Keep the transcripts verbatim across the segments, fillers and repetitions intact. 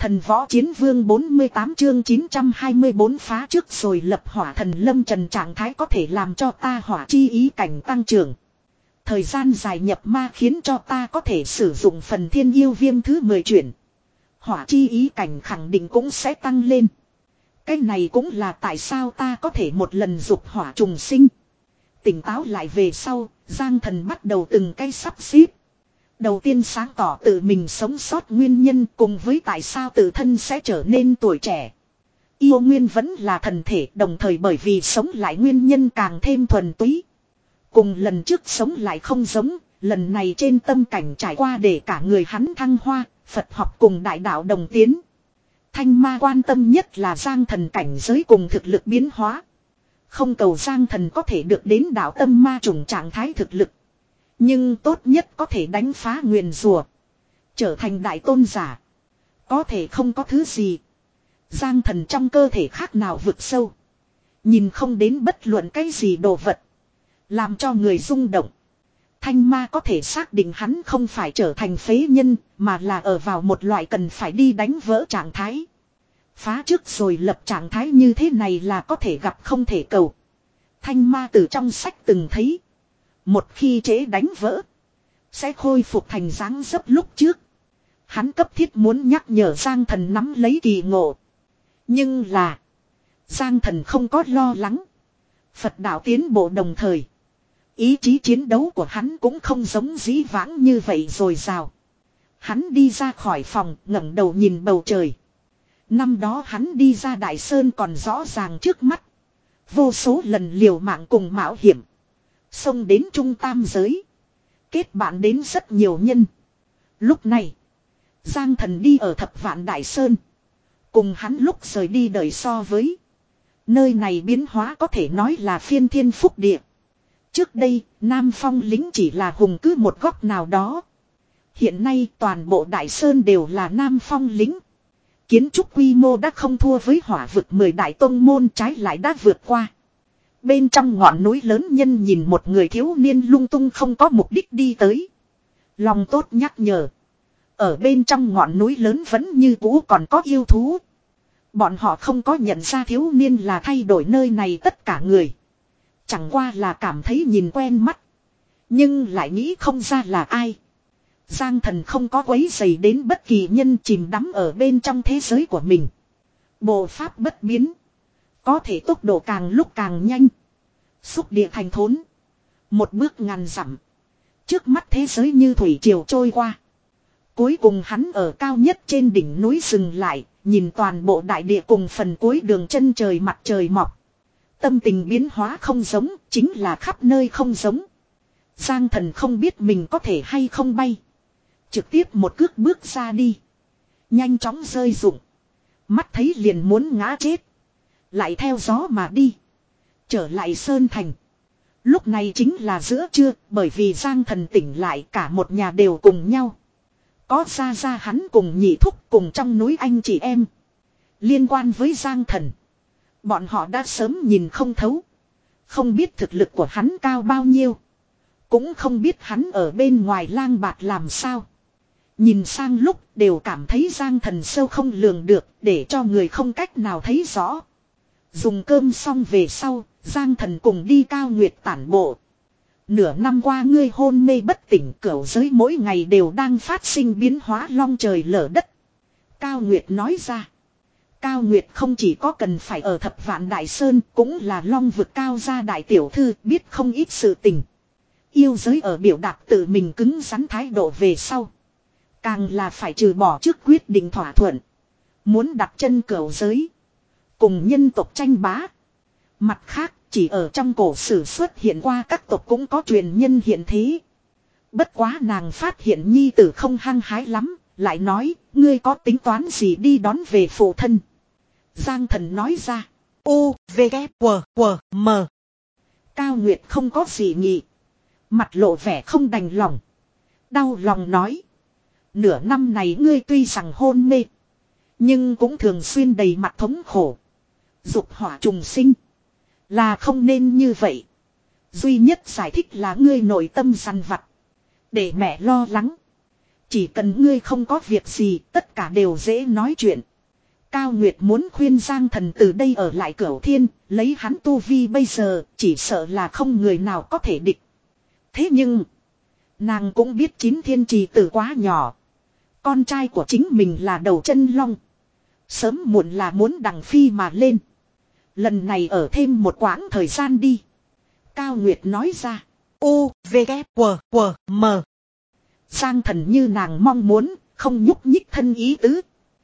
Thần võ chiến vương bốn mươi tám chương chín trăm hai mươi bốn phá trước rồi lập hỏa thần lâm trần trạng thái có thể làm cho ta hỏa chi ý cảnh tăng trưởng. Thời gian dài nhập ma khiến cho ta có thể sử dụng phần thiên yêu viêm thứ mười chuyển. Hỏa chi ý cảnh khẳng định cũng sẽ tăng lên. Cái này cũng là tại sao ta có thể một lần dục hỏa trùng sinh. Tỉnh táo lại về sau, Giang Thần bắt đầu từng cái sắp xếp. Đầu tiên sáng tỏ tự mình sống sót nguyên nhân cùng với tại sao tự thân sẽ trở nên tuổi trẻ. Yêu nguyên vẫn là thần thể, đồng thời bởi vì sống lại nguyên nhân càng thêm thuần túy. Cùng lần trước sống lại không giống, lần này trên tâm cảnh trải qua để cả người hắn thăng hoa, Phật học cùng đại đạo đồng tiến. Thanh ma quan tâm nhất là Giang Thần cảnh giới cùng thực lực biến hóa. Không cầu Giang Thần có thể được đến đạo tâm ma trùng trạng thái thực lực. Nhưng tốt nhất có thể đánh phá nguyền rùa. Trở thành đại tôn giả. Có thể không có thứ gì. Giang Thần trong cơ thể khác nào vực sâu. Nhìn không đến bất luận cái gì đồ vật. Làm cho người rung động. Thanh ma có thể xác định hắn không phải trở thành phế nhân. Mà là ở vào một loại cần phải đi đánh vỡ trạng thái. Phá trước rồi lập trạng thái như thế này là có thể gặp không thể cầu. Thanh ma từ trong sách từng thấy. Một khi chế đánh vỡ. Sẽ khôi phục thành dáng dấp lúc trước. Hắn cấp thiết muốn nhắc nhở Giang Thần nắm lấy kỳ ngộ. Nhưng là. Giang Thần không có lo lắng. Phật đạo tiến bộ đồng thời. Ý chí chiến đấu của hắn cũng không giống dĩ vãng như vậy rồi rào. Hắn đi ra khỏi phòng ngẩng đầu nhìn bầu trời. Năm đó hắn đi ra Đại Sơn còn rõ ràng trước mắt. Vô số lần liều mạng cùng mạo hiểm. Xông đến trung tam giới. Kết bạn đến rất nhiều nhân. Lúc này. Giang Thần đi ở thập vạn Đại Sơn. Cùng hắn lúc rời đi đời so với. Nơi này biến hóa có thể nói là phiên thiên phúc địa. Trước đây Nam Phong lính chỉ là hùng cứ một góc nào đó. Hiện nay toàn bộ Đại Sơn đều là Nam Phong lính. Kiến trúc quy mô đã không thua với hỏa vực mười đại tông môn, trái lại đã vượt qua. Bên trong ngọn núi lớn nhân nhìn một người thiếu niên lung tung không có mục đích đi tới. Lòng tốt nhắc nhở. Ở bên trong ngọn núi lớn vẫn như cũ còn có yêu thú. Bọn họ không có nhận ra thiếu niên là thay đổi nơi này tất cả người. Chẳng qua là cảm thấy nhìn quen mắt. Nhưng lại nghĩ không ra là ai. Giang Thần không có quấy rầy đến bất kỳ nhân, chìm đắm ở bên trong thế giới của mình. Bộ pháp bất biến. Có thể tốc độ càng lúc càng nhanh. Xúc địa thành thốn. Một bước ngàn dặm. Trước mắt thế giới như thủy triều trôi qua. Cuối cùng hắn ở cao nhất trên đỉnh núi dừng lại. Nhìn toàn bộ đại địa cùng phần cuối đường chân trời mặt trời mọc. Tâm tình biến hóa không giống. Chính là khắp nơi không giống. Giang Thần không biết mình có thể hay không bay. Trực tiếp một cước bước ra đi. Nhanh chóng rơi rụng. Mắt thấy liền muốn ngã chết. Lại theo gió mà đi. Trở lại Sơn Thành. Lúc này chính là giữa trưa. Bởi vì Giang Thần tỉnh lại cả một nhà đều cùng nhau. Có ra ra hắn cùng nhị thúc cùng trong núi anh chị em. Liên quan với Giang Thần. Bọn họ đã sớm nhìn không thấu. Không biết thực lực của hắn cao bao nhiêu. Cũng không biết hắn ở bên ngoài lang bạt làm sao. Nhìn sang lúc đều cảm thấy Giang Thần sâu không lường được để cho người không cách nào thấy rõ. Dùng cơm xong về sau, Giang Thần cùng đi Cao Nguyệt tản bộ. Nửa năm qua ngươi hôn mê bất tỉnh, cửu giới mỗi ngày đều đang phát sinh biến hóa long trời lở đất. Cao Nguyệt nói ra. Cao Nguyệt không chỉ có cần phải ở thập vạn Đại Sơn, cũng là long vực cao gia đại tiểu thư, biết không ít sự tình. Yêu giới ở biểu đạt tự mình cứng rắn thái độ về sau. Càng là phải trừ bỏ trước quyết định thỏa thuận. Muốn đặt chân cửu giới. Cùng nhân tộc tranh bá. Mặt khác, chỉ ở trong cổ sử xuất hiện qua các tộc cũng có truyền nhân hiện thế. Bất quá nàng phát hiện nhi tử không hăng hái lắm. Lại nói, ngươi có tính toán gì đi đón về phụ thân. Giang Thần nói ra. U, V, K, W, W, M. Cao Nguyệt không có gì nhị. Mặt lộ vẻ không đành lòng. Đau lòng nói. Nửa năm này ngươi tuy rằng hôn mê. Nhưng cũng thường xuyên đầy mặt thống khổ. Dục hỏa trùng sinh. Là không nên như vậy. Duy nhất giải thích là ngươi nội tâm sằn vặt. Để mẹ lo lắng. Chỉ cần ngươi không có việc gì, tất cả đều dễ nói chuyện. Cao Nguyệt muốn khuyên Giang Thần từ đây ở lại Cửu Thiên, lấy hắn tu vi bây giờ, chỉ sợ là không người nào có thể địch. Thế nhưng, nàng cũng biết Chín Thiên Trì tử quá nhỏ. Con trai của chính mình là Đầu Chân Long. Sớm muộn là muốn đằng phi mà lên. Lần này ở thêm một quãng thời gian đi. Cao Nguyệt nói ra. U, V, K, W, W, M. Giang Thần như nàng mong muốn, không nhúc nhích thân ý tứ.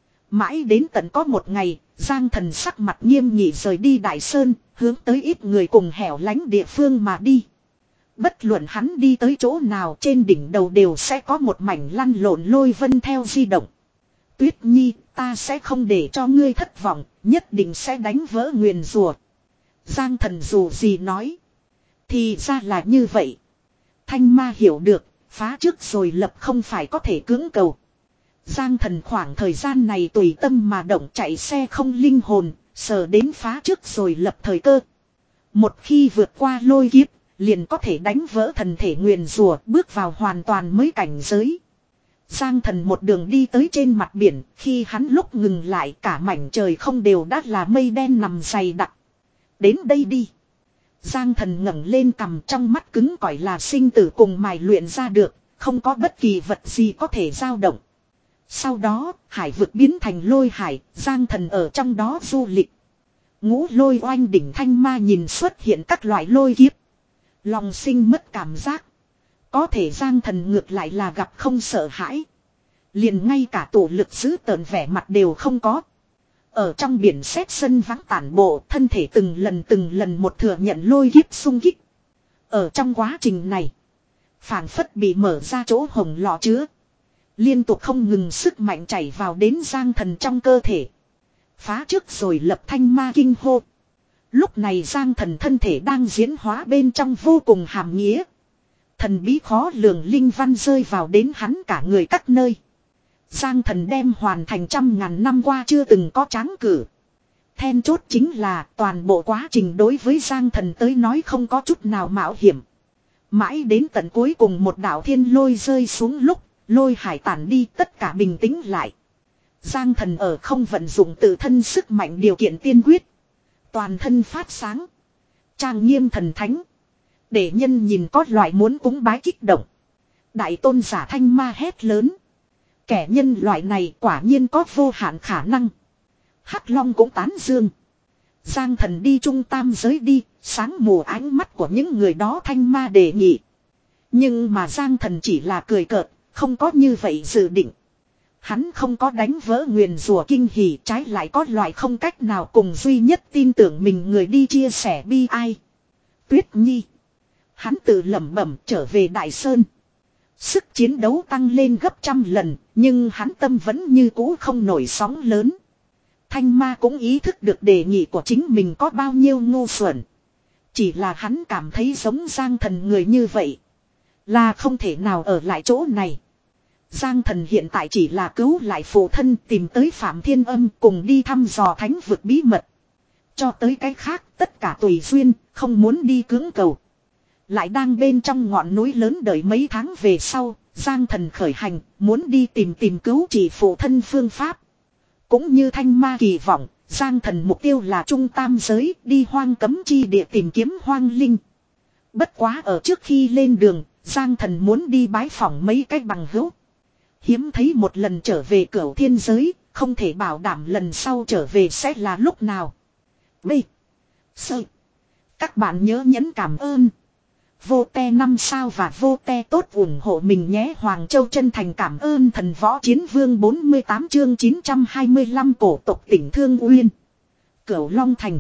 Mãi đến tận có một ngày, Giang Thần sắc mặt nghiêm nghị rời đi Đại Sơn, hướng tới ít người cùng hẻo lánh địa phương mà đi. Bất luận hắn đi tới chỗ nào, trên đỉnh đầu đều sẽ có một mảnh lăn lộn lôi vân theo di động. Tuyết Nhi, ta sẽ không để cho ngươi thất vọng, nhất định sẽ đánh vỡ nguyền rủa. Giang Thần dù gì nói. Thì ra là như vậy. Thanh ma hiểu được, phá trước rồi lập không phải có thể cưỡng cầu. Giang Thần khoảng thời gian này tùy tâm mà động, chạy xe không linh hồn, sờ đến phá trước rồi lập thời cơ. Một khi vượt qua lôi kiếp, liền có thể đánh vỡ thần thể nguyền rủa, bước vào hoàn toàn mới cảnh giới. Giang Thần một đường đi tới trên mặt biển, khi hắn lúc ngừng lại cả mảnh trời không đều đã là mây đen nằm dày đặc. Đến đây đi. Giang Thần ngẩng lên cằm, trong mắt cứng cỏi là sinh tử cùng mài luyện ra được, không có bất kỳ vật gì có thể dao động. Sau đó, hải vực biến thành lôi hải, Giang Thần ở trong đó du lịch. Ngũ lôi oanh đỉnh thanh ma nhìn xuất hiện các loại lôi kiếp. Lòng sinh mất cảm giác. Có thể Giang Thần ngược lại là gặp không sợ hãi. Liền ngay cả tổ lực giữ tợn vẻ mặt đều không có. Ở trong biển xét sân vắng tản bộ, thân thể từng lần từng lần một thừa nhận lôi kiếp xung kích. Ở trong quá trình này, phảng phất bị mở ra chỗ hồng lọ chứa. Liên tục không ngừng sức mạnh chảy vào đến Giang Thần trong cơ thể. Phá trước rồi lập thanh ma kinh hô. Lúc này Giang Thần thân thể đang diễn hóa bên trong vô cùng hàm nghĩa. Thần bí khó lường linh văn rơi vào đến hắn cả người các nơi. Giang Thần đem hoàn thành trăm ngàn năm qua chưa từng có tráng cử. Then chốt chính là toàn bộ quá trình đối với Giang Thần tới nói không có chút nào mạo hiểm. Mãi đến tận cuối cùng một đạo thiên lôi rơi xuống lúc, lôi hải tản đi, tất cả bình tĩnh lại. Giang Thần ở không vận dụng tự thân sức mạnh điều kiện tiên quyết. Toàn thân phát sáng. Trang nghiêm thần thánh. Để nhân nhìn có loại muốn cúng bái kích động. Đại tôn giả thanh ma hét lớn. Kẻ nhân loại này quả nhiên có vô hạn khả năng. Hắc Long cũng tán dương. Giang Thần đi trung tam giới đi, sáng mù ánh mắt của những người đó thanh ma đề nghị. Nhưng mà Giang Thần chỉ là cười cợt, không có như vậy dự định. Hắn không có đánh vỡ nguyền rủa kinh hỉ, trái lại có loại không cách nào cùng duy nhất tin tưởng mình người đi chia sẻ bi ai. Tuyết Nhi. Hắn tự lẩm bẩm trở về Đại Sơn. Sức chiến đấu tăng lên gấp trăm lần, nhưng hắn tâm vẫn như cũ không nổi sóng lớn. Thanh ma cũng ý thức được đề nghị của chính mình có bao nhiêu ngu xuẩn. Chỉ là hắn cảm thấy giống Giang Thần người như vậy. Là không thể nào ở lại chỗ này. Giang Thần hiện tại chỉ là cứu lại phụ thân, tìm tới Phạm Thiên Âm cùng đi thăm dò thánh vực bí mật. Cho tới cái khác tất cả tùy duyên, không muốn đi cưỡng cầu. Lại đang bên trong ngọn núi lớn đợi mấy tháng về sau, Giang Thần khởi hành, muốn đi tìm tìm cứu chỉ phụ thân phương pháp. Cũng như thanh ma kỳ vọng, Giang Thần mục tiêu là trung tam giới, đi hoang cấm chi địa tìm kiếm hoang linh. Bất quá ở trước khi lên đường, Giang Thần muốn đi bái phỏng mấy cái bằng hữu. Hiếm thấy một lần trở về Cửu Thiên giới, không thể bảo đảm lần sau trở về sẽ là lúc nào. B. Sơ. Các bạn nhớ nhấn cảm ơn. Vô te năm sao và vô te tốt ủng hộ mình nhé. Hoàng Châu chân thành cảm ơn thần võ chiến vương bốn mươi tám chương chín trăm hai mươi lăm cổ tộc tỉnh Thương Uyên. Cửu Long Thành.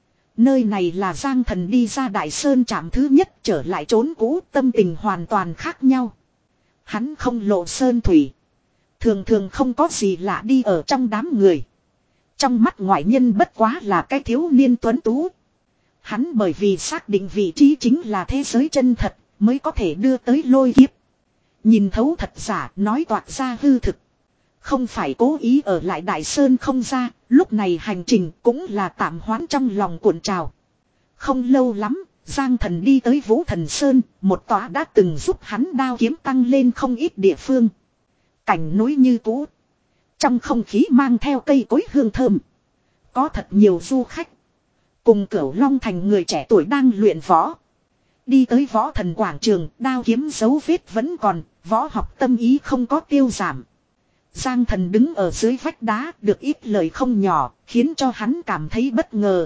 Nơi này là Giang Thần đi ra Đại Sơn trạm thứ nhất, trở lại trốn cũ, tâm tình hoàn toàn khác nhau. Hắn không lộ sơn thủy. Thường thường không có gì lạ đi ở trong đám người. Trong mắt ngoại nhân bất quá là cái thiếu niên tuấn tú. Hắn bởi vì xác định vị trí chính là thế giới chân thật, mới có thể đưa tới lôi kiếp. Nhìn thấu thật giả, nói toạc ra hư thực. Không phải cố ý ở lại Đại Sơn không ra, lúc này hành trình cũng là tạm hoãn trong lòng cuộn trào. Không lâu lắm, Giang Thần đi tới Vũ Thần Sơn, một tòa đã từng giúp hắn đao kiếm tăng lên không ít địa phương. Cảnh núi như cũ. Trong không khí mang theo cây cối hương thơm. Có thật nhiều du khách. Cùng Cửu Long Thành người trẻ tuổi đang luyện võ. Đi tới võ thần quảng trường, đao kiếm dấu vết vẫn còn, võ học tâm ý không có tiêu giảm. Giang Thần đứng ở dưới vách đá, được ít lời không nhỏ, khiến cho hắn cảm thấy bất ngờ.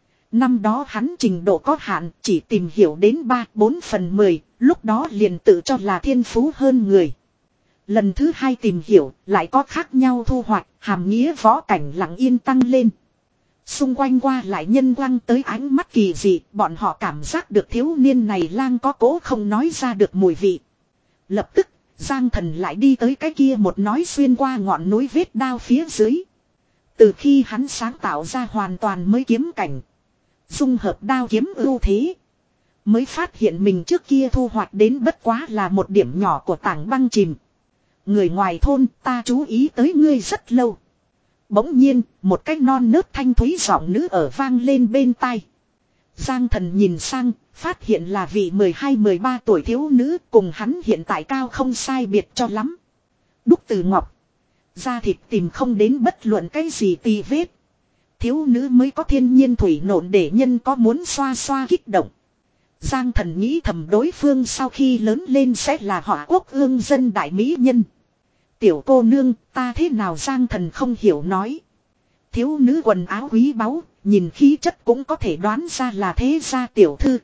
Năm đó hắn trình độ có hạn, chỉ tìm hiểu đến ba bốn phần mười, lúc đó liền tự cho là thiên phú hơn người. Lần thứ hai tìm hiểu, lại có khác nhau thu hoạch, hàm nghĩa võ cảnh lặng yên tăng lên. Xung quanh qua lại nhân quăng tới ánh mắt kỳ dị, bọn họ cảm giác được thiếu niên này lang có cố không nói ra được mùi vị. Lập tức, Giang Thần lại đi tới cái kia một nói xuyên qua ngọn núi vết đao phía dưới. Từ khi hắn sáng tạo ra hoàn toàn mới kiếm cảnh. Dung hợp đao kiếm ưu thế. Mới phát hiện mình trước kia thu hoạch đến bất quá là một điểm nhỏ của tảng băng chìm. Người ngoài thôn ta chú ý tới ngươi rất lâu. Bỗng nhiên, một cái non nớt thanh thúy giọng nữ ở vang lên bên tai. Giang Thần nhìn sang, phát hiện là vị mười hai mười ba tuổi thiếu nữ cùng hắn hiện tại cao không sai biệt cho lắm. Đúc từ ngọc. Da thịt tìm không đến bất luận cái gì tì vết. Thiếu nữ mới có thiên nhiên thủy nộn để nhân có muốn xoa xoa kích động. Giang Thần nghĩ thầm đối phương sau khi lớn lên sẽ là họ quốc ương dân đại mỹ nhân. Tiểu cô nương ta thế nào Giang Thần không hiểu nói. Thiếu nữ quần áo quý báu, nhìn khí chất cũng có thể đoán ra là thế gia tiểu thư.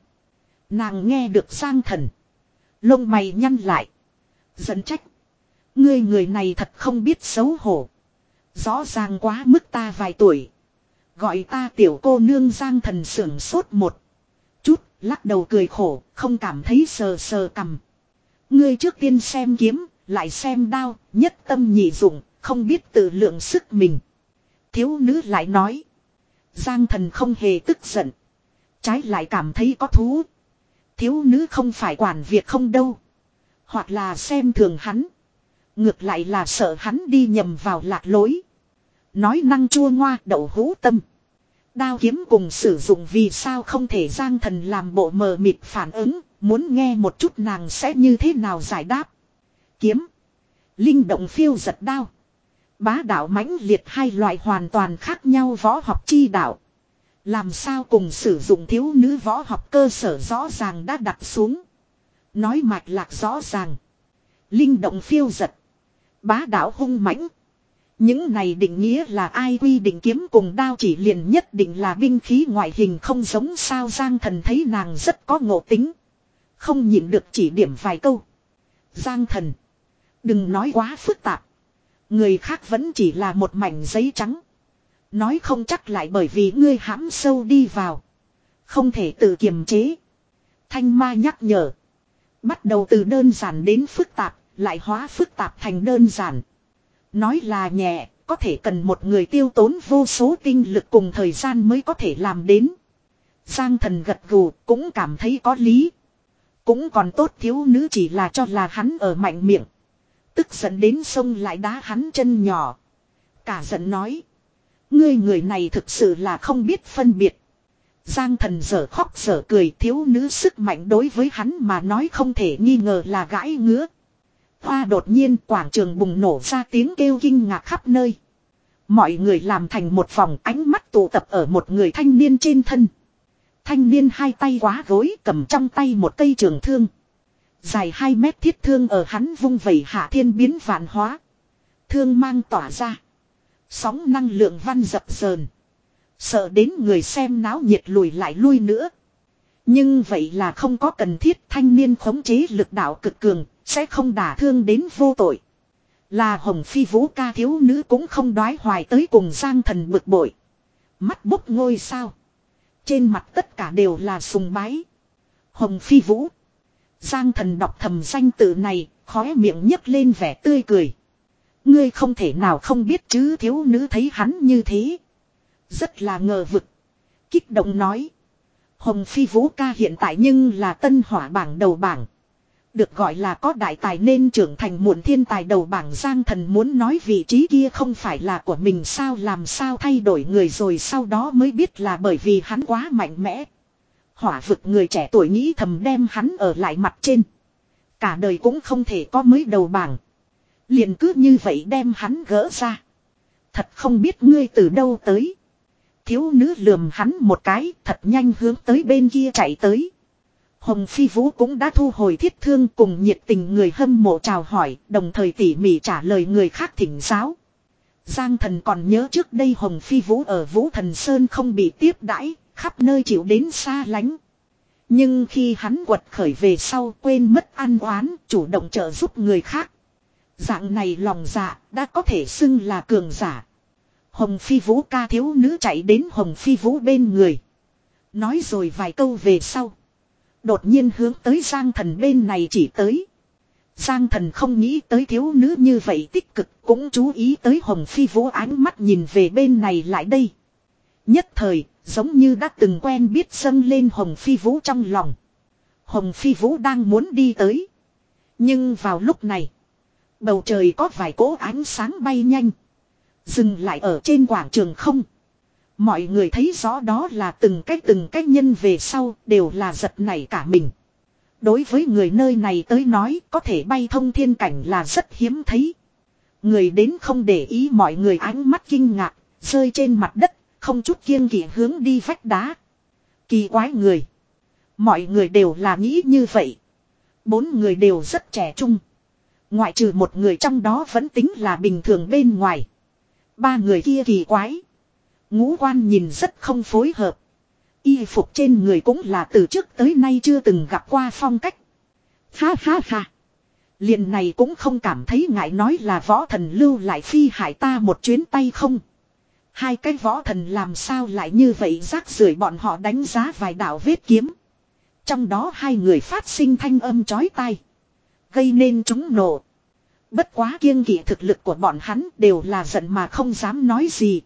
Nàng nghe được Giang Thần. Lông mày nhăn lại. Giận trách. Ngươi người này thật không biết xấu hổ. Rõ ràng quá mức ta vài tuổi. Gọi ta tiểu cô nương Giang Thần sưởng sốt một chút, lắc đầu cười khổ, không cảm thấy sờ sờ cằm. Ngươi trước tiên xem kiếm, lại xem đao, nhất tâm nhị dụng, không biết tự lượng sức mình. Thiếu nữ lại nói. Giang Thần không hề tức giận. Trái lại cảm thấy có thú. Thiếu nữ không phải quản việc không đâu. Hoặc là xem thường hắn. Ngược lại là sợ hắn đi nhầm vào lạc lối. Nói năng chua ngoa đậu hũ tâm. Đao kiếm cùng sử dụng vì sao không thể Giang Thần làm bộ mờ mịt phản ứng. Muốn nghe một chút nàng sẽ như thế nào giải đáp. Kiếm. Linh động phiêu giật đao. Bá đạo mãnh liệt hai loại hoàn toàn khác nhau võ học chi đạo. Làm sao cùng sử dụng thiếu nữ võ học cơ sở rõ ràng đã đặt xuống. Nói mạch lạc rõ ràng. Linh động phiêu giật. Bá đạo hung mãnh. Những này định nghĩa là ai quy định kiếm cùng đao chỉ liền nhất định là binh khí ngoại hình không giống sao Giang Thần thấy nàng rất có ngộ tính. Không nhịn được chỉ điểm vài câu. Giang Thần. Đừng nói quá phức tạp. Người khác vẫn chỉ là một mảnh giấy trắng. Nói không chắc lại bởi vì ngươi hãm sâu đi vào. Không thể tự kiềm chế. Thanh ma nhắc nhở. Bắt đầu từ đơn giản đến phức tạp, lại hóa phức tạp thành đơn giản. Nói là nhẹ, có thể cần một người tiêu tốn vô số tinh lực cùng thời gian mới có thể làm đến. Giang Thần gật gù cũng cảm thấy có lý. Cũng còn tốt thiếu nữ chỉ là cho là hắn ở mạnh miệng. Tức giận đến sông lại đá hắn chân nhỏ. Cả giận nói. Ngươi người này thực sự là không biết phân biệt. Giang Thần dở khóc dở cười thiếu nữ sức mạnh đối với hắn mà nói không thể nghi ngờ là gãi ngứa. Hoa đột nhiên quảng trường bùng nổ ra tiếng kêu kinh ngạc khắp nơi. Mọi người làm thành một vòng ánh mắt tụ tập ở một người thanh niên trên thân. Thanh niên hai tay quá gối cầm trong tay một cây trường thương. Dài hai mét thiết thương ở hắn vung vẩy hạ thiên biến vạn hóa. Thương mang tỏa ra. Sóng năng lượng văn dập dờn. Sợ đến người xem náo nhiệt lùi lại lui nữa. Nhưng vậy là không có cần thiết thanh niên khống chế lực đạo cực cường. Sẽ không đả thương đến vô tội. Là Hồng Phi Vũ ca thiếu nữ cũng không đoái hoài tới cùng Giang Thần bực bội. Mắt bốc ngôi sao. Trên mặt tất cả đều là sùng bái. Hồng Phi Vũ. Giang Thần đọc thầm danh tự này, khóe miệng nhấc lên vẻ tươi cười. Ngươi không thể nào không biết chứ thiếu nữ thấy hắn như thế. Rất là ngờ vực. Kích động nói. Hồng Phi Vũ ca hiện tại nhưng là tân hỏa bảng đầu bảng. Được gọi là có đại tài nên trưởng thành muộn thiên tài đầu bảng Giang Thần muốn nói vị trí kia không phải là của mình sao làm sao thay đổi người rồi sau đó mới biết là bởi vì hắn quá mạnh mẽ. Hỏa vực người trẻ tuổi nghĩ thầm đem hắn ở lại mặt trên. Cả đời cũng không thể có mới đầu bảng. Liền cứ như vậy đem hắn gỡ ra. Thật không biết ngươi từ đâu tới. Thiếu nữ lườm hắn một cái, thật nhanh hướng tới bên kia chạy tới. Hồng Phi Vũ cũng đã thu hồi thiết thương, cùng nhiệt tình người hâm mộ chào hỏi, đồng thời tỉ mỉ trả lời người khác thỉnh giáo. Giang Thần còn nhớ trước đây Hồng Phi Vũ ở Vũ Thần Sơn không bị tiếp đãi, khắp nơi chịu đến xa lánh. Nhưng khi hắn quật khởi về sau, quên mất ăn oán, chủ động trợ giúp người khác. Dạng này lòng dạ đã có thể xưng là cường giả. Hồng Phi Vũ ca thiếu nữ chạy đến Hồng Phi Vũ bên người. Nói rồi vài câu về sau. Đột nhiên hướng tới Giang Thần bên này chỉ tới. Giang Thần không nghĩ tới thiếu nữ như vậy tích cực, cũng chú ý tới Hồng Phi Vũ ánh mắt nhìn về bên này lại đây. Nhất thời, giống như đã từng quen biết dâng lên Hồng Phi Vũ trong lòng. Hồng Phi Vũ đang muốn đi tới. Nhưng vào lúc này, bầu trời có vài cỗ ánh sáng bay nhanh. Dừng lại ở trên quảng trường không. Mọi người thấy rõ đó là từng cái từng cái nhân về sau đều là giật nảy cả mình. Đối với người nơi này tới nói có thể bay thông thiên cảnh là rất hiếm thấy. Người đến không để ý mọi người ánh mắt kinh ngạc, rơi trên mặt đất, không chút kiêng kỵ hướng đi vách đá. Kỳ quái người. Mọi người đều là nghĩ như vậy. Bốn người đều rất trẻ trung. Ngoại trừ một người trong đó vẫn tính là bình thường bên ngoài. Ba người kia kỳ quái. Ngũ quan nhìn rất không phối hợp. Y phục trên người cũng là từ trước tới nay chưa từng gặp qua phong cách. Ha ha ha. Liền này cũng không cảm thấy ngại nói là võ thần lưu lại phi hại ta một chuyến tay không. Hai cái võ thần làm sao lại như vậy rác rưởi, bọn họ đánh giá vài đạo vết kiếm. Trong đó hai người phát sinh thanh âm chói tai. Gây nên chúng nổ. Bất quá kiêng kỵ thực lực của bọn hắn đều là giận mà không dám nói gì.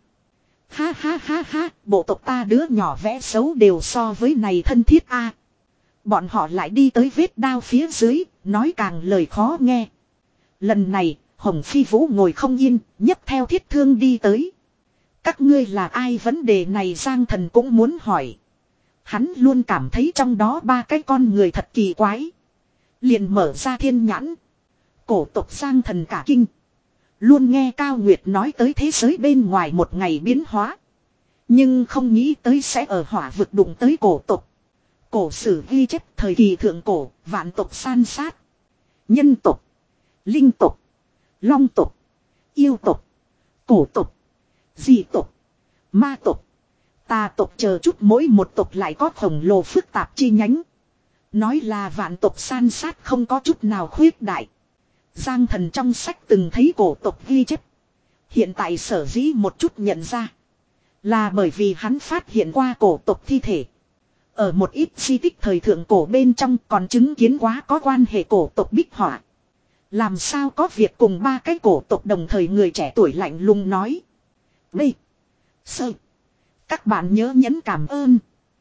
Ha ha ha ha, bộ tộc ta đứa nhỏ vẽ xấu đều so với này thân thiết a. Bọn họ lại đi tới vết đao phía dưới, nói càng lời khó nghe. Lần này, Hồng Phi Vũ ngồi không yên, nhấc theo thiết thương đi tới. Các ngươi là ai, vấn đề này Giang Thần cũng muốn hỏi. Hắn luôn cảm thấy trong đó ba cái con người thật kỳ quái. Liền mở ra thiên nhãn. Cổ tộc Giang Thần cả kinh. Luôn nghe Cao Nguyệt nói tới thế giới bên ngoài một ngày biến hóa. Nhưng không nghĩ tới sẽ ở hỏa vực đụng tới cổ tộc. Cổ sử ghi chép thời kỳ thượng cổ, vạn tộc san sát. Nhân tộc, linh tộc, long tộc, yêu tộc, cổ tộc, dị tộc, ma tộc, tà tộc chờ chút, mỗi một tộc lại có khổng lồ phức tạp chi nhánh. Nói là vạn tộc san sát không có chút nào khuyết đại. Giang Thần trong sách từng thấy cổ tộc ghi chép. Hiện tại sở dĩ một chút nhận ra. Là bởi vì hắn phát hiện qua cổ tộc thi thể. Ở một ít di tích thời thượng cổ bên trong còn chứng kiến quá có quan hệ cổ tộc bích họa. Làm sao có việc cùng ba cái cổ tộc đồng thời, người trẻ tuổi lạnh lùng nói. B. Sơ. Các bạn nhớ nhấn cảm ơn.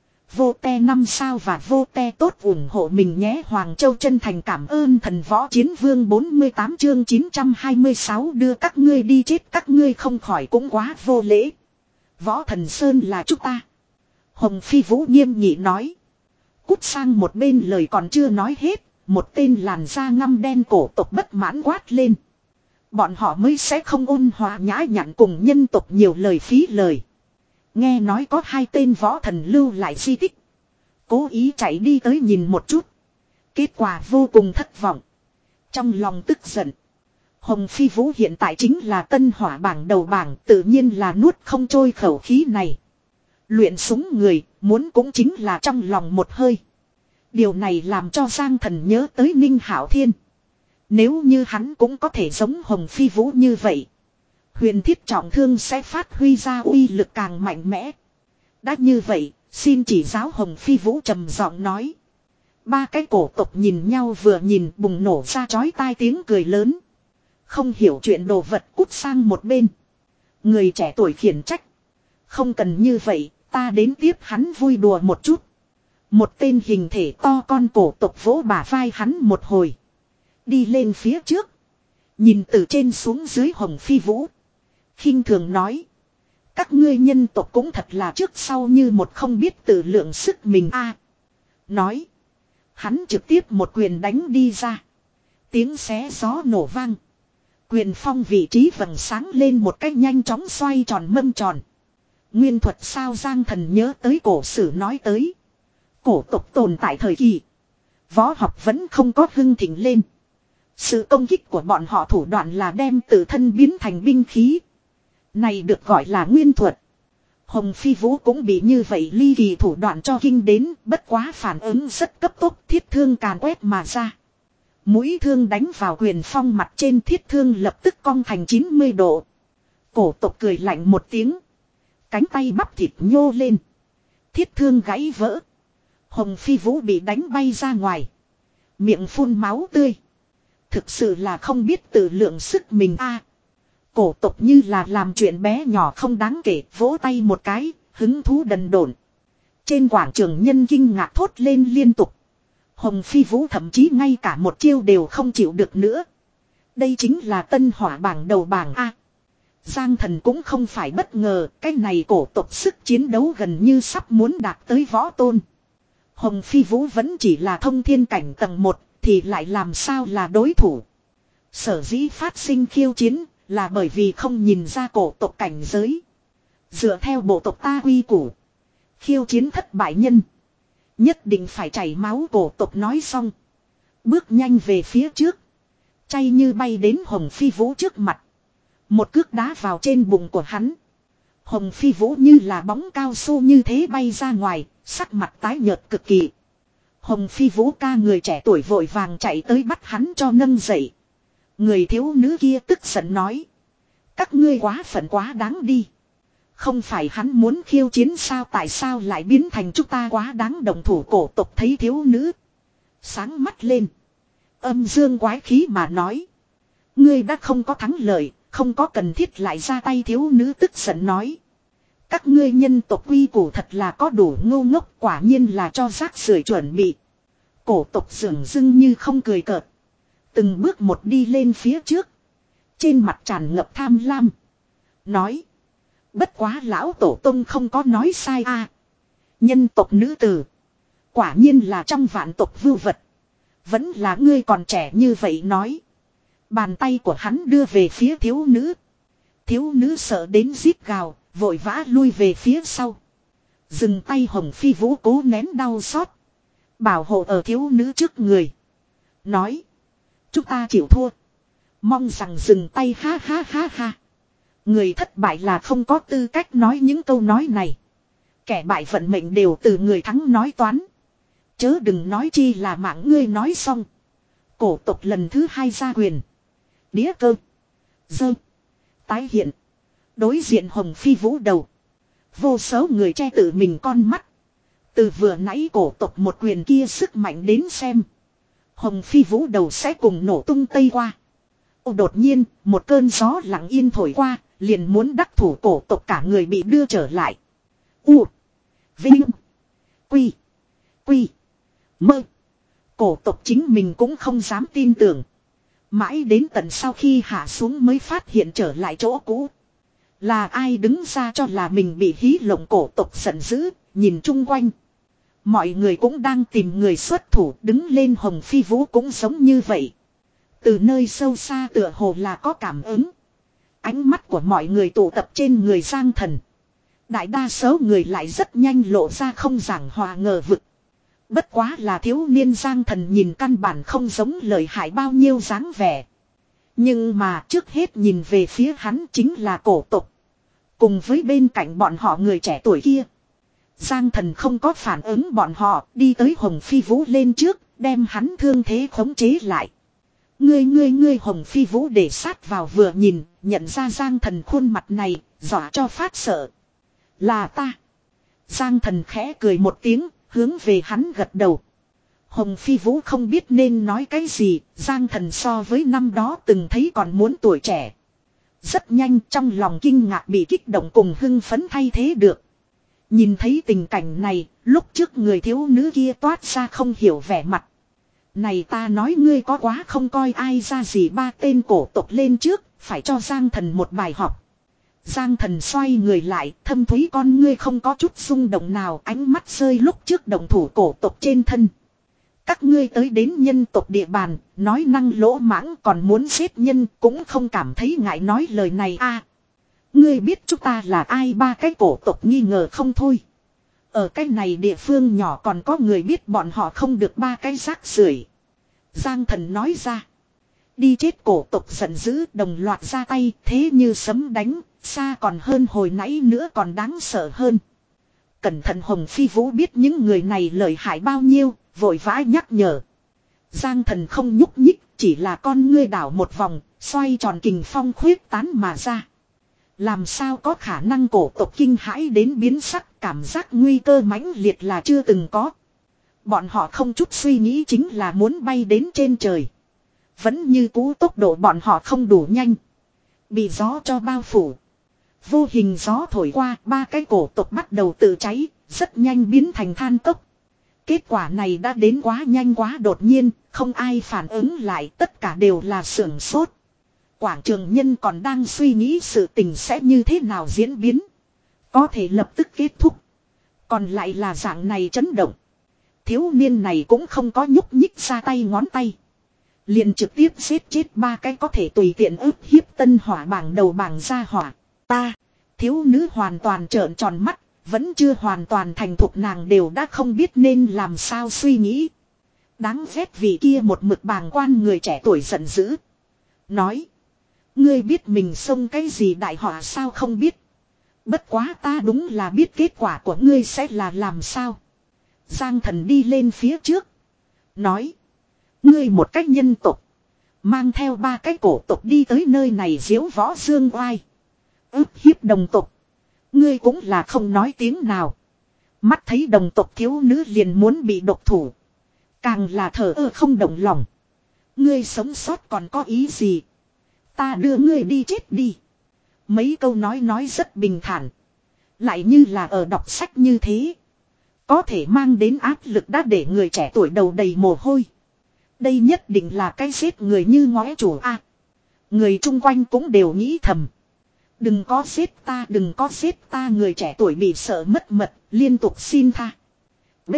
Vô te năm sao và vô te tốt ủng hộ mình nhé. Hoàng Châu chân thành cảm ơn thần võ chiến vương. Bốn mươi tám chương chín trăm hai mươi sáu đưa các ngươi đi chết, các ngươi không khỏi cũng quá vô lễ. Võ thần Sơn là chúng ta. Hồng Phi Vũ nghiêm nghị nói. Cút sang một bên, lời còn chưa nói hết, một tên làn da ngăm đen cổ tộc bất mãn quát lên. Bọn họ mới sẽ không ôn hòa nhã nhặn cùng nhân tộc nhiều lời phí lời. Nghe nói có hai tên võ thần lưu lại di tích. Cố ý chạy đi tới nhìn một chút. Kết quả vô cùng thất vọng. Trong lòng tức giận. Hồng Phi Vũ hiện tại chính là tân hỏa bảng đầu bảng, tự nhiên là nuốt không trôi khẩu khí này. Luyện súng người, muốn cũng chính là trong lòng một hơi. Điều này làm cho Giang Thần nhớ tới Ninh Hạo Thiên. Nếu như hắn cũng có thể giống Hồng Phi Vũ như vậy, huyền thiết trọng thương sẽ phát huy ra uy lực càng mạnh mẽ. Đã như vậy, xin chỉ giáo. Hồng Phi Vũ trầm giọng nói. Ba cái cổ tộc nhìn nhau vừa nhìn, bùng nổ ra chói tai tiếng cười lớn. Không hiểu chuyện đồ vật, cút sang một bên. Người trẻ tuổi khiển trách. Không cần như vậy, ta đến tiếp hắn vui đùa một chút. Một tên hình thể to con cổ tộc vỗ bả vai hắn một hồi. Đi lên phía trước. Nhìn từ trên xuống dưới Hồng Phi Vũ. Khinh thường nói. Các ngươi nhân tộc cũng thật là trước sau như một, không biết tự lượng sức mình a. Nói. Hắn trực tiếp một quyền đánh đi ra. Tiếng xé gió nổ vang. Quyền phong vị trí vầng sáng lên một cách nhanh chóng xoay tròn mâm tròn. Nguyên thuật sao Giang Thần nhớ tới cổ sử nói tới. Cổ tộc tồn tại thời kỳ. Võ học vẫn không có hưng thịnh lên. Sự công kích của bọn họ thủ đoạn là đem tự thân biến thành binh khí. Này được gọi là nguyên thuật. Hồng Phi Vũ cũng bị như vậy ly kỳ thủ đoạn cho kinh đến, bất quá phản ứng rất cấp tốc, thiết thương càn quét mà ra. Mũi thương đánh vào quyền phong mặt trên, thiết thương lập tức cong thành chín mươi độ. Cổ tộc cười lạnh một tiếng. Cánh tay bắp thịt nhô lên. Thiết thương gãy vỡ. Hồng Phi Vũ bị đánh bay ra ngoài. Miệng phun máu tươi. Thực sự là không biết tự lượng sức mình a. Cổ tộc như là làm chuyện bé nhỏ không đáng kể, vỗ tay một cái, hứng thú đần độn. Trên quảng trường nhân kinh ngạc thốt lên liên tục. Hồng Phi Vũ thậm chí ngay cả một chiêu đều không chịu được nữa. Đây chính là tân hỏa bảng đầu bảng A. Giang Thần cũng không phải bất ngờ, cái này cổ tộc sức chiến đấu gần như sắp muốn đạt tới võ tôn. Hồng Phi Vũ vẫn chỉ là thông thiên cảnh tầng một, thì lại làm sao là đối thủ. Sở dĩ phát sinh khiêu chiến, là bởi vì không nhìn ra cổ tộc cảnh giới. Dựa theo bộ tộc ta quy củ. Khiêu chiến thất bại nhân. Nhất định phải chảy máu cổ tộc nói xong. Bước nhanh về phía trước. Chay như bay đến Hồng Phi Vũ trước mặt. Một cước đá vào trên bụng của hắn. Hồng Phi Vũ như là bóng cao su như thế bay ra ngoài, sắc mặt tái nhợt cực kỳ. Hồng Phi Vũ ca người trẻ tuổi vội vàng chạy tới bắt hắn cho nâng dậy. Người thiếu nữ kia tức giận nói. Các ngươi quá phận quá đáng đi. Không phải hắn muốn khiêu chiến sao, tại sao lại biến thành chúng ta quá đáng đồng thủ. Cổ tộc thấy thiếu nữ. Sáng mắt lên. Âm dương quái khí mà nói. Ngươi đã không có thắng lợi, không có cần thiết lại ra tay. Thiếu nữ tức giận nói. Các ngươi nhân tộc quy củ thật là có đủ ngu ngốc, quả nhiên là cho rác rưởi chuẩn bị. Cổ tộc dường dưng như không cười cợt. Từng bước một đi lên phía trước. Trên mặt tràn ngập tham lam. Nói. Bất quá lão tổ tông không có nói sai a. Nhân tộc nữ tử. Quả nhiên là trong vạn tộc vưu vật. Vẫn là ngươi còn trẻ như vậy nói. Bàn tay của hắn đưa về phía thiếu nữ. Thiếu nữ sợ đến rít gào, vội vã lui về phía sau. Dừng tay. Hồng Phi Vũ cố nén đau xót. Bảo hộ ở thiếu nữ trước người. Nói. Chúng ta chịu thua. Mong rằng dừng tay. Ha ha ha ha. Người thất bại là không có tư cách nói những câu nói này. Kẻ bại vận mệnh đều từ người thắng nói toán. Chớ đừng nói chi là mạng. Ngươi nói xong. Cổ tộc lần thứ hai ra quyền. Đĩa cơ. Dơ. Tái hiện. Đối diện Hồng Phi Vũ đầu. Vô số người che tự mình con mắt. Từ vừa nãy cổ tộc một quyền kia sức mạnh đến xem. Hồng Phi Vũ đầu sẽ cùng nổ tung tây qua. Ô, đột nhiên, một cơn gió lặng yên thổi qua, liền muốn đắc thủ. Cổ tộc cả người bị đưa trở lại. U. Vinh. Quy. Quy. Mơ. Cổ tộc chính mình cũng không dám tin tưởng. Mãi đến tận sau khi hạ xuống mới phát hiện trở lại chỗ cũ. Là ai đứng ra cho là mình bị hí lộng. Cổ tộc giận dữ, nhìn chung quanh. Mọi người cũng đang tìm người xuất thủ. Đứng lên. Hồng Phi Vũ cũng giống như vậy. Từ nơi sâu xa tựa hồ là có cảm ứng. Ánh mắt của mọi người tụ tập trên người Giang Thần. Đại đa số người lại rất nhanh lộ ra không giảng hòa ngờ vực. Bất quá là thiếu niên Giang Thần nhìn căn bản không giống lợi hại bao nhiêu dáng vẻ. Nhưng mà trước hết nhìn về phía hắn chính là cổ tộc. Cùng với bên cạnh bọn họ người trẻ tuổi kia. Giang Thần không có phản ứng bọn họ, đi tới Hồng Phi Vũ lên trước, đem hắn thương thế khống chế lại. Ngươi ngươi ngươi. Hồng Phi Vũ để sát vào vừa nhìn, nhận ra Giang Thần khuôn mặt này, dọa cho phát sợ. Là ta. Giang Thần khẽ cười một tiếng, hướng về hắn gật đầu. Hồng Phi Vũ không biết nên nói cái gì, Giang Thần so với năm đó từng thấy còn muốn tuổi trẻ. Rất nhanh trong lòng kinh ngạc bị kích động cùng hưng phấn thay thế được. Nhìn thấy tình cảnh này, lúc trước người thiếu nữ kia toát ra không hiểu vẻ mặt. Này ta nói ngươi có quá không coi ai ra gì. Ba tên cổ tộc lên trước, phải cho Giang Thần một bài học. Giang Thần xoay người lại, thâm thúy con ngươi không có chút rung động nào, ánh mắt rơi lúc trước động thủ cổ tộc trên thân. Các ngươi tới đến nhân tộc địa bàn, nói năng lỗ mãng còn muốn giết nhân cũng không cảm thấy ngại nói lời này a. À, ngươi biết chúng ta là ai? Ba cái cổ tộc nghi ngờ không thôi. Ở cái này địa phương nhỏ còn có người biết bọn họ không được ba cái rác rưởi. Giang Thần nói ra. Đi chết cổ tộc giận dữ đồng loạt ra tay thế như sấm đánh, xa còn hơn hồi nãy nữa còn đáng sợ hơn. Cẩn thận Hồng Phi Vũ biết những người này lợi hại bao nhiêu, vội vã nhắc nhở. Giang Thần không nhúc nhích, chỉ là con ngươi đảo một vòng, xoay tròn kình phong khuyết tán mà ra. Làm sao có khả năng cổ tộc kinh hãi đến biến sắc, cảm giác nguy cơ mãnh liệt là chưa từng có. Bọn họ không chút suy nghĩ chính là muốn bay đến trên trời. Vẫn như cũ tốc độ bọn họ không đủ nhanh. Bị gió cho bao phủ. Vô hình gió thổi qua, ba cái cổ tộc bắt đầu tự cháy, rất nhanh biến thành than cốc. Kết quả này đã đến quá nhanh quá đột nhiên, không ai phản ứng lại, tất cả đều là sưởng sốt. Quảng trường nhân còn đang suy nghĩ sự tình sẽ như thế nào diễn biến. Có thể lập tức kết thúc. Còn lại là dạng này chấn động. Thiếu niên này cũng không có nhúc nhích ra tay ngón tay. Liền trực tiếp giết chết ba cái có thể tùy tiện ức hiếp tân hỏa bảng đầu bảng ra hỏa. Ta, thiếu nữ hoàn toàn trợn tròn mắt, vẫn chưa hoàn toàn thành thục nàng đều đã không biết nên làm sao suy nghĩ. Đáng ghét vì kia một mực bàng quan người trẻ tuổi giận dữ. Nói, ngươi biết mình xông cái gì đại họa sao? Không biết. Bất quá ta đúng là biết kết quả của ngươi sẽ là làm sao. Giang Thần đi lên phía trước. Nói, ngươi một cách nhân tộc, mang theo ba cái cổ tộc đi tới nơi này diếu võ dương oai, ức hiếp đồng tộc. Ngươi cũng là không nói tiếng nào. Mắt thấy đồng tộc thiếu nữ liền muốn bị độc thủ, càng là thờ ơ không động lòng. Ngươi sống sót còn có ý gì? Ta đưa ngươi đi chết đi. Mấy câu nói nói rất bình thản, lại như là ở đọc sách như thế. Có thể mang đến áp lực đã để người trẻ tuổi đầu đầy mồ hôi. Đây nhất định là cái giết người như ngói chủ a. À, người chung quanh cũng đều nghĩ thầm. Đừng có giết ta, đừng có giết ta. Người trẻ tuổi bị sợ mất mật, liên tục xin tha. B.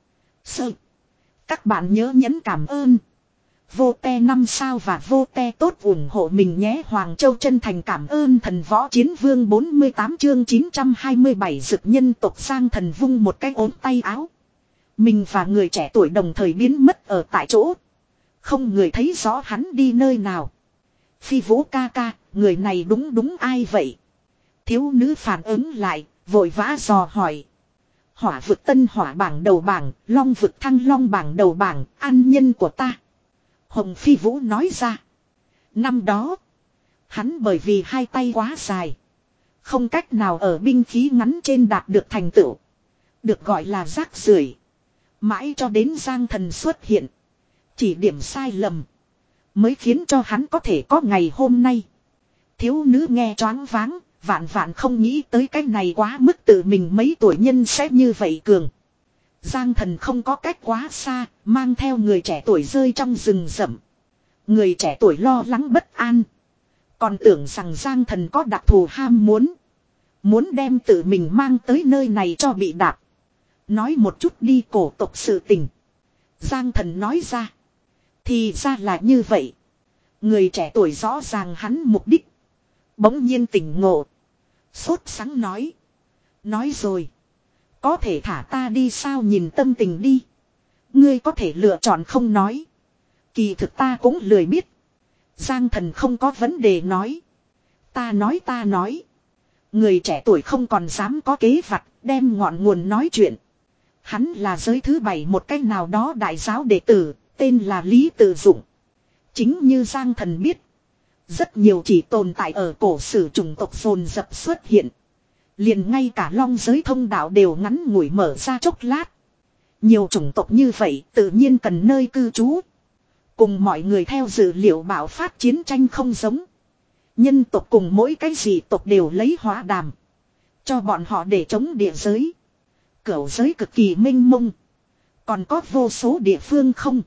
Sợ. Các bạn nhớ nhấn cảm ơn. Vô te năm sao và vô te tốt ủng hộ mình nhé. Hoàng Châu chân thành cảm ơn. Thần võ chiến vương bốn mươi tám chương chín trăm hai mươi bảy dực nhân tộc Giang Thần vung một cái ốm tay áo. Mình và người trẻ tuổi đồng thời biến mất ở tại chỗ. Không người thấy rõ hắn đi nơi nào. Phi Vũ ca ca, người này đúng đúng ai vậy? Thiếu nữ phản ứng lại, vội vã dò hỏi. Hỏa vực tân hỏa bảng đầu bảng, long vực thăng long bảng đầu bảng, an nhân của ta. Hồng Phi Vũ nói ra. Năm đó, hắn bởi vì hai tay quá dài, không cách nào ở binh khí ngắn trên đạt được thành tựu. Được gọi là rác rưởi. Mãi cho đến Giang Thần xuất hiện, chỉ điểm sai lầm, mới khiến cho hắn có thể có ngày hôm nay. Thiếu nữ nghe choáng váng, vạn vạn không nghĩ tới cái này quá mức tự mình mấy tuổi nhân sẽ như vậy cường. Giang Thần không có cách quá xa, mang theo người trẻ tuổi rơi trong rừng rậm. Người trẻ tuổi lo lắng bất an, còn tưởng rằng Giang Thần có đặc thù ham muốn, muốn đem tự mình mang tới nơi này cho bị đạp. Nói một chút đi cổ tộc sự tình. Giang Thần nói ra. Thì ra là như vậy. Người trẻ tuổi rõ ràng hắn mục đích. Bỗng nhiên tỉnh ngộ. Sốt sắng nói. Nói rồi. Có thể thả ta đi sao? Nhìn tâm tình đi. Ngươi có thể lựa chọn không nói. Kỳ thực ta cũng lười biết. Giang Thần không có vấn đề nói. Ta nói ta nói. Người trẻ tuổi không còn dám có kế vặt, đem ngọn nguồn nói chuyện. Hắn là giới thứ bảy một cách nào đó đại giáo đệ tử, tên là Lý Tự Dụng. Chính như Giang Thần biết, rất nhiều chỉ tồn tại ở cổ sử chủng tộc phồn dập xuất hiện. Liền ngay cả long giới thông đạo đều ngắn ngủi mở ra chốc lát. Nhiều chủng tộc như vậy tự nhiên cần nơi cư trú. Cùng mọi người theo dữ liệu bạo phát chiến tranh không giống. Nhân tộc cùng mỗi cái dị tộc đều lấy hóa đàm cho bọn họ để chống địa giới. Cửu giới cực kỳ mênh mông, còn có vô số địa phương không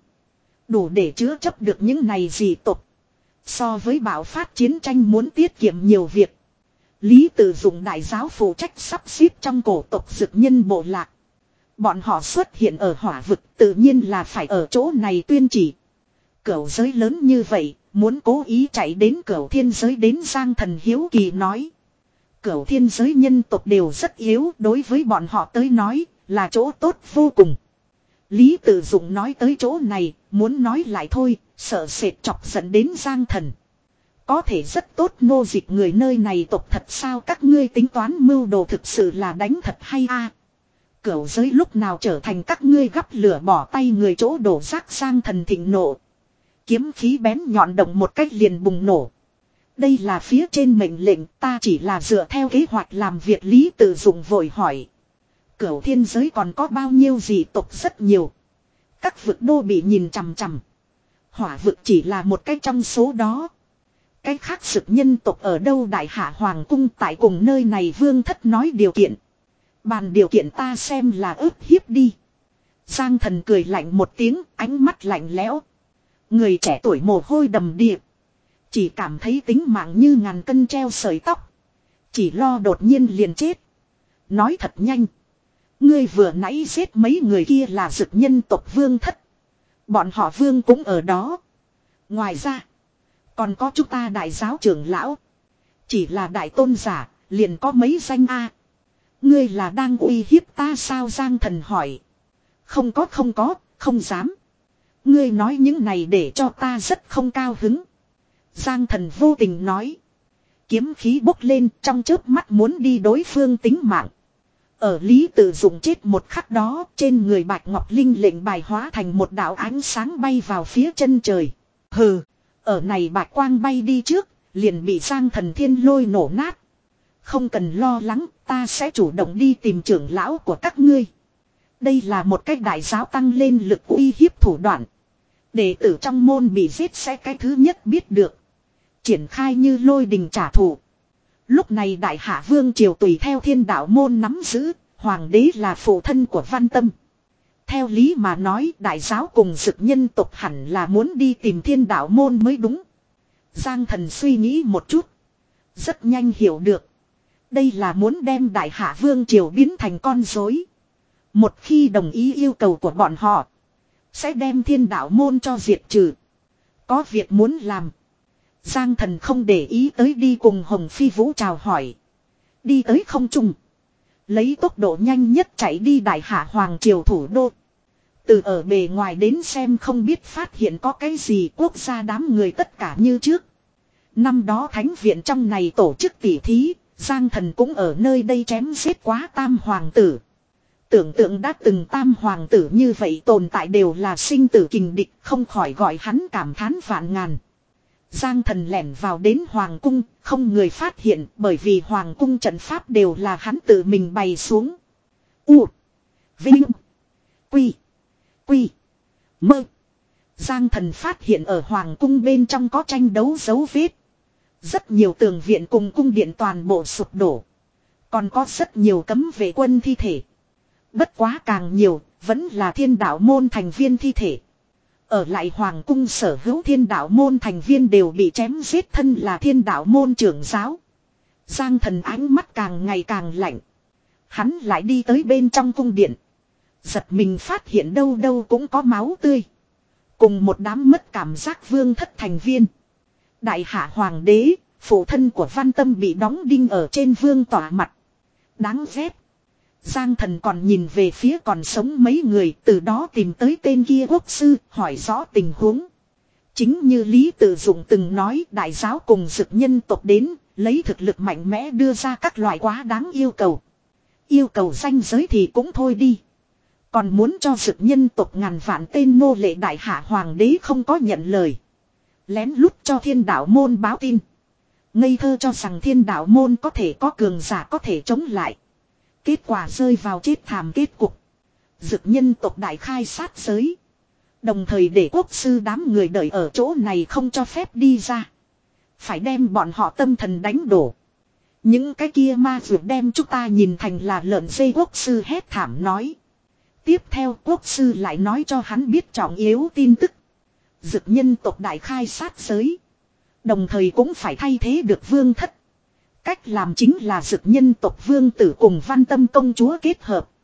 đủ để chứa chấp được những này dị tộc. So với bạo phát chiến tranh muốn tiết kiệm nhiều việc. Lý Tự Dụng đại giáo phụ trách sắp xếp trong cổ tộc dực nhân bộ lạc. Bọn họ xuất hiện ở hỏa vực tự nhiên là phải ở chỗ này tuyên chỉ. Cửu giới lớn như vậy, muốn cố ý chạy đến cửu thiên giới đến Giang Thần hiếu kỳ nói. Cửu thiên giới nhân tộc đều rất yếu, đối với bọn họ tới nói là chỗ tốt vô cùng. Lý Tự Dụng nói tới chỗ này, muốn nói lại thôi, sợ sệt chọc giận đến Giang Thần. Có thể rất tốt nô dịch người nơi này tộc thật sao, các ngươi tính toán mưu đồ thực sự là đánh thật hay a? À, cửu giới lúc nào trở thành các ngươi gắp lửa bỏ tay người chỗ đổ rác. Giang Thần thịnh nộ. Kiếm khí bén nhọn động một cách liền bùng nổ. Đây là phía trên mệnh lệnh, ta chỉ là dựa theo kế hoạch làm việc. Lý Tự Dụng vội hỏi. Cửu thiên giới còn có bao nhiêu dị tộc? Rất nhiều. Các vực đô bị nhìn chằm chằm. Hỏa vực chỉ là một cái trong số đó. Cái khác sực nhân tộc ở đâu? Đại Hạ Hoàng cung tại cùng nơi này vương thất nói điều kiện. Bàn điều kiện ta xem là ức hiếp đi. Giang Thần cười lạnh một tiếng, ánh mắt lạnh lẽo. Người trẻ tuổi mồ hôi đầm đìa. Chỉ cảm thấy tính mạng như ngàn cân treo sợi tóc. Chỉ lo đột nhiên liền chết. Nói thật nhanh. Ngươi vừa nãy giết mấy người kia là dực nhân tộc vương thất. Bọn họ vương cũng ở đó. Ngoài ra. Còn có chúng ta đại giáo trưởng lão. Chỉ là đại tôn giả. Liền có mấy danh a. Ngươi là đang uy hiếp ta sao? Giang Thần hỏi. Không có không có. Không dám. Ngươi nói những này để cho ta rất không cao hứng. Giang Thần vô tình nói. Kiếm khí bốc lên trong chớp mắt muốn đi đối phương tính mạng. Ở Lý Tự Dụng chết một khắc đó, trên người Bạch Ngọc Linh lệnh bài hóa thành một đạo ánh sáng bay vào phía chân trời. Hừ, ở này bạch quang bay đi trước, liền bị Giang Thần thiên lôi nổ nát. Không cần lo lắng, ta sẽ chủ động đi tìm trưởng lão của các ngươi. Đây là một cách đại giáo tăng lên lực uy hiếp thủ đoạn. Đệ tử trong môn bị giết sẽ cái thứ nhất biết được. Triển khai như lôi đình trả thù. Lúc này Đại Hạ Vương triều tùy theo Thiên Đạo môn nắm giữ, hoàng đế là phụ thân của Văn Tâm. Theo lý mà nói, đại giáo cùng dực nhân tộc hẳn là muốn đi tìm Thiên Đạo môn mới đúng. Giang Thần suy nghĩ một chút, rất nhanh hiểu được. Đây là muốn đem Đại Hạ Vương triều biến thành con rối. Một khi đồng ý yêu cầu của bọn họ, sẽ đem Thiên Đạo môn cho diệt trừ. Có việc muốn làm. Giang Thần không để ý tới đi cùng Hồng Phi Vũ chào hỏi. Đi tới không trung. Lấy tốc độ nhanh nhất chạy đi Đại Hạ Hoàng triều thủ đô. Từ ở bề ngoài đến xem không biết phát hiện có cái gì, quốc gia đám người tất cả như trước. Năm đó thánh viện trong này tổ chức tỉ thí, Giang Thần cũng ở nơi đây chém giết quá tam hoàng tử. Tưởng tượng đã từng tam hoàng tử như vậy tồn tại đều là sinh tử kình địch, không khỏi gọi hắn cảm thán vạn ngàn. Giang Thần lẻn vào đến hoàng cung, không người phát hiện bởi vì hoàng cung trận pháp đều là hắn tự mình bày xuống. U. Vinh. Quy. Quy. Mơ. Giang Thần phát hiện ở hoàng cung bên trong có tranh đấu dấu vết. Rất nhiều tường viện cùng cung điện toàn bộ sụp đổ. Còn có rất nhiều cấm vệ quân thi thể. Bất quá càng nhiều, vẫn là Thiên Đạo môn thành viên thi thể. Ở lại hoàng cung sở hữu Thiên Đạo môn thành viên đều bị chém giết, thân là Thiên Đạo môn trưởng giáo. Giang Thần ánh mắt càng ngày càng lạnh. Hắn lại đi tới bên trong cung điện. Giật mình phát hiện đâu đâu cũng có máu tươi. Cùng một đám mất cảm giác vương thất thành viên. Đại Hạ Hoàng đế, phụ thân của Văn Tâm bị đóng đinh ở trên vương tỏa mặt. Đáng ghét. Giang Thần còn nhìn về phía còn sống mấy người, từ đó tìm tới tên kia quốc sư, hỏi rõ tình huống. Chính như Lý Tự Dụng từng nói, đại giáo cùng dực nhân tộc đến, lấy thực lực mạnh mẽ đưa ra các loại quá đáng yêu cầu. Yêu cầu danh giới thì cũng thôi đi. Còn muốn cho dực nhân tộc ngàn vạn tên nô lệ. Đại Hạ Hoàng đế không có nhận lời. Lén lút cho Thiên Đạo môn báo tin. Ngây thơ cho rằng Thiên Đạo môn có thể có cường giả có thể chống lại. Kết quả rơi vào chết thảm kết cục. Dực nhân tộc đại khai sát giới. Đồng thời để quốc sư đám người đợi ở chỗ này không cho phép đi ra. Phải đem bọn họ tâm thần đánh đổ. Những cái kia ma dược đem chúng ta nhìn thành là lợn dây, quốc sư hét thảm nói. Tiếp theo quốc sư lại nói cho hắn biết trọng yếu tin tức. Dực nhân tộc đại khai sát giới. Đồng thời cũng phải thay thế được vương thất. Cách làm chính là dực nhân tộc vương tử cùng Văn Tâm công chúa kết hợp.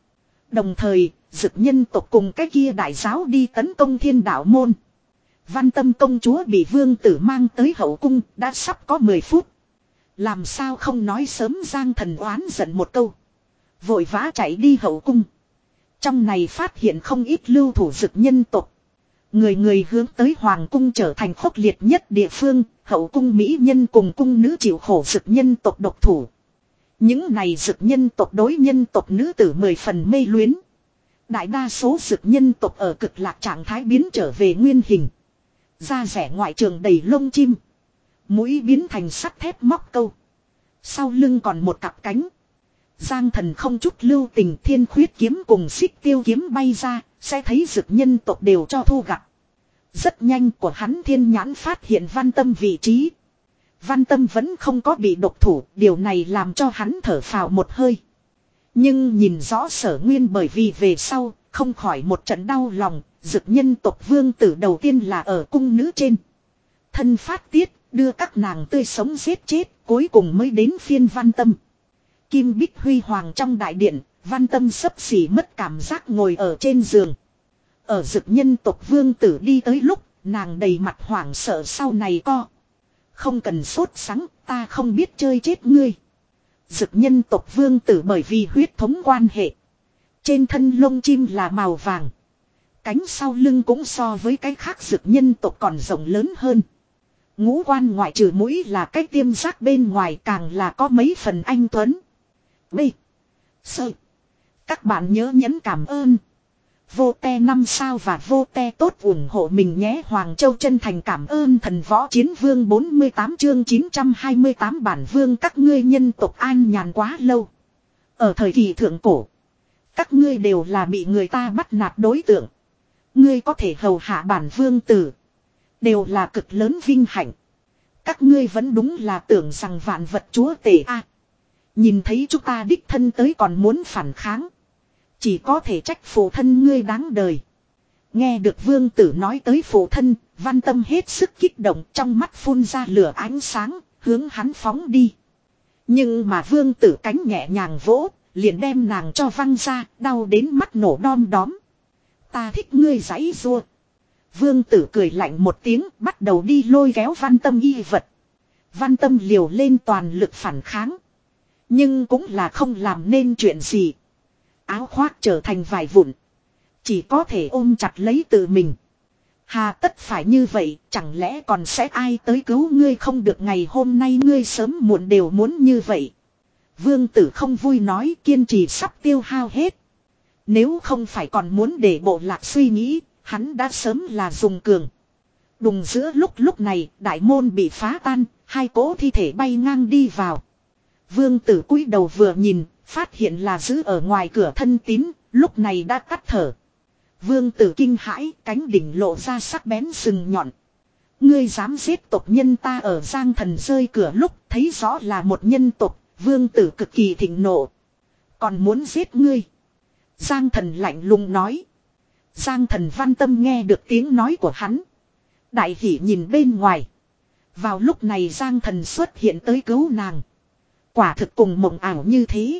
Đồng thời, dực nhân tộc cùng cái kia đại giáo đi tấn công thiên đạo môn. Văn Tâm công chúa bị vương tử mang tới hậu cung đã sắp có mười phút. Làm sao không nói sớm, Giang Thần oán giận một câu. Vội vã chạy đi hậu cung. Trong này phát hiện không ít lưu thủ dực nhân tộc. Người người hướng tới hoàng cung trở thành khốc liệt nhất địa phương, hậu cung mỹ nhân cùng cung nữ chịu khổ dực nhân tộc độc thủ. Những này dực nhân tộc đối nhân tộc nữ tử mười phần mê luyến. Đại đa số dực nhân tộc ở cực lạc trạng thái biến trở về nguyên hình. Da rẻ ngoại trường đầy lông chim. Mũi biến thành sắt thép móc câu. Sau lưng còn một cặp cánh. Giang Thần không chút lưu tình, thiên khuyết kiếm cùng xích tiêu kiếm bay ra, sẽ thấy dực nhân tộc đều cho thu gặt. Rất nhanh của hắn thiên nhãn phát hiện Văn Tâm vị trí. Văn Tâm vẫn không có bị độc thủ, điều này làm cho hắn thở phào một hơi. Nhưng nhìn rõ Sở Nguyên bởi vì về sau, không khỏi một trận đau lòng, dực nhân tộc vương tử đầu tiên là ở cung nữ trên. Thân phát tiết, đưa các nàng tươi sống giết chết, cuối cùng mới đến phiên Văn Tâm. Kim Bích huy hoàng trong đại điện, Văn Tâm sấp xỉ mất cảm giác ngồi ở trên giường. Ở dực nhân tộc vương tử đi tới lúc, nàng đầy mặt hoảng sợ sau này co. Không cần sốt sắng, ta không biết chơi chết ngươi. Dực nhân tộc vương tử bởi vì huyết thống quan hệ. Trên thân lông chim là màu vàng. Cánh sau lưng cũng so với cái khác dực nhân tộc còn rộng lớn hơn. Ngũ quan ngoại trừ mũi là cái tiêm giác bên ngoài càng là có mấy phần anh tuấn. B. Sơ. Các bạn nhớ nhấn cảm ơn. Vô te năm sao và vô te tốt ủng hộ mình nhé. Hoàng Châu chân thành cảm ơn thần võ chiến vương bốn mươi tám chương chín trăm hai mươi tám bản vương các ngươi nhân tộc an nhàn quá lâu. Ở thời kỳ thượng cổ, các ngươi đều là bị người ta bắt nạt đối tượng. Ngươi có thể hầu hạ bản vương tử, đều là cực lớn vinh hạnh. Các ngươi vẫn đúng là tưởng rằng vạn vật chúa tể a. À, nhìn thấy chúng ta đích thân tới còn muốn phản kháng. Chỉ có thể trách phụ thân ngươi đáng đời. Nghe được vương tử nói tới phụ thân, Văn Tâm hết sức kích động, trong mắt phun ra lửa ánh sáng, hướng hắn phóng đi. Nhưng mà vương tử cánh nhẹ nhàng vỗ, liền đem nàng cho văng ra, đau đến mắt nổ đom đóm. Ta thích ngươi giãy giụa. Vương tử cười lạnh một tiếng, bắt đầu đi lôi kéo Văn Tâm y vật. Văn Tâm liều lên toàn lực phản kháng. Nhưng cũng là không làm nên chuyện gì. Áo khoác trở thành vài vụn. Chỉ có thể ôm chặt lấy tự mình. Hà tất phải như vậy, chẳng lẽ còn sẽ ai tới cứu ngươi không được, ngày hôm nay ngươi sớm muộn đều muốn như vậy. Vương tử không vui nói, kiên trì sắp tiêu hao hết. Nếu không phải còn muốn để bộ lạc suy nghĩ, hắn đã sớm là dùng cường. Đùng giữa lúc lúc này, đại môn bị phá tan, hai cỗ thi thể bay ngang đi vào. Vương tử cúi đầu vừa nhìn, phát hiện là giữ ở ngoài cửa thân tín, lúc này đã tắt thở. Vương tử kinh hãi, cánh đỉnh lộ ra sắc bén sừng nhọn. Ngươi dám giết tộc nhân ta. Ở Giang Thần rơi cửa lúc thấy rõ là một nhân tộc, vương tử cực kỳ thịnh nộ. Còn muốn giết ngươi. Giang Thần lạnh lùng nói. Giang Thần Văn Tâm nghe được tiếng nói của hắn. Đại hỉ nhìn bên ngoài. Vào lúc này Giang Thần xuất hiện tới cứu nàng. Quả thực cùng mộng ảo như thế.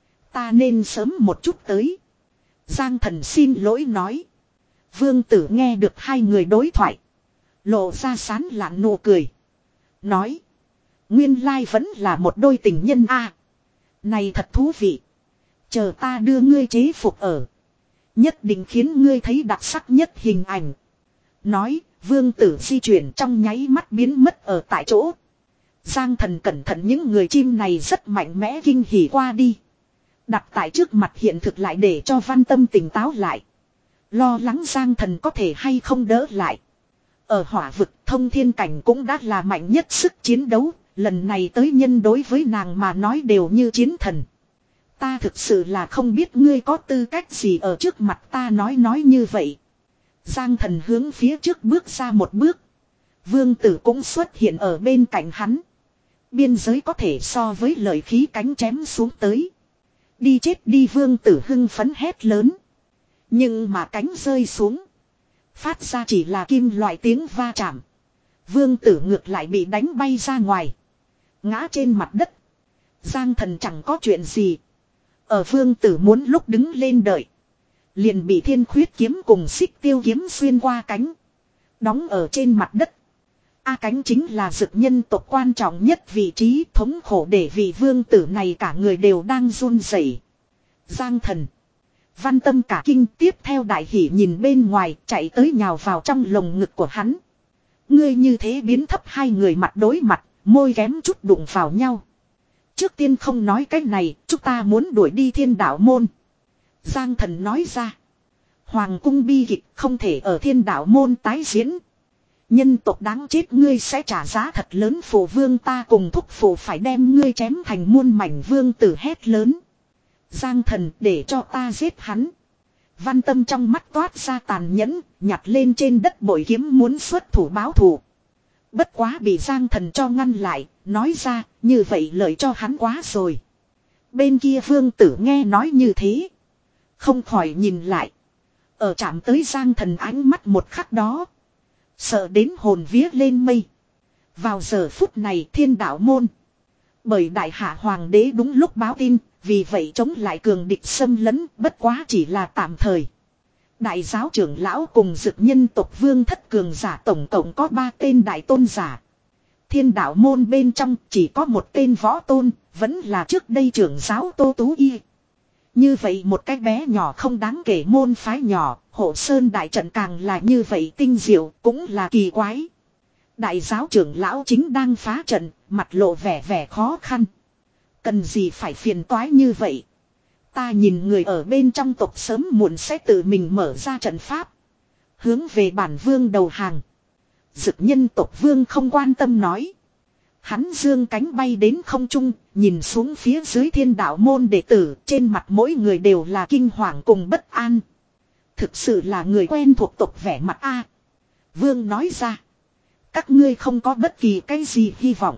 Ta nên sớm một chút tới. Giang Thần xin lỗi nói. Vương tử nghe được hai người đối thoại. Lộ ra sán lạn nụ cười. Nói. Nguyên lai vẫn là một đôi tình nhân a. À, này thật thú vị. Chờ ta đưa ngươi chế phục ở. Nhất định khiến ngươi thấy đặc sắc nhất hình ảnh. Nói, vương tử di chuyển trong nháy mắt biến mất ở tại chỗ. Giang Thần cẩn thận những người chim này rất mạnh mẽ kinh hỉ qua đi. Đặt tại trước mặt hiện thực lại để cho Văn Tâm tỉnh táo lại. Lo lắng Giang Thần có thể hay không đỡ lại. Ở hỏa vực thông thiên cảnh cũng đã là mạnh nhất sức chiến đấu. Lần này tới nhân đối với nàng mà nói đều như chiến thần. Ta thực sự là không biết ngươi có tư cách gì ở trước mặt ta nói nói như vậy. Giang Thần hướng phía trước bước ra một bước. Vương tử cũng xuất hiện ở bên cạnh hắn. Biên giới có thể so với lợi khí cánh chém xuống tới. Đi chết đi, vương tử hưng phấn hét lớn. Nhưng mà cánh rơi xuống. Phát ra chỉ là kim loại tiếng va chạm. Vương tử ngược lại bị đánh bay ra ngoài. Ngã trên mặt đất. Giang Thần chẳng có chuyện gì. Ở vương tử muốn lúc đứng lên đợi. Liền bị thiên khuyết kiếm cùng xích tiêu kiếm xuyên qua cánh. Đóng ở trên mặt đất. A cánh chính là dực nhân tộc quan trọng nhất vị trí, thống khổ để vị vương tử này cả người đều đang run rẩy. Giang Thần. Văn Tâm cả kinh, tiếp theo đại hỉ nhìn bên ngoài, chạy tới nhào vào trong lồng ngực của hắn. Ngươi như thế biến thấp, hai người mặt đối mặt, môi kém chút đụng vào nhau. Trước tiên không nói cái này, chúng ta muốn đuổi đi Thiên Đạo môn. Giang Thần nói ra. Hoàng cung bi kịch không thể ở Thiên Đạo môn tái diễn. Nhân tộc đáng chết, ngươi sẽ trả giá thật lớn. Phụ vương ta cùng thúc phụ phải đem ngươi chém thành muôn mảnh. Vương tử hét lớn. Giang Thần, để cho ta giết hắn. Văn Tâm trong mắt toát ra tàn nhẫn, nhặt lên trên đất bội kiếm muốn xuất thủ báo thù. Bất quá bị Giang Thần cho ngăn lại, nói ra, như vậy lợi cho hắn quá rồi. Bên kia vương tử nghe nói như thế, không khỏi nhìn lại. Ở chạm tới Giang Thần ánh mắt một khắc đó, sợ đến hồn vía lên mây. Vào giờ phút này Thiên Đạo môn, bởi đại hạ hoàng đế đúng lúc báo tin, vì vậy chống lại cường địch xâm lấn, bất quá chỉ là tạm thời. Đại giáo trưởng lão cùng dực nhân tộc vương thất cường giả tổng cộng có ba tên đại tôn giả. Thiên Đạo môn bên trong chỉ có một tên võ tôn, vẫn là trước đây trưởng giáo Tô Tú Y. Như vậy một cái bé nhỏ không đáng kể môn phái nhỏ, Hộ Sơn đại trận càng là như vậy tinh diệu, cũng là kỳ quái. Đại giáo trưởng lão chính đang phá trận, mặt lộ vẻ vẻ khó khăn. Cần gì phải phiền toái như vậy? Ta nhìn người ở bên trong tộc sớm muộn sẽ tự mình mở ra trận pháp, hướng về bản vương đầu hàng. Dực nhân tộc vương không quan tâm nói. Hắn dương cánh bay đến không trung, nhìn xuống phía dưới Thiên Đạo môn đệ tử, trên mặt mỗi người đều là kinh hoàng cùng bất an. Thực sự là người quen thuộc tộc vẻ mặt a. Vương nói ra. Các ngươi không có bất kỳ cái gì hy vọng.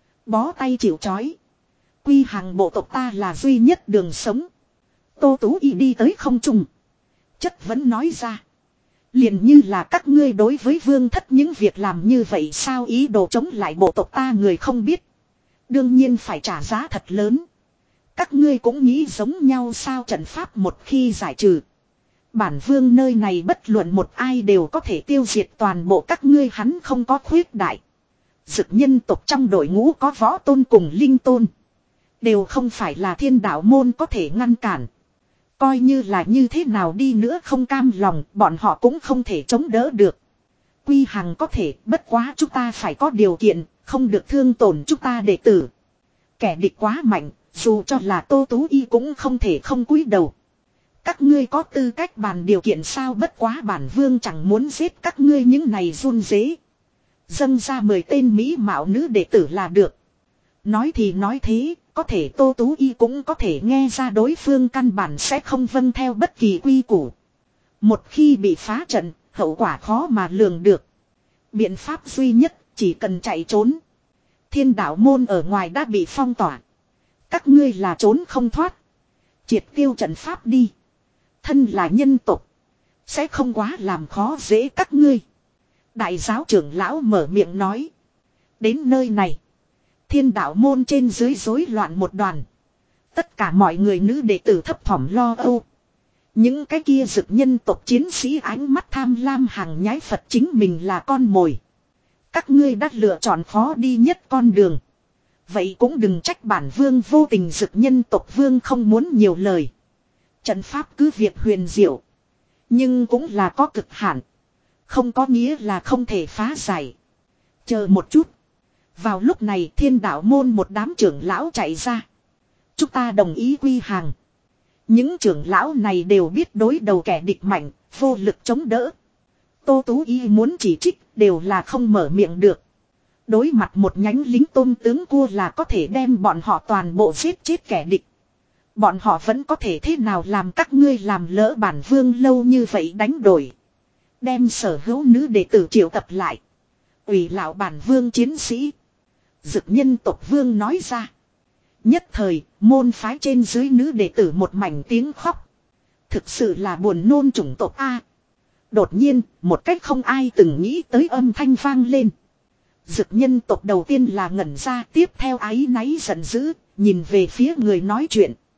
Bó tay chịu trói. Quy hàng bộ tộc ta là duy nhất đường sống. Tô Tú Y đi tới không trung, chất vấn nói ra. Liền như là các ngươi đối với vương thất những việc làm như vậy sao, ý đồ chống lại bộ tộc ta người không biết. Đương nhiên phải trả giá thật lớn. Các ngươi cũng nghĩ giống nhau sao? Trận pháp một khi giải trừ, bản vương nơi này bất luận một ai đều có thể tiêu diệt toàn bộ các ngươi. Hắn không có khuyết đại. Dực nhân tộc trong đội ngũ có võ tôn cùng linh tôn, đều không phải là Thiên Đạo môn có thể ngăn cản. Coi như là như thế nào đi nữa không cam lòng, bọn họ cũng không thể chống đỡ được. Quy Hằng có thể, bất quá chúng ta phải có điều kiện, không được thương tổn chúng ta đệ tử. Kẻ địch quá mạnh, dù cho là Tô Tú Y cũng không thể không cúi đầu. Các ngươi có tư cách bàn điều kiện sao? Bất quá bản vương chẳng muốn giết các ngươi những này run rế. Dâng ra mười tên mỹ mạo nữ đệ tử là được. Nói thì nói thế, có thể Tô Tú Y cũng có thể nghe ra đối phương căn bản sẽ không vâng theo bất kỳ quy củ. Một khi bị phá trận, hậu quả khó mà lường được. Biện pháp duy nhất chỉ cần chạy trốn. Thiên Đạo môn ở ngoài đã bị phong tỏa. Các ngươi là trốn không thoát. Triệt tiêu trận pháp đi. Thân là nhân tộc, sẽ không quá làm khó dễ các ngươi. Đại giáo trưởng lão mở miệng nói. Đến nơi này, Thiên Đạo môn trên dưới rối loạn một đoàn. Tất cả mọi người nữ đệ tử thấp thỏm lo âu. Những cái kia dực nhân tộc chiến sĩ ánh mắt tham lam hàng nhái Phật chính mình là con mồi. Các ngươi đã lựa chọn khó đi nhất con đường. Vậy cũng đừng trách bản vương vô tình. Dực nhân tộc vương không muốn nhiều lời. Trận pháp cứ việc huyền diệu, nhưng cũng là có cực hạn. Không có nghĩa là không thể phá giải. Chờ một chút. Vào lúc này Thiên Đạo môn một đám trưởng lão chạy ra. Chúng ta đồng ý quy hàng. Những trưởng lão này đều biết đối đầu kẻ địch mạnh, vô lực chống đỡ. Tô Tú Y muốn chỉ trích đều là không mở miệng được. Đối mặt một nhánh lính tôm tướng cua là có thể đem bọn họ toàn bộ giết chết kẻ địch. Bọn họ vẫn có thể thế nào làm các ngươi làm lỡ bản vương lâu như vậy đánh đổi. Đem sở hữu nữ đệ tử triệu tập lại. Ủy lão bản vương chiến sĩ. Dực nhân tộc vương nói ra. Nhất thời, môn phái trên dưới nữ đệ tử một mảnh tiếng khóc. Thực sự là buồn nôn chủng tộc A. Đột nhiên, một cách không ai từng nghĩ tới âm thanh vang lên. Dực nhân tộc đầu tiên là ngẩn ra, tiếp theo áy náy giận dữ, nhìn về phía người nói chuyện.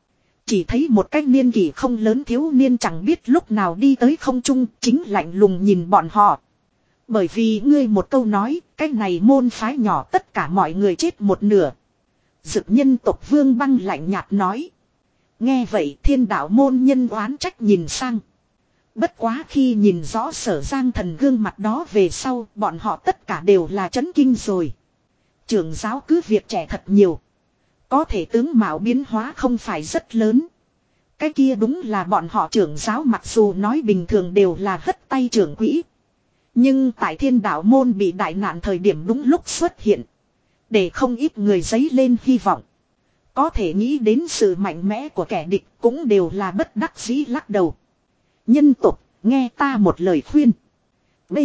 Chỉ thấy một cái niên kỷ không lớn thiếu niên chẳng biết lúc nào đi tới không trung, chính lạnh lùng nhìn bọn họ. Bởi vì ngươi một câu nói, cái này môn phái nhỏ tất cả mọi người chết một nửa. Dực nhân tộc Vương Băng lạnh nhạt nói. Nghe vậy thiên đạo môn nhân oán trách nhìn sang. Bất quá khi nhìn rõ Sở Giang Thần gương mặt đó về sau, bọn họ tất cả đều là chấn kinh rồi. Trưởng giáo cứ việc trẻ thật nhiều. Có thể tướng mạo biến hóa không phải rất lớn. Cái kia đúng là bọn họ trưởng giáo, mặc dù nói bình thường đều là hất tay trưởng quỹ. Nhưng tại thiên đạo môn bị đại nạn thời điểm đúng lúc xuất hiện. Để không ít người dấy lên hy vọng. Có thể nghĩ đến sự mạnh mẽ của kẻ địch cũng đều là bất đắc dĩ lắc đầu. Nhân tộc, nghe ta một lời khuyên. B.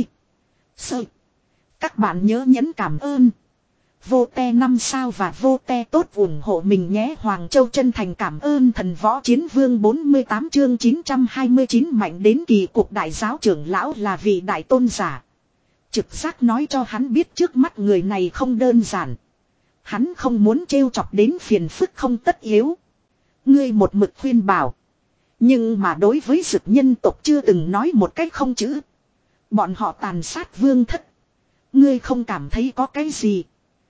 Sơ. Các bạn nhớ nhấn cảm ơn. Vô te năm sao và vô te tốt ủng hộ mình nhé. Hoàng Châu chân thành cảm ơn thần võ chiến vương bốn mươi tám chương chín trăm hai mươi chín mạnh đến kỳ cục đại giáo trưởng lão là vị đại tôn giả. Trực giác nói cho hắn biết trước mắt người này không đơn giản. Hắn không muốn trêu chọc đến phiền phức không tất yếu. Ngươi một mực khuyên bảo. Nhưng mà đối với dực nhân tộc chưa từng nói một cách không chữ. Bọn họ tàn sát vương thất. Ngươi không cảm thấy có cái gì.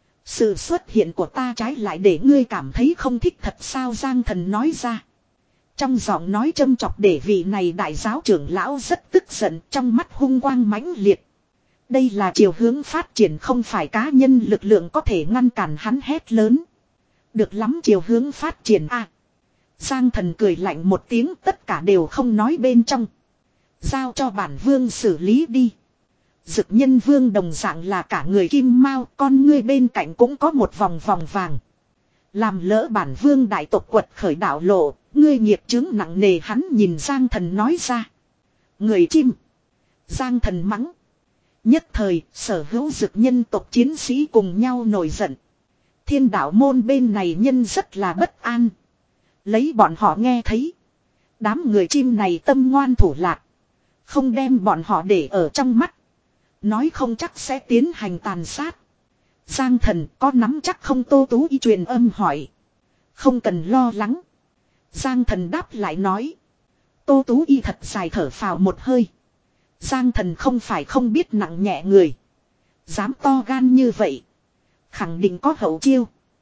Sự xuất hiện của ta trái lại để ngươi cảm thấy không thích thật sao, Giang Thần nói ra. Trong giọng nói châm chọc để vị này đại giáo trưởng lão rất tức giận, trong mắt hung quang mãnh liệt. Đây là chiều hướng phát triển, không phải cá nhân lực lượng có thể ngăn cản hắn hét lớn. Được lắm, chiều hướng phát triển a. À, Giang Thần cười lạnh một tiếng, tất cả đều không nói bên trong. Giao cho bản vương xử lý đi. Dực nhân vương đồng dạng là cả người kim mao, con ngươi bên cạnh cũng có một vòng vòng vàng. Làm lỡ bản vương đại tộc quật khởi đạo lộ, ngươi nghiệp chứng nặng nề, hắn nhìn Giang Thần nói ra. Người chim. Giang Thần mắng. Nhất thời, sở hữu dực nhân tộc chiến sĩ cùng nhau nổi giận. Thiên đạo môn bên này nhân rất là bất an. Lấy bọn họ nghe thấy. Đám người chim này tâm ngoan thủ lạc. Không đem bọn họ để ở trong mắt. Nói không chắc sẽ tiến hành tàn sát. Giang Thần có nắm chắc không? Tô Tú Y truyền âm hỏi. Không cần lo lắng. Giang Thần đáp lại nói. Tô Tú Y thật dài thở phào một hơi. Giang Thần không phải không biết nặng nhẹ người. Dám to gan như vậy. Khẳng định có hậu chiêu.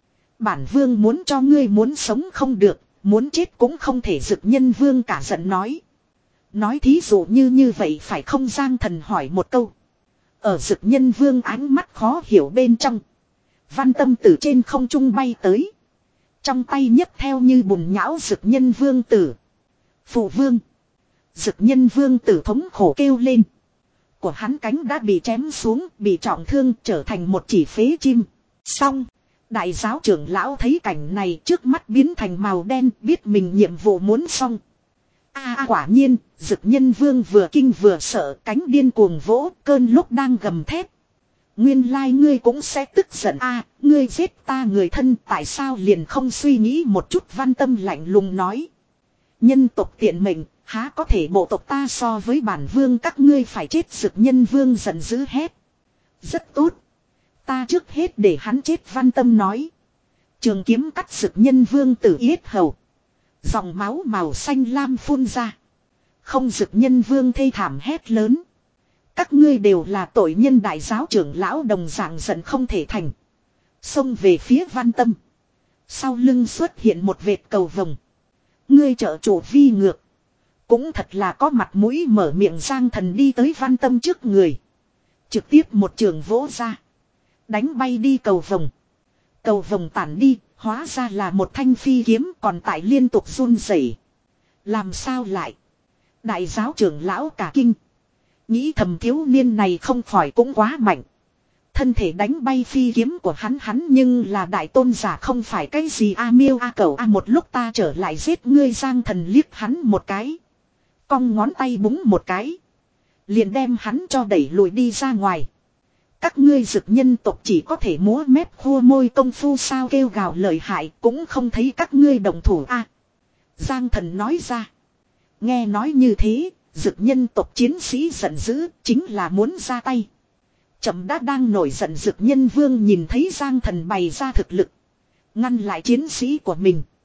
Bản vương muốn cho ngươi muốn sống không được. Muốn chết cũng không thể. Dực nhân vương cả giận nói. Nói thí dụ như như vậy phải không? Giang Thần hỏi một câu. Ở dực nhân vương ánh mắt khó hiểu bên trong. Văn Tâm từ trên không trung bay tới. Trong tay nhấc theo như bùn nhão dực nhân vương tử. Phụ vương. Dực nhân vương tử thống khổ kêu lên. Của hắn cánh đã bị chém xuống, bị trọng thương, trở thành một chỉ phế chim. Xong. Đại giáo trưởng lão thấy cảnh này, trước mắt biến thành màu đen, biết mình nhiệm vụ muốn xong. A à, quả nhiên, dực nhân vương vừa kinh vừa sợ, cánh điên cuồng vỗ, cơn lúc đang gầm thét. Nguyên lai like ngươi cũng sẽ tức giận a, à, ngươi giết ta người thân, tại sao liền không suy nghĩ một chút? Văn Tâm lạnh lùng nói. Nhân tộc tiện mệnh, há có thể bộ tộc ta so với bản vương các ngươi phải chết? Dực nhân vương giận dữ hét. Rất tốt. Ta trước hết để hắn chết, Văn Tâm nói. Trường kiếm cắt dực nhân vương tử yết hầu. Dòng máu màu xanh lam phun ra. Không, dực nhân vương thê thảm hét lớn. Các ngươi đều là tội nhân. Đại giáo trưởng lão đồng dạng giận không thể thành. Xông về phía Văn Tâm. Sau lưng xuất hiện một vệt cầu vồng. Ngươi trợ chủ vi ngược. Cũng thật là có mặt mũi. Mở miệng. Giang Thần đi tới Văn Tâm trước người. Trực tiếp một trường vỗ ra. Đánh bay đi cầu vồng. Cầu vồng tản đi. Hóa ra là một thanh phi kiếm còn tại liên tục run rẩy. Làm sao lại? Đại giáo trưởng lão cả kinh. Nghĩ thầm thiếu niên này không khỏi cũng quá mạnh. Thân thể đánh bay phi kiếm của hắn hắn nhưng là đại tôn giả không phải cái gì a miêu a cầu a. Một lúc ta trở lại giết ngươi. Giang Thần liếc hắn một cái. Cong ngón tay búng một cái. Liền đem hắn cho đẩy lùi đi ra ngoài. Các ngươi dực nhân tộc chỉ có thể múa mép khua môi công phu sao? Kêu gào lợi hại cũng không thấy các ngươi đồng thủ a. À, Giang Thần nói ra. Nghe nói như thế, dực nhân tộc chiến sĩ giận dữ, chính là muốn ra tay. Chậm đã đang nổi giận dực nhân vương nhìn thấy Giang Thần bày ra thực lực. Ngăn lại chiến sĩ của mình.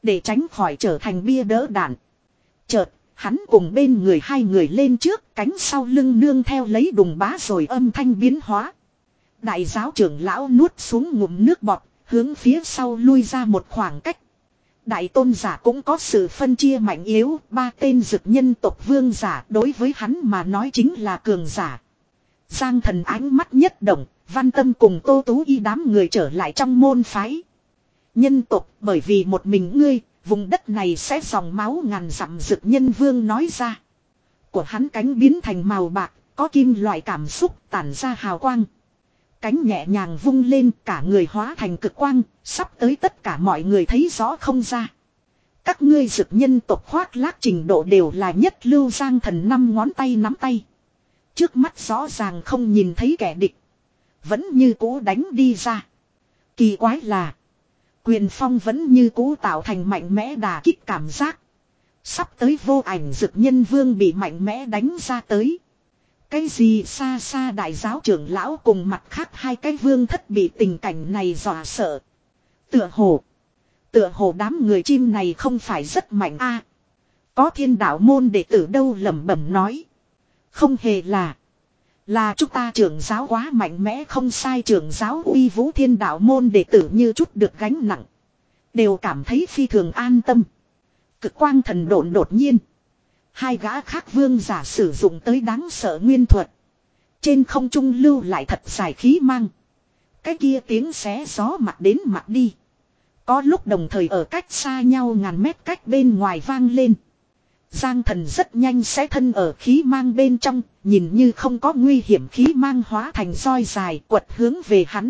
Để tránh khỏi trở thành bia đỡ đạn. Chợt, hắn cùng bên người hai người lên trước, cánh sau lưng nương theo lấy đùng bá rồi âm thanh biến hóa. Đại giáo trưởng lão nuốt xuống ngụm nước bọt, hướng phía sau lui ra một khoảng cách. Đại tôn giả cũng có sự phân chia mạnh yếu, ba tên dực nhân tộc vương giả đối với hắn mà nói chính là cường giả. Giang Thần ánh mắt nhất động, Văn Tâm cùng Tô Tú Y đám người trở lại trong môn phái. Nhân tộc bởi vì một mình ngươi, vùng đất này sẽ dòng máu ngàn dặm, dực nhân vương nói ra. Của hắn cánh biến thành màu bạc, có kim loại cảm xúc tản ra hào quang. Cánh nhẹ nhàng vung lên, cả người hóa thành cực quang, sắp tới tất cả mọi người thấy rõ không ra. Các ngươi dực nhân tộc khoác lác trình độ đều là nhất lưu. Giang Thần năm ngón tay nắm tay. Trước mắt rõ ràng không nhìn thấy kẻ địch, vẫn như cũ đánh đi ra. Kỳ quái là quyền phong vẫn như cũ tạo thành mạnh mẽ đà kích cảm giác. Sắp tới vô ảnh dực nhân vương bị mạnh mẽ đánh ra tới. Cái gì xa xa đại giáo trưởng lão cùng mặt khác hai cái vương thất bị tình cảnh này dọa sợ. Tựa hồ. Tựa hồ đám người chim này không phải rất mạnh a. Có thiên đạo môn đệ tử đâu lẩm bẩm nói. Không hề là. Là chúng ta trưởng giáo quá mạnh mẽ, không sai. Trưởng giáo uy vũ thiên đạo môn đệ tử như chút được gánh nặng. Đều cảm thấy phi thường an tâm. Cực quang thần độn đột nhiên. Hai gã khác vương giả sử dụng tới đáng sợ nguyên thuật. Trên không trung lưu lại thật dài khí mang. Cái kia tiếng xé gió mặt đến mặt đi. Có lúc đồng thời ở cách xa nhau ngàn mét cách bên ngoài vang lên. Giang Thần rất nhanh sẽ thân ở khí mang bên trong, nhìn như không có nguy hiểm khí mang hóa thành roi dài quật hướng về hắn.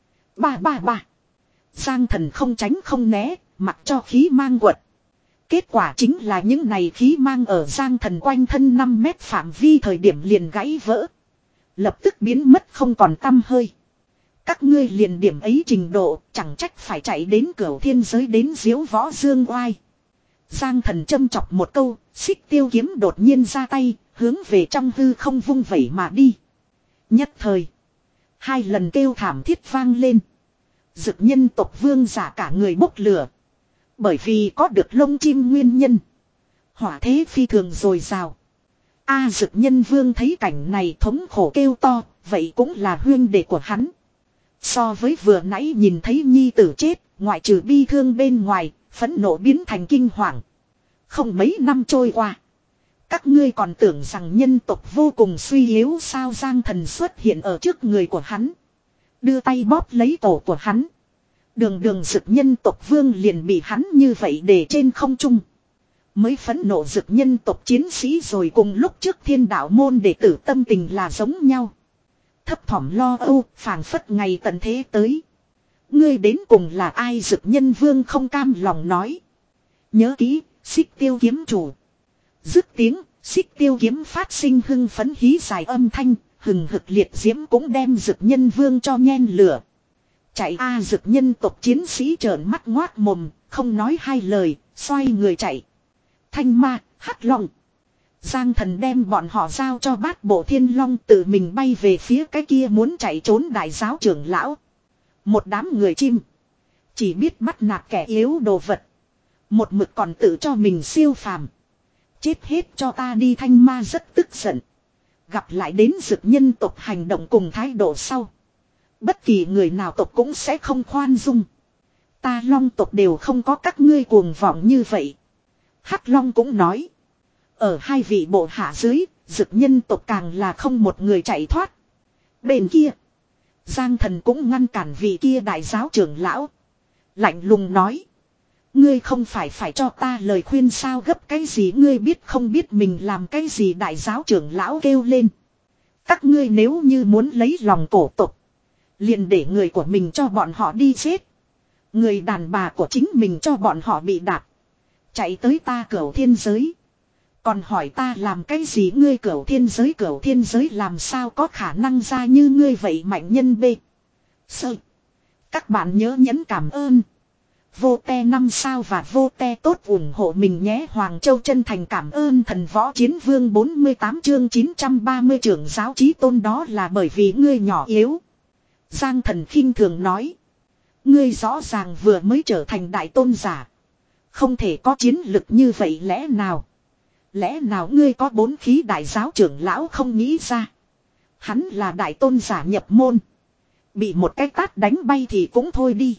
Ba ba ba. Giang Thần không tránh không né, mặc cho khí mang quật. Kết quả chính là những này khí mang ở Giang Thần quanh thân năm mét phạm vi thời điểm liền gãy vỡ. Lập tức biến mất không còn tăm hơi. Các ngươi liền điểm ấy trình độ, chẳng trách phải chạy đến cửu thiên giới đến diếu võ dương oai. Giang Thần châm chọc một câu, xích tiêu kiếm đột nhiên ra tay, hướng về trong hư không vung vẩy mà đi. Nhất thời, hai lần kêu thảm thiết vang lên. Dực nhân tộc vương giả cả người bốc lửa. Bởi vì có được lông chim nguyên nhân, hỏa thế phi thường dồi dào. A dực nhân vương thấy cảnh này thống khổ kêu to, vậy cũng là huyên đệ của hắn. So với vừa nãy nhìn thấy nhi tử chết, ngoại trừ bi thương bên ngoài, phẫn nộ biến thành kinh hoàng. Không mấy năm trôi qua, các ngươi còn tưởng rằng nhân tộc vô cùng suy yếu sao? Giang Thần xuất hiện ở trước người của hắn, đưa tay bóp lấy cổ của hắn. Đường đường dực nhân tộc vương liền bị hắn như vậy để trên không trung. Mới phẫn nộ dực nhân tộc chiến sĩ rồi cùng lúc trước thiên đạo môn đệ tử tâm tình là giống nhau. Thấp thỏm lo âu, phảng phất ngày tận thế tới. Ngươi đến cùng là ai? Dực nhân vương không cam lòng nói. Nhớ kỹ, xích tiêu kiếm chủ. Dứt tiếng, xích tiêu kiếm phát sinh hưng phấn hí dài âm thanh, hừng hực liệt diễm cũng đem dực nhân vương cho nhen lửa. Chạy a dực nhân tộc chiến sĩ trợn mắt ngoác mồm, không nói hai lời, xoay người chạy. Thanh ma, hắc long. Giang Thần đem bọn họ giao cho bát bộ thiên long, tự mình bay về phía cái kia muốn chạy trốn đại giáo trưởng lão. Một đám người chim, chỉ biết bắt nạt kẻ yếu đồ vật. Một mực còn tự cho mình siêu phàm. Chết hết cho ta đi. Thanh ma rất tức giận. Gặp lại đến dực nhân tộc hành động cùng thái độ sau, bất kỳ người nào tộc cũng sẽ không khoan dung. Ta long tộc đều không có các ngươi cuồng vọng như vậy. Hắc long cũng nói. Ở hai vị bộ hạ dưới, dực nhân tộc càng là không một người chạy thoát. Bên kia, Giang Thần cũng ngăn cản vị kia đại giáo trưởng lão. Lạnh lùng nói. Ngươi không phải phải cho ta lời khuyên sao? Gấp cái gì? Ngươi biết không biết mình làm cái gì? Đại giáo trưởng lão kêu lên. Các ngươi nếu như muốn lấy lòng cổ tộc, liền để người của mình cho bọn họ đi chết. Người đàn bà của chính mình cho bọn họ bị đạp. Chạy tới ta cửu thiên giới. Còn hỏi ta làm cái gì? Ngươi cửu thiên giới cửu thiên giới làm sao có khả năng ra như ngươi vậy mạnh nhân b. Sơ. Các bạn nhớ nhấn cảm ơn. Vô te năm sao và vô te tốt ủng hộ mình nhé. Hoàng Châu chân thành cảm ơn thần võ chiến vương bốn mươi tám chương chín trăm ba mươi trưởng giáo chí tôn, đó là bởi vì ngươi nhỏ yếu. Giang Thần khinh thường nói. Ngươi rõ ràng vừa mới trở thành đại tôn giả, Không thể có chiến lực như vậy lẽ nào? Lẽ nào ngươi có bốn khí đại giáo trưởng lão không nghĩ ra? Hắn là đại tôn giả nhập môn. Bị một cái tát đánh bay thì cũng thôi đi.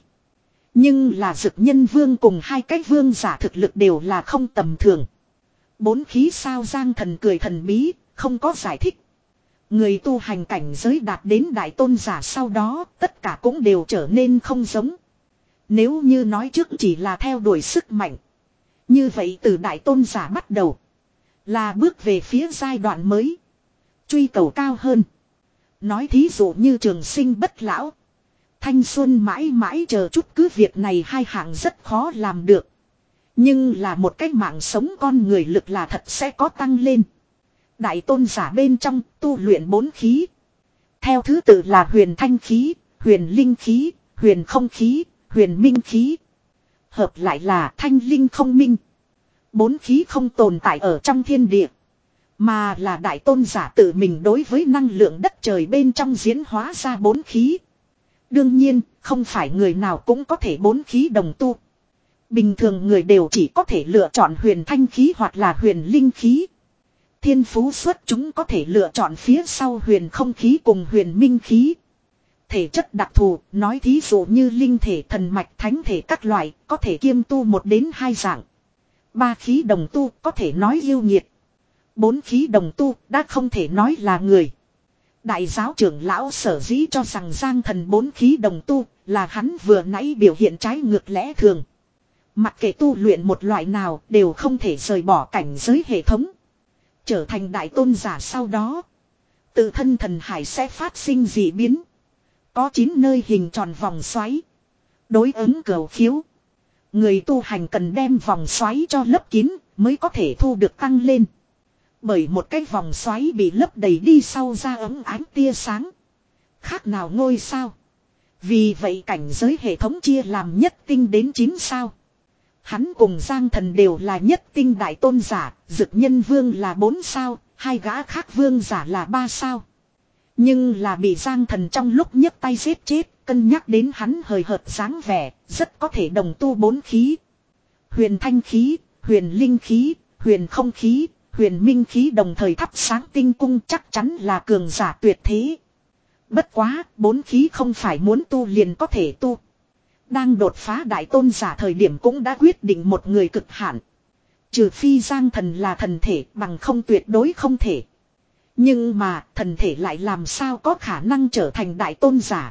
Nhưng là Dực Nhân Vương cùng hai cái vương giả thực lực đều là không tầm thường. Bốn khí sao? Giang Thần cười thần bí, không có giải thích. Người tu hành cảnh giới đạt đến đại tôn giả sau đó, tất cả cũng đều trở nên không giống. Nếu như nói trước chỉ là theo đuổi sức mạnh. Như vậy từ đại tôn giả bắt đầu, là bước về phía giai đoạn mới. Truy cầu cao hơn. Nói thí dụ như trường sinh bất lão. Thanh xuân mãi mãi chờ chút, cứ việc này hai hạng rất khó làm được. Nhưng là một cái mạng sống con người lực là thật sẽ có tăng lên. Đại tôn giả bên trong tu luyện bốn khí. Theo thứ tự là huyền thanh khí, huyền linh khí, huyền không khí, huyền minh khí. Hợp lại là thanh linh không minh. Bốn khí không tồn tại ở trong thiên địa. Mà là đại tôn giả tự mình đối với năng lượng đất trời bên trong diễn hóa ra bốn khí. Đương nhiên, không phải người nào cũng có thể bốn khí đồng tu. Bình thường người đều chỉ có thể lựa chọn huyền thanh khí hoặc là huyền linh khí. Thiên phú xuất chúng có thể lựa chọn phía sau huyền không khí cùng huyền minh khí. Thể chất đặc thù, nói thí dụ như linh thể, thần mạch, thánh thể các loại, có thể kiêm tu một đến hai dạng. Ba khí đồng tu có thể nói yêu nghiệt. Bốn khí đồng tu đã không thể nói là người. Đại giáo trưởng lão sở dĩ cho rằng Giang Thần bốn khí đồng tu là hắn vừa nãy biểu hiện trái ngược lẽ thường. Mặc kệ tu luyện một loại nào đều không thể rời bỏ cảnh giới hệ thống. Trở thành đại tôn giả sau đó, tự thân thần hải sẽ phát sinh dị biến. Có chín nơi hình tròn vòng xoáy. Đối ứng cửu khiếu. Người tu hành cần đem vòng xoáy cho lấp kín mới có thể thu được tăng lên. Bởi một cái vòng xoáy bị lấp đầy đi sau ra ấm ánh tia sáng. Khác nào ngôi sao. Vì vậy cảnh giới hệ thống chia làm nhất tinh đến chín sao. Hắn cùng Giang Thần đều là nhất tinh đại tôn giả, Dực Nhân Vương là bốn sao, hai gã khác vương giả là ba sao. Nhưng là bị Giang Thần trong lúc nhấc tay giết chết, cân nhắc đến hắn hời hợt dáng vẻ, rất có thể đồng tu bốn khí. Huyền thanh khí, huyền linh khí, huyền không khí, huyền minh khí đồng thời thắp sáng tinh cung chắc chắn là cường giả tuyệt thế. Bất quá, bốn khí không phải muốn tu liền có thể tu. Đang đột phá đại tôn giả thời điểm cũng đã quyết định một người cực hạn. Trừ phi Giang Thần là thần thể, bằng không tuyệt đối không thể. Nhưng mà thần thể lại làm sao có khả năng trở thành đại tôn giả.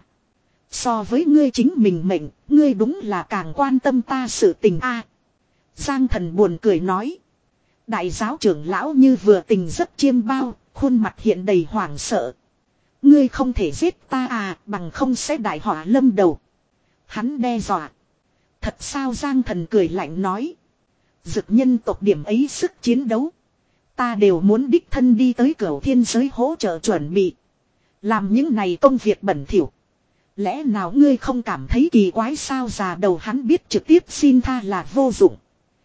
So với ngươi chính mình mệnh, ngươi đúng là càng quan tâm ta sự tình a. Giang Thần buồn cười nói. Đại giáo trưởng lão như vừa tình giấc chiêm bao, khuôn mặt hiện đầy hoảng sợ. Ngươi không thể giết ta à, bằng không sẽ đại họa lâm đầu. Hắn đe dọa. Thật sao? Giang Thần cười lạnh nói. Dực nhân tộc điểm ấy sức chiến đấu, ta đều muốn đích thân đi tới cửu thiên giới hỗ trợ chuẩn bị. Làm những này công việc bẩn thỉu. Lẽ nào ngươi không cảm thấy kỳ quái sao? Già đầu hắn biết trực tiếp xin tha là vô dụng.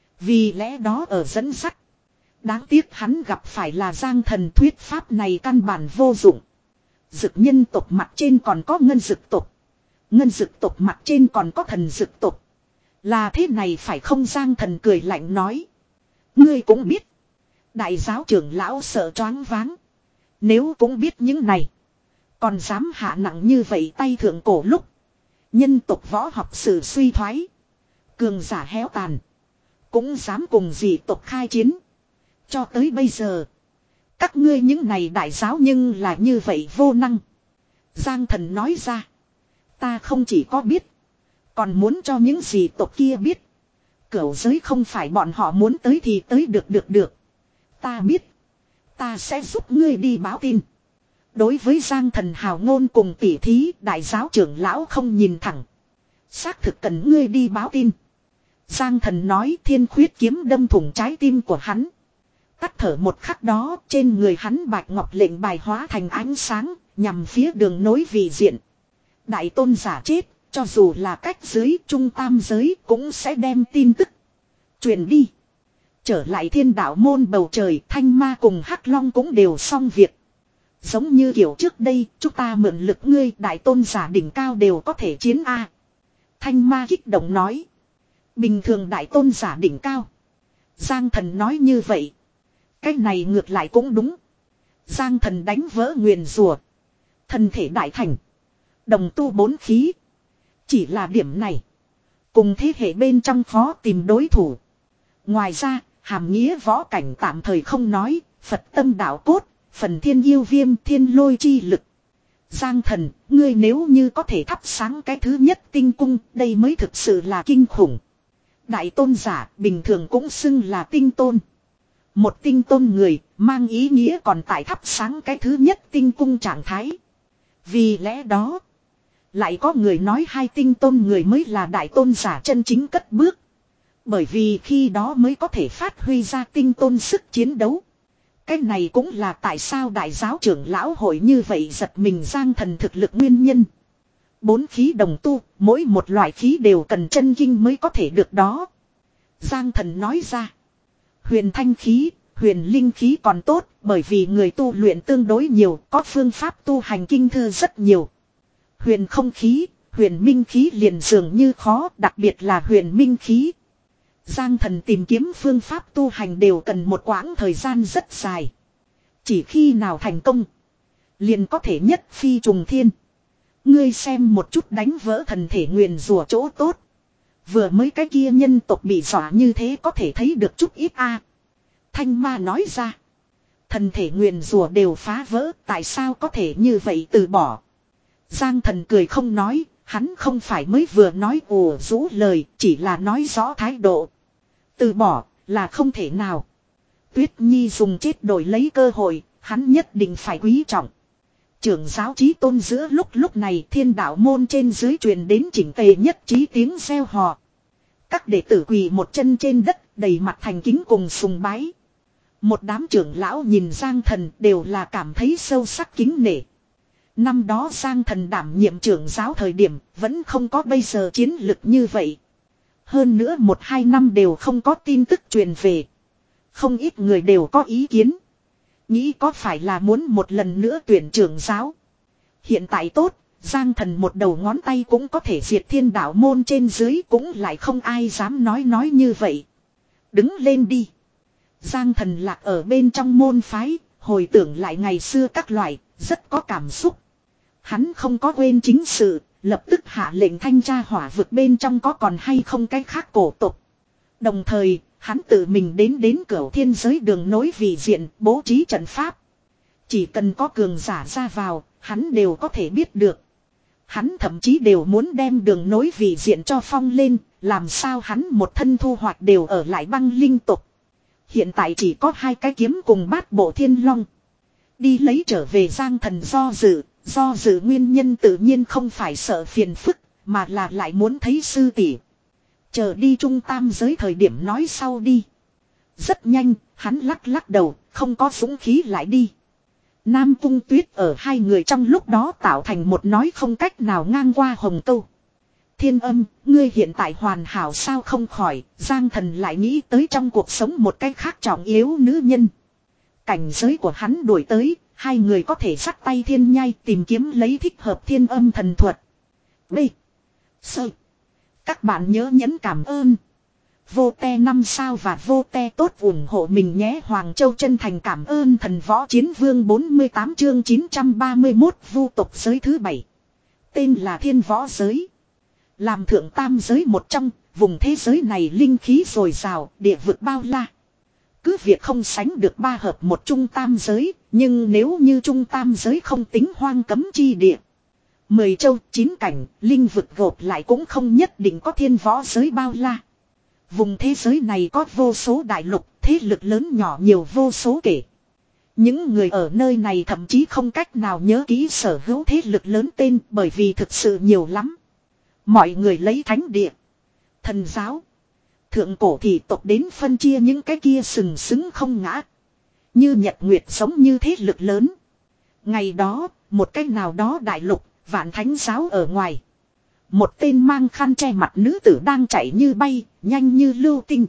Vì lẽ đó ở dẫn dắt. Đáng tiếc hắn gặp phải là Giang Thần, thuyết pháp này căn bản vô dụng. Dực nhân tộc mặt trên còn có ngân dực tộc. Ngân dực tộc mặt trên còn có thần dực tộc. Là thế này phải không? Giang Thần cười lạnh nói. Ngươi cũng biết. Đại giáo trưởng lão sợ choáng váng. Nếu cũng biết những này, còn dám hạ nặng như vậy tay thượng cổ lúc. Nhân tộc võ học sự suy thoái. Cường giả héo tàn. Cũng dám cùng dị tộc khai chiến. Cho tới bây giờ, các ngươi những này đại giáo nhưng là như vậy vô năng. Giang Thần nói ra. Ta không chỉ có biết, còn muốn cho những dị tộc kia biết. Cửu giới không phải bọn họ muốn tới thì tới được được được. Ta biết. Ta sẽ giúp ngươi đi báo tin. Đối với Giang Thần hào ngôn cùng tỉ thí, đại giáo trưởng lão không nhìn thẳng. Xác thực cần ngươi đi báo tin. Giang Thần nói. Thiên khuyết kiếm đâm thủng trái tim của hắn. Tắt thở một khắc đó, trên người hắn bạch ngọc lệnh bài hóa thành ánh sáng, nhằm phía đường nối vị diện. Đại tôn giả chết, cho dù là cách dưới trung tam giới cũng sẽ đem tin tức truyền đi. Trở lại thiên đạo môn bầu trời, Thanh Ma cùng Hắc Long cũng đều xong việc. Giống như kiểu trước đây, chúng ta mượn lực ngươi, đại tôn giả đỉnh cao đều có thể chiến a. Thanh Ma kích động nói. Bình thường đại tôn giả đỉnh cao. Giang thần nói như vậy. Cái này ngược lại cũng đúng. Giang thần đánh vỡ nguyền rủa. Thân thể đại thành. Đồng tu bốn khí. Chỉ là điểm này. Cùng thế hệ bên trong khó tìm đối thủ. Ngoài ra, hàm nghĩa võ cảnh tạm thời không nói. Phật tâm đạo cốt. Phần thiên yêu viêm thiên lôi chi lực. Giang thần, ngươi nếu như có thể thắp sáng cái thứ nhất tinh cung. Đây mới thực sự là kinh khủng. Đại tôn giả bình thường cũng xưng là tinh tôn. Một tinh tôn người mang ý nghĩa còn tại thắp sáng cái thứ nhất tinh cung trạng thái. Vì lẽ đó, lại có người nói hai tinh tôn người mới là đại tôn giả chân chính cất bước. Bởi vì khi đó mới có thể phát huy ra tinh tôn sức chiến đấu. Cái này cũng là tại sao đại giáo trưởng lão hội như vậy giật mình Giang thần thực lực nguyên nhân. Bốn khí đồng tu, mỗi một loại khí đều cần chân kinh mới có thể được đó. Giang thần nói ra. Huyền thanh khí, huyền linh khí còn tốt, bởi vì người tu luyện tương đối nhiều, có phương pháp tu hành kinh thư rất nhiều. Huyền không khí, huyền minh khí liền dường như khó, đặc biệt là huyền minh khí. Giang thần tìm kiếm phương pháp tu hành đều cần một quãng thời gian rất dài. Chỉ khi nào thành công, liền có thể nhất phi trùng thiên. Ngươi xem một chút đánh vỡ thần thể nguyền rủa chỗ tốt. Vừa mới cái kia nhân tộc bị dọa như thế có thể thấy được chút ít a. Thanh ma nói ra. Thần thể nguyền rủa đều phá vỡ, tại sao có thể như vậy từ bỏ. Giang thần cười không nói, hắn không phải mới vừa nói ồ rũ lời, chỉ là nói rõ thái độ. Từ bỏ, là không thể nào. Tuyết Nhi dùng chết đổi lấy cơ hội, hắn nhất định phải quý trọng. Trưởng giáo chí tôn giữa lúc lúc này thiên đạo môn trên dưới truyền đến chỉnh tề nhất trí tiếng reo hò. Các đệ tử quỳ một chân trên đất, đầy mặt thành kính cùng sùng bái. Một đám trưởng lão nhìn Giang thần đều là cảm thấy sâu sắc kính nể. Năm đó Giang thần đảm nhiệm trưởng giáo thời điểm vẫn không có bây giờ chiến lực như vậy. Hơn nữa một hai năm đều không có tin tức truyền về. Không ít người đều có ý kiến. Nghĩ có phải là muốn một lần nữa tuyển trưởng giáo. Hiện tại tốt, Giang thần một đầu ngón tay cũng có thể diệt thiên đạo môn trên dưới, cũng lại không ai dám nói nói như vậy. Đứng lên đi. Giang thần lạc ở bên trong môn phái, hồi tưởng lại ngày xưa các loại, rất có cảm xúc. Hắn không có quên chính sự, lập tức hạ lệnh thanh tra hỏa vực bên trong có còn hay không cái khác cổ tục. Đồng thời, hắn tự mình đến đến cửu thiên giới đường nối vị diện, bố trí trận pháp. Chỉ cần có cường giả ra vào, hắn đều có thể biết được. Hắn thậm chí đều muốn đem đường nối vị diện cho phong lên, làm sao hắn một thân thu hoạch đều ở lại băng linh tục. Hiện tại chỉ có hai cái kiếm cùng bát bộ thiên long. Đi lấy trở về Giang thần do dự, do dự nguyên nhân tự nhiên không phải sợ phiền phức, mà là lại muốn thấy sư tỷ. Chờ đi trung tam giới thời điểm nói sau đi. Rất nhanh, hắn lắc lắc đầu, không có dũng khí lại đi. Nam Cung Tuyết ở hai người trong lúc đó tạo thành một nói không cách nào ngang qua hồng câu. Thiên Âm, ngươi hiện tại hoàn hảo sao không khỏi, Giang thần lại nghĩ tới trong cuộc sống một cách khác trọng yếu nữ nhân. Cảnh giới của hắn đuổi tới, hai người có thể sắt tay thiên nhai tìm kiếm lấy thích hợp Thiên Âm thần thuật. B. Sơ. Các bạn nhớ nhấn cảm ơn. Vô te năm sao và vô te tốt ủng hộ mình nhé. Hoàng Châu chân thành cảm ơn thần võ chiến vương bốn mươi tám chương chín trăm ba mươi mốt vu tộc giới thứ bảy. Tên là Thiên Võ Giới. Làm thượng tam giới một trong, vùng thế giới này linh khí dồi dào, địa vực bao la. Cứ việc không sánh được ba hợp một trung tam giới, nhưng nếu như trung tam giới không tính hoang cấm chi địa. Mười châu chín cảnh, linh vực gộp lại cũng không nhất định có thiên võ giới bao la. Vùng thế giới này có vô số đại lục, thế lực lớn nhỏ nhiều vô số kể. Những người ở nơi này thậm chí không cách nào nhớ kỹ sở hữu thế lực lớn tên bởi vì thực sự nhiều lắm. Mọi người lấy thánh địa, thần giáo, thượng cổ thị tộc đến phân chia những cái kia sừng sững không ngã. Như Nhật Nguyệt giống như thế lực lớn. Ngày đó, một cái nào đó đại lục, vạn thánh giáo ở ngoài. Một tên mang khăn che mặt nữ tử đang chạy như bay, nhanh như lưu tinh.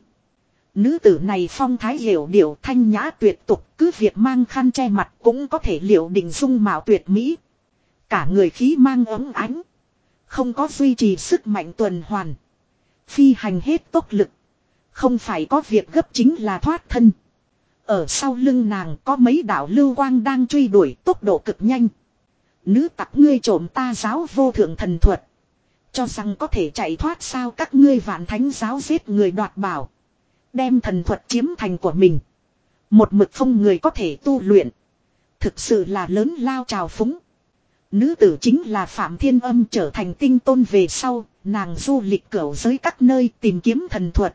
Nữ tử này phong thái hiểu điệu thanh nhã tuyệt tục, cứ việc mang khăn che mặt cũng có thể liệu định dung mạo tuyệt mỹ. Cả người khí mang ấm ánh. Không có duy trì sức mạnh tuần hoàn. Phi hành hết tốc lực. Không phải có việc gấp chính là thoát thân. Ở sau lưng nàng có mấy đạo lưu quang đang truy đuổi tốc độ cực nhanh. Nữ tặc ngươi trộm ta giáo vô thượng thần thuật. Cho rằng có thể chạy thoát sao các ngươi vạn thánh giáo giết người đoạt bảo. Đem thần thuật chiếm thành của mình. Một mực không người có thể tu luyện. Thực sự là lớn lao trào phúng. Nữ tử chính là Phạm Thiên Âm trở thành tinh tôn về sau. Nàng du lịch cửu giới các nơi tìm kiếm thần thuật.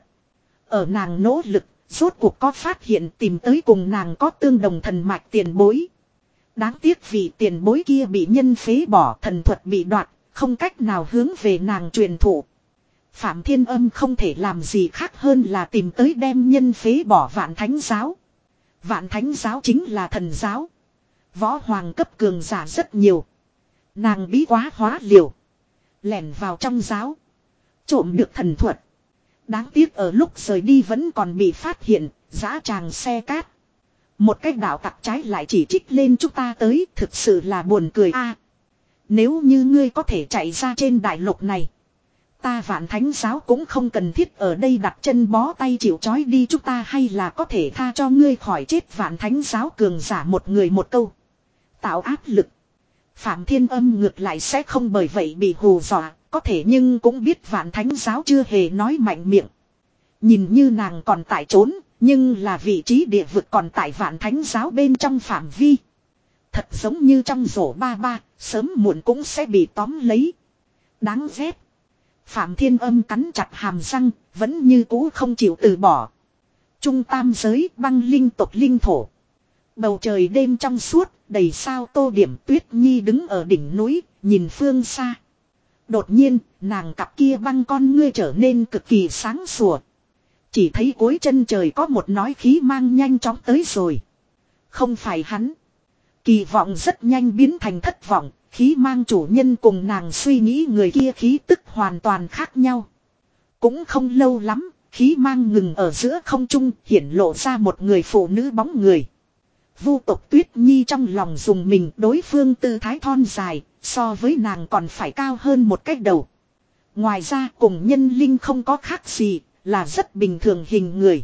Ở nàng nỗ lực, rốt cuộc có phát hiện tìm tới cùng nàng có tương đồng thần mạch tiền bối. Đáng tiếc vì tiền bối kia bị nhân phế bỏ, thần thuật bị đoạt, không cách nào hướng về nàng truyền thụ. Phạm Thiên Âm không thể làm gì khác hơn là tìm tới đem nhân phế bỏ Vạn Thánh Giáo. Vạn Thánh Giáo chính là thần giáo. Võ hoàng cấp cường giả rất nhiều. Nàng bí quá hóa liều. Lẻn vào trong giáo. Trộm được thần thuật. Đáng tiếc ở lúc rời đi vẫn còn bị phát hiện, dã tràng xe cát. Một cách đạo tặc trái lại chỉ trích lên chúng ta tới, thực sự là buồn cười a. Nếu như ngươi có thể chạy ra trên đại lục này, ta Vạn Thánh Giáo cũng không cần thiết ở đây đặt chân bó tay chịu trói đi, chúng ta hay là có thể tha cho ngươi khỏi chết. Vạn Thánh Giáo cường giả một người một câu, tạo áp lực. Phạm Thiên Âm ngược lại sẽ không bởi vậy bị hù dọa, có thể nhưng cũng biết Vạn Thánh Giáo chưa hề nói mạnh miệng. Nhìn như nàng còn tại trốn, nhưng là vị trí địa vực còn tại Vạn Thánh Giáo bên trong phạm vi. Thật giống như trong rổ ba ba, sớm muộn cũng sẽ bị tóm lấy. Đáng ghét. Phạm Thiên Âm cắn chặt hàm răng, vẫn như cũ không chịu từ bỏ. Trung tam giới băng linh tộc linh thổ. Bầu trời đêm trong suốt, đầy sao tô điểm. Tuyết Nhi đứng ở đỉnh núi, nhìn phương xa. Đột nhiên, nàng cặp kia băng con ngươi trở nên cực kỳ sáng sủa. Chỉ thấy cuối chân trời có một nói khí mang nhanh chóng tới rồi. Không phải hắn. Kỳ vọng rất nhanh biến thành thất vọng. Khí mang chủ nhân cùng nàng suy nghĩ người kia khí tức hoàn toàn khác nhau. Cũng không lâu lắm, khí mang ngừng ở giữa không trung, hiển lộ ra một người phụ nữ bóng người. Vu tộc Tuyết Nhi trong lòng dùng mình, đối phương tư thái thon dài, so với nàng còn phải cao hơn một cách đầu. Ngoài ra cùng nhân linh không có khác gì, là rất bình thường hình người.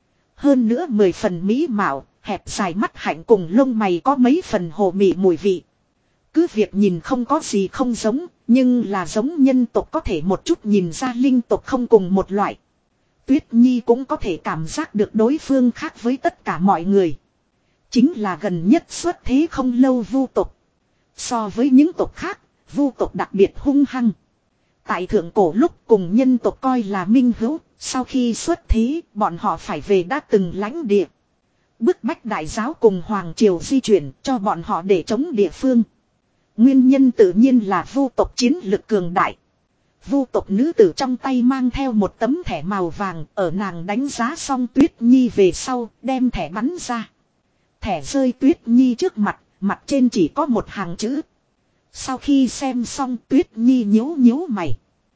Hơn nữa mười phần mỹ mạo, hẹp dài mắt hạnh cùng lông mày có mấy phần hồ mị mùi vị. Cứ việc nhìn không có gì không giống, nhưng là giống nhân tộc có thể một chút nhìn ra linh tộc không cùng một loại. Tuyết Nhi cũng có thể cảm giác được đối phương khác với tất cả mọi người. Chính là gần nhất xuất thế không lâu Vu tộc. So với những tộc khác, Vu tộc đặc biệt hung hăng. Tại thượng cổ lúc cùng nhân tộc coi là minh hữu, sau khi xuất thế, bọn họ phải về đã từng lãnh địa. Bức bách đại giáo cùng hoàng triều di chuyển cho bọn họ để chống địa phương. Nguyên nhân tự nhiên là Vu tộc chiến lực cường đại. Vu tộc nữ tử trong tay mang theo một tấm thẻ màu vàng, ở nàng đánh giá xong Tuyết Nhi về sau, đem thẻ bắn ra. Thẻ rơi Tuyết Nhi trước mặt, mặt trên chỉ có một hàng chữ. Sau khi xem xong Tuyết Nhi nhíu nhíu mày.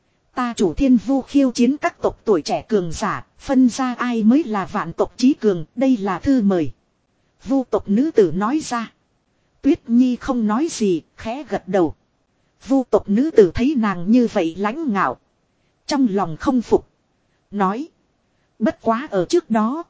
Ta chủ Thiên Vu khiêu chiến các tộc tuổi trẻ cường giả, phân ra ai mới là vạn tộc chí cường, đây là thư mời. Vu tộc nữ tử nói ra. Tuyết Nhi không nói gì, khẽ gật đầu. Vu tộc nữ tử thấy nàng như vậy lãnh ngạo. Trong lòng không phục. Nói. Bất quá ở trước đó.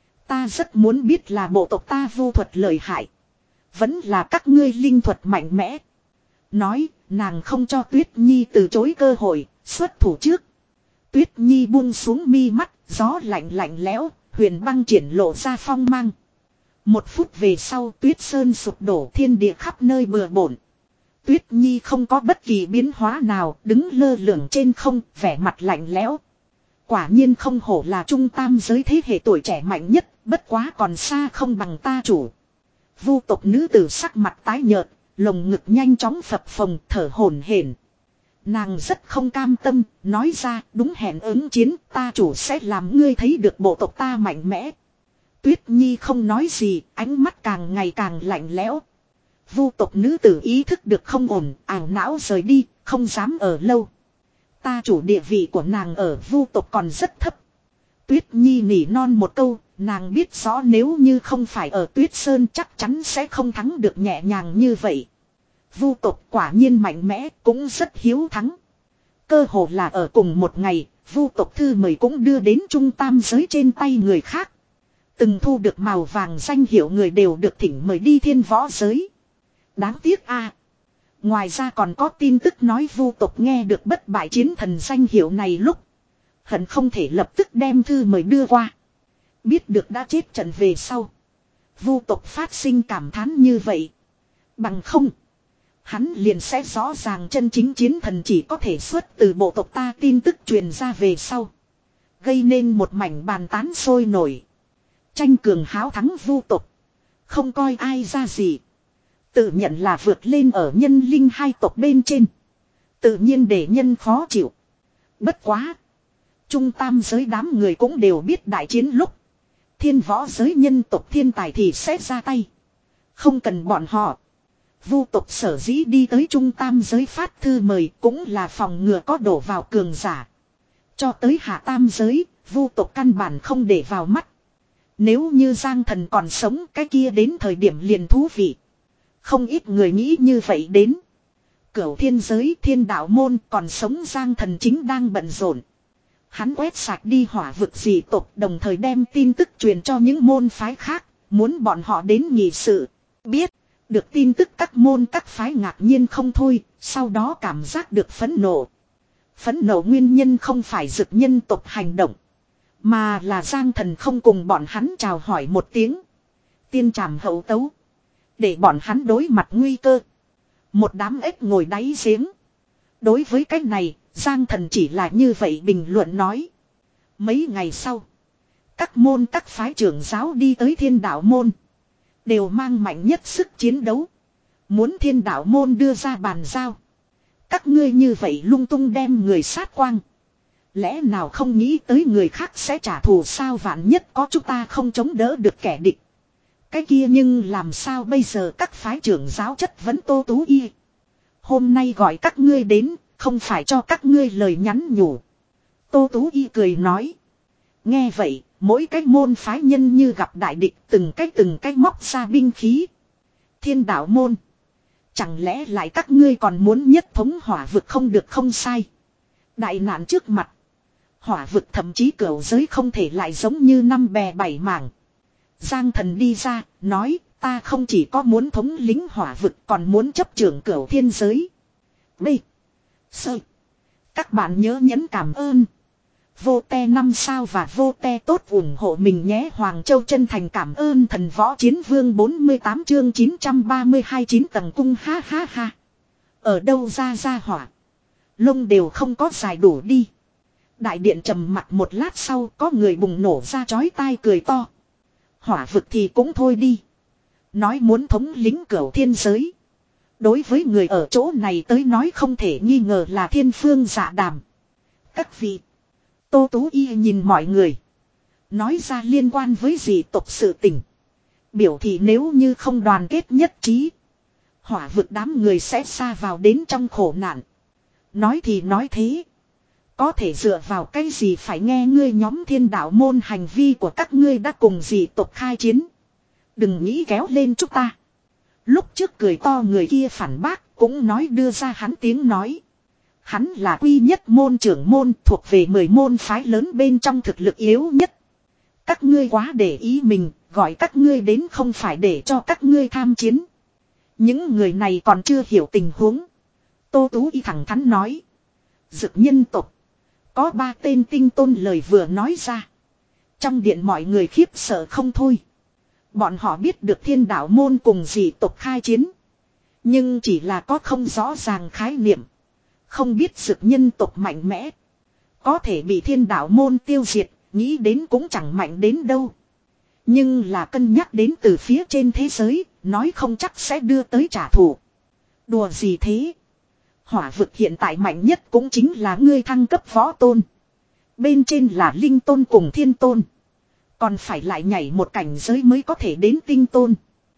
Ta rất muốn biết là bộ tộc ta vu thuật lợi hại. Vẫn là các ngươi linh thuật mạnh mẽ. Nói, nàng không cho Tuyết Nhi từ chối cơ hội, xuất thủ trước. Tuyết Nhi buông xuống mi mắt, gió lạnh lạnh lẽo, huyền băng triển lộ ra phong mang. Một phút về sau Tuyết Sơn sụp đổ, thiên địa khắp nơi bừa bộn. Tuyết Nhi không có bất kỳ biến hóa nào, đứng lơ lửng trên không, vẻ mặt lạnh lẽo. Quả nhiên không hổ là trung tam giới thế hệ tuổi trẻ mạnh nhất, bất quá còn xa không bằng ta chủ. Vu tộc nữ tử sắc mặt tái nhợt, lồng ngực nhanh chóng phập phồng, thở hổn hển. Nàng rất không cam tâm, nói ra đúng hẹn ứng chiến, ta chủ sẽ làm ngươi thấy được bộ tộc ta mạnh mẽ. Tuyết Nhi không nói gì, ánh mắt càng ngày càng lạnh lẽo. Vu tộc nữ tử ý thức được không ổn, ảo não rời đi, không dám ở lâu. Ta chủ địa vị của nàng ở Vu tộc còn rất thấp. Tuyết Nhi nỉ non một câu, nàng biết rõ nếu như không phải ở Tuyết Sơn chắc chắn sẽ không thắng được nhẹ nhàng như vậy. Vu tộc quả nhiên mạnh mẽ, cũng rất hiếu thắng. Cơ hồ là ở cùng một ngày, Vu tộc thư mời cũng đưa đến trung tam giới trên tay người khác. Từng thu được màu vàng danh hiệu người đều được thỉnh mời đi thiên võ giới. Đáng tiếc a à. Ngoài ra còn có tin tức nói vu tộc nghe được bất bại chiến thần danh hiệu này lúc. Hận không thể lập tức đem thư mời đưa qua. Biết được đã chết trận về sau. Vu tộc phát sinh cảm thán như vậy. Bằng không. Hắn liền sẽ rõ ràng chân chính chiến thần chỉ có thể xuất từ bộ tộc ta tin tức truyền ra về sau. Gây nên một mảnh bàn tán sôi nổi. Tranh cường háo thắng vu tộc. Không coi ai ra gì. Tự nhận là vượt lên ở nhân linh hai tộc bên trên. Tự nhiên để nhân khó chịu. Bất quá. Trung tam giới đám người cũng đều biết đại chiến lúc. Thiên võ giới nhân tộc thiên tài thì sẽ ra tay. Không cần bọn họ. Vu tộc sở dĩ đi tới trung tam giới phát thư mời cũng là phòng ngừa có đổ vào cường giả. Cho tới hạ tam giới, vu tộc căn bản không để vào mắt. Nếu như Giang Thần còn sống cái kia đến thời điểm liền thú vị. Không ít người nghĩ như vậy đến. Cửu thiên giới thiên đạo môn còn sống Giang Thần chính đang bận rộn. Hắn quét sạch đi hỏa vực dị tộc đồng thời đem tin tức truyền cho những môn phái khác, muốn bọn họ đến nghị sự. Biết, được tin tức các môn các phái ngạc nhiên không thôi, sau đó cảm giác được phẫn nộ. Phẫn nộ nguyên nhân không phải dực nhân tộc hành động, mà là Giang Thần không cùng bọn hắn chào hỏi một tiếng. Tiên trảm hậu tấu, để bọn hắn đối mặt nguy cơ. Một đám ếch ngồi đáy giếng. Đối với cái này, Giang Thần chỉ là như vậy bình luận nói. Mấy ngày sau, các môn các phái trưởng giáo đi tới thiên đạo môn. Đều mang mạnh nhất sức chiến đấu. Muốn thiên đạo môn đưa ra bàn giao. Các ngươi như vậy lung tung đem người sát quang. Lẽ nào không nghĩ tới người khác sẽ trả thù sao, vạn nhất có chúng ta không chống đỡ được kẻ địch. Cái kia nhưng làm sao bây giờ, các phái trưởng giáo chất vấn Tô Tú Y. Hôm nay gọi các ngươi đến, không phải cho các ngươi lời nhắn nhủ. Tô Tú Y cười nói. Nghe vậy, mỗi cái môn phái nhân như gặp đại địch, từng cái từng cái móc ra binh khí. Thiên đạo môn. Chẳng lẽ lại các ngươi còn muốn nhất thống hỏa vực không được không sai. Đại nạn trước mặt. Hỏa vực thậm chí cửu giới không thể lại giống như năm bè bảy mảng. Giang Thần đi ra, nói, ta không chỉ có muốn thống lĩnh hỏa vực còn muốn chấp trưởng cửu thiên giới. B. Sơ. Các bạn nhớ nhấn cảm ơn. Vô te năm sao và vô te tốt ủng hộ mình nhé. Hoàng Châu chân thành cảm ơn thần võ chiến vương bốn mươi tám chương chín trăm ba mươi hai chín tầng cung ha ha ha. Ở đâu ra ra hỏa. Lông đều không có dài đủ đi. Đại điện trầm mặc một lát sau có người bùng nổ ra chói tai cười to. Hỏa vực thì cũng thôi đi. Nói muốn thống lĩnh cửu thiên giới. Đối với người ở chỗ này tới nói không thể nghi ngờ là thiên phương dạ đàm. Các vị. Tô Tú Y nhìn mọi người. Nói ra liên quan với dị tộc sự tình. Biểu thị nếu như không đoàn kết nhất trí. Hỏa vực đám người sẽ xa vào đến trong khổ nạn. Nói thì nói thế. Có thể dựa vào cái gì phải nghe ngươi nhóm thiên đạo môn hành vi của các ngươi đã cùng dị tộc khai chiến. Đừng nghĩ kéo lên chúng ta. Lúc trước cười to người kia phản bác cũng nói đưa ra hắn tiếng nói. Hắn là quy nhất môn trưởng môn thuộc về mười môn phái lớn bên trong thực lực yếu nhất. Các ngươi quá để ý mình, gọi các ngươi đến không phải để cho các ngươi tham chiến. Những người này còn chưa hiểu tình huống. Tô Tú Y thẳng thắn nói. Dực nhân tộc. Có ba tên tinh tôn lời vừa nói ra. Trong điện mọi người khiếp sợ không thôi. Bọn họ biết được thiên đạo môn cùng dị tộc khai chiến. Nhưng chỉ là có không rõ ràng khái niệm. Không biết dực nhân tộc mạnh mẽ. Có thể bị thiên đạo môn tiêu diệt, nghĩ đến cũng chẳng mạnh đến đâu. Nhưng là cân nhắc đến từ phía trên thế giới, nói không chắc sẽ đưa tới trả thù. Đùa gì thế? Hỏa vực hiện tại mạnh nhất cũng chính là ngươi thăng cấp võ tôn. Bên trên là linh tôn cùng thiên tôn. Còn phải lại nhảy một cảnh giới mới có thể đến tinh tôn.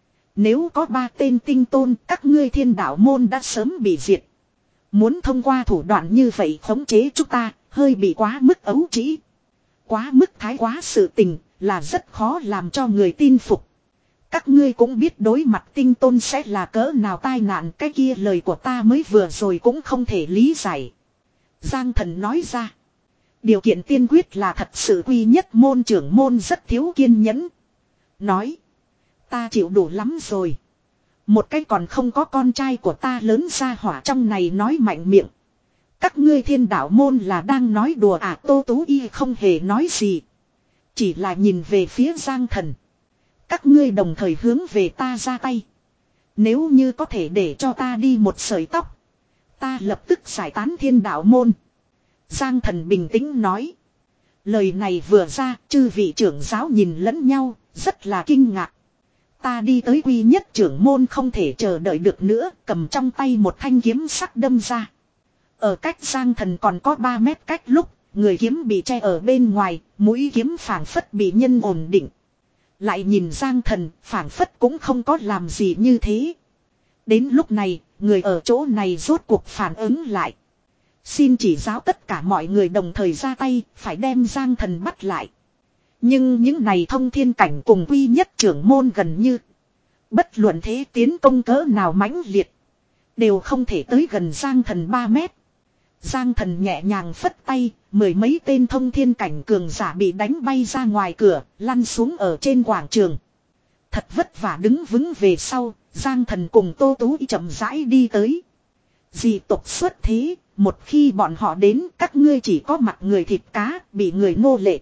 Nếu có ba tên tinh tôn, các ngươi thiên đạo môn đã sớm bị diệt. Muốn thông qua thủ đoạn như vậy khống chế chúng ta, hơi bị quá mức ấu trĩ. Quá mức thái quá sự tình, là rất khó làm cho người tin phục. Các ngươi cũng biết đối mặt tinh tôn sẽ là cỡ nào tai nạn, cái kia lời của ta mới vừa rồi cũng không thể lý giải. Giang Thần nói ra. Điều kiện tiên quyết là thật sự quy nhất môn trưởng môn rất thiếu kiên nhẫn. Nói. Ta chịu đủ lắm rồi. Một cái còn không có con trai của ta lớn ra hỏa trong này nói mạnh miệng. Các ngươi thiên đạo môn là đang nói đùa à? Tô Tú Y không hề nói gì. Chỉ là nhìn về phía Giang Thần. Các ngươi đồng thời hướng về ta ra tay. Nếu như có thể để cho ta đi một sợi tóc. Ta lập tức giải tán thiên đạo môn. Giang Thần bình tĩnh nói. Lời này vừa ra, chư vị trưởng giáo nhìn lẫn nhau, rất là kinh ngạc. Ta đi tới quy nhất trưởng môn không thể chờ đợi được nữa, cầm trong tay một thanh kiếm sắc đâm ra. Ở cách Giang Thần còn có ba mét cách lúc, người kiếm bị che ở bên ngoài, mũi kiếm phảng phất bị nhân ổn định. Lại nhìn Giang Thần, phảng phất cũng không có làm gì như thế. Đến lúc này, người ở chỗ này rốt cuộc phản ứng lại. Xin chỉ giáo tất cả mọi người đồng thời ra tay, phải đem Giang Thần bắt lại. Nhưng những này thông thiên cảnh cùng quy nhất trưởng môn gần như. Bất luận thế tiến công cỡ nào mãnh liệt. Đều không thể tới gần Giang Thần ba mét. Giang Thần nhẹ nhàng phất tay, mười mấy tên thông thiên cảnh cường giả bị đánh bay ra ngoài cửa, lăn xuống ở trên quảng trường. Thật vất vả đứng vững về sau, Giang Thần cùng Tô Tú Y chậm rãi đi tới. Dị tộc xuất thế, một khi bọn họ đến các ngươi chỉ có mặt người thịt cá, bị người nô lệ.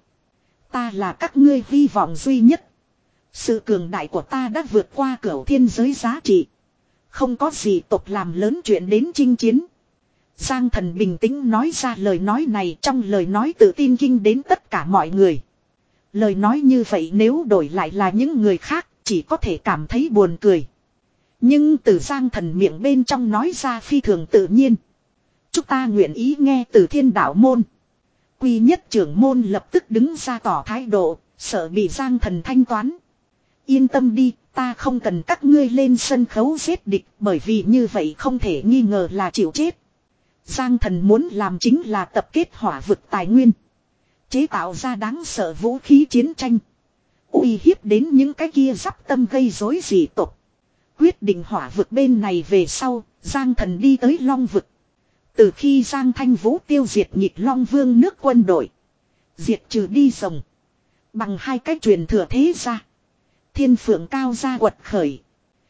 Ta là các ngươi hy vọng duy nhất. Sự cường đại của ta đã vượt qua cửu thiên giới giá trị. Không có gì tộc làm lớn chuyện đến chinh chiến. Giang Thần bình tĩnh nói ra lời nói này, trong lời nói tự tin kinh đến tất cả mọi người. Lời nói như vậy nếu đổi lại là những người khác chỉ có thể cảm thấy buồn cười. Nhưng từ Giang Thần miệng bên trong nói ra phi thường tự nhiên. Chúng ta nguyện ý nghe từ thiên đạo môn. Quy nhất trưởng môn lập tức đứng ra tỏ thái độ, sợ bị Giang Thần thanh toán. Yên tâm đi, ta không cần các ngươi lên sân khấu giết địch, bởi vì như vậy không thể nghi ngờ là chịu chết. Giang Thần muốn làm chính là tập kết hỏa vực tài nguyên. Chế tạo ra đáng sợ vũ khí chiến tranh. Uy hiếp đến những cái kia giáp tâm gây rối dị tộc. Quyết định hỏa vực bên này về sau, Giang Thần đi tới Long vực. Từ khi Giang Thanh Vũ tiêu diệt nhịp Long Vương nước quân đội. Diệt trừ đi rồng. Bằng hai cách truyền thừa thế ra. Thiên phượng cao ra quật khởi.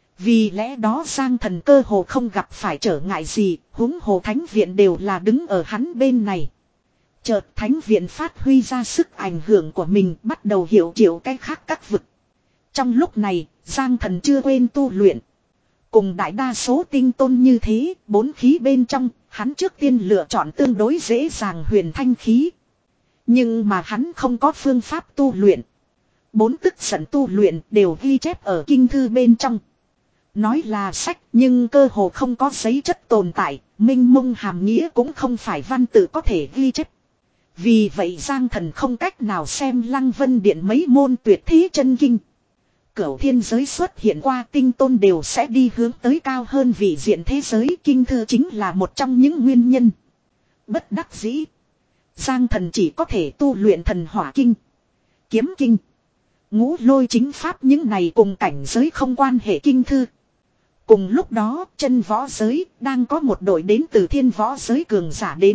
Vì lẽ đó Giang Thần cơ hồ không gặp phải trở ngại gì, huống hồ thánh viện đều là đứng ở hắn bên này. Chợt thánh viện phát huy ra sức ảnh hưởng của mình, bắt đầu hiểu triệu cái khác các vực. Trong lúc này, Giang Thần chưa quên tu luyện. Cùng đại đa số tinh tôn như thế, bốn khí bên trong, hắn trước tiên lựa chọn tương đối dễ dàng huyền thanh khí. Nhưng mà hắn không có phương pháp tu luyện. Bốn tức giận tu luyện đều ghi chép ở kinh thư bên trong. Nói là sách nhưng cơ hồ không có giấy chất tồn tại, minh mông hàm nghĩa cũng không phải văn tự có thể ghi chép. Vì vậy Giang Thần không cách nào xem Lăng Vân Điện mấy môn tuyệt thế chân kinh. Cửu thiên giới xuất hiện qua tinh tôn đều sẽ đi hướng tới cao hơn vị diện thế giới, kinh thư chính là một trong những nguyên nhân. Bất đắc dĩ, Giang Thần chỉ có thể tu luyện thần hỏa kinh, kiếm kinh, ngũ lôi chính pháp những này cùng cảnh giới không quan hệ kinh thư. Cùng lúc đó, chân võ giới đang có một đội đến từ thiên võ giới cường giả đến.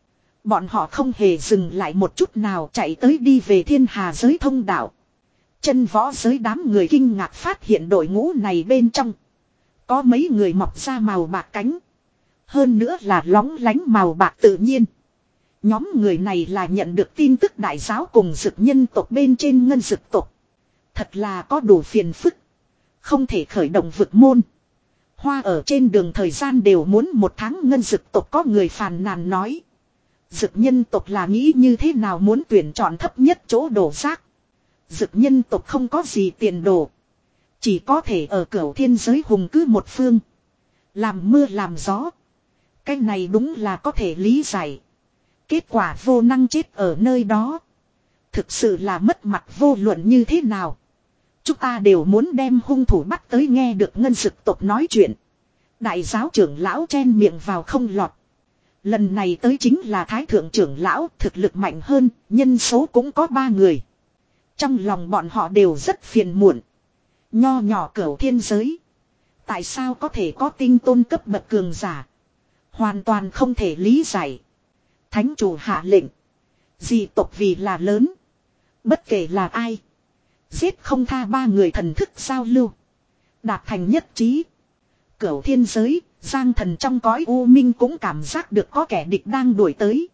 Bọn họ không hề dừng lại một chút nào, chạy tới đi về thiên hà giới thông đạo. Chân võ giới đám người kinh ngạc phát hiện đội ngũ này bên trong có mấy người mọc ra màu bạc cánh. Hơn nữa là lóng lánh màu bạc tự nhiên. Nhóm người này là nhận được tin tức đại giáo cùng dực nhân tộc bên trên ngân dực tộc. Thật là có đủ phiền phức. Không thể khởi động vực môn. Hoa ở trên đường thời gian đều muốn một tháng ngân dực tộc, có người phàn nàn nói. Dực nhân tộc là nghĩ như thế nào muốn tuyển chọn thấp nhất chỗ đổ rác. Dực nhân tộc không có gì tiền đồ. Chỉ có thể ở cửu thiên giới hùng cứ một phương. Làm mưa làm gió. Cái này đúng là có thể lý giải. Kết quả vô năng chết ở nơi đó. Thực sự là mất mặt vô luận như thế nào. Chúng ta đều muốn đem hung thủ bắt tới, nghe được ngân dực tộc nói chuyện. Đại giáo trưởng lão chen miệng vào không lọt. Lần này tới chính là thái thượng trưởng lão, thực lực mạnh hơn, nhân số cũng có ba người. Trong lòng bọn họ đều rất phiền muộn. Nho nhỏ cửu thiên giới. Tại sao có thể có tinh tôn cấp bậc cường giả? Hoàn toàn không thể lý giải. Thánh chủ hạ lệnh. Dị tộc vì là lớn. Bất kể là ai. Giết không tha ba người thần thức giao lưu. Đạt thành nhất trí. Cửu thiên giới, Giang Thần trong cõi u minh cũng cảm giác được có kẻ địch đang đuổi tới.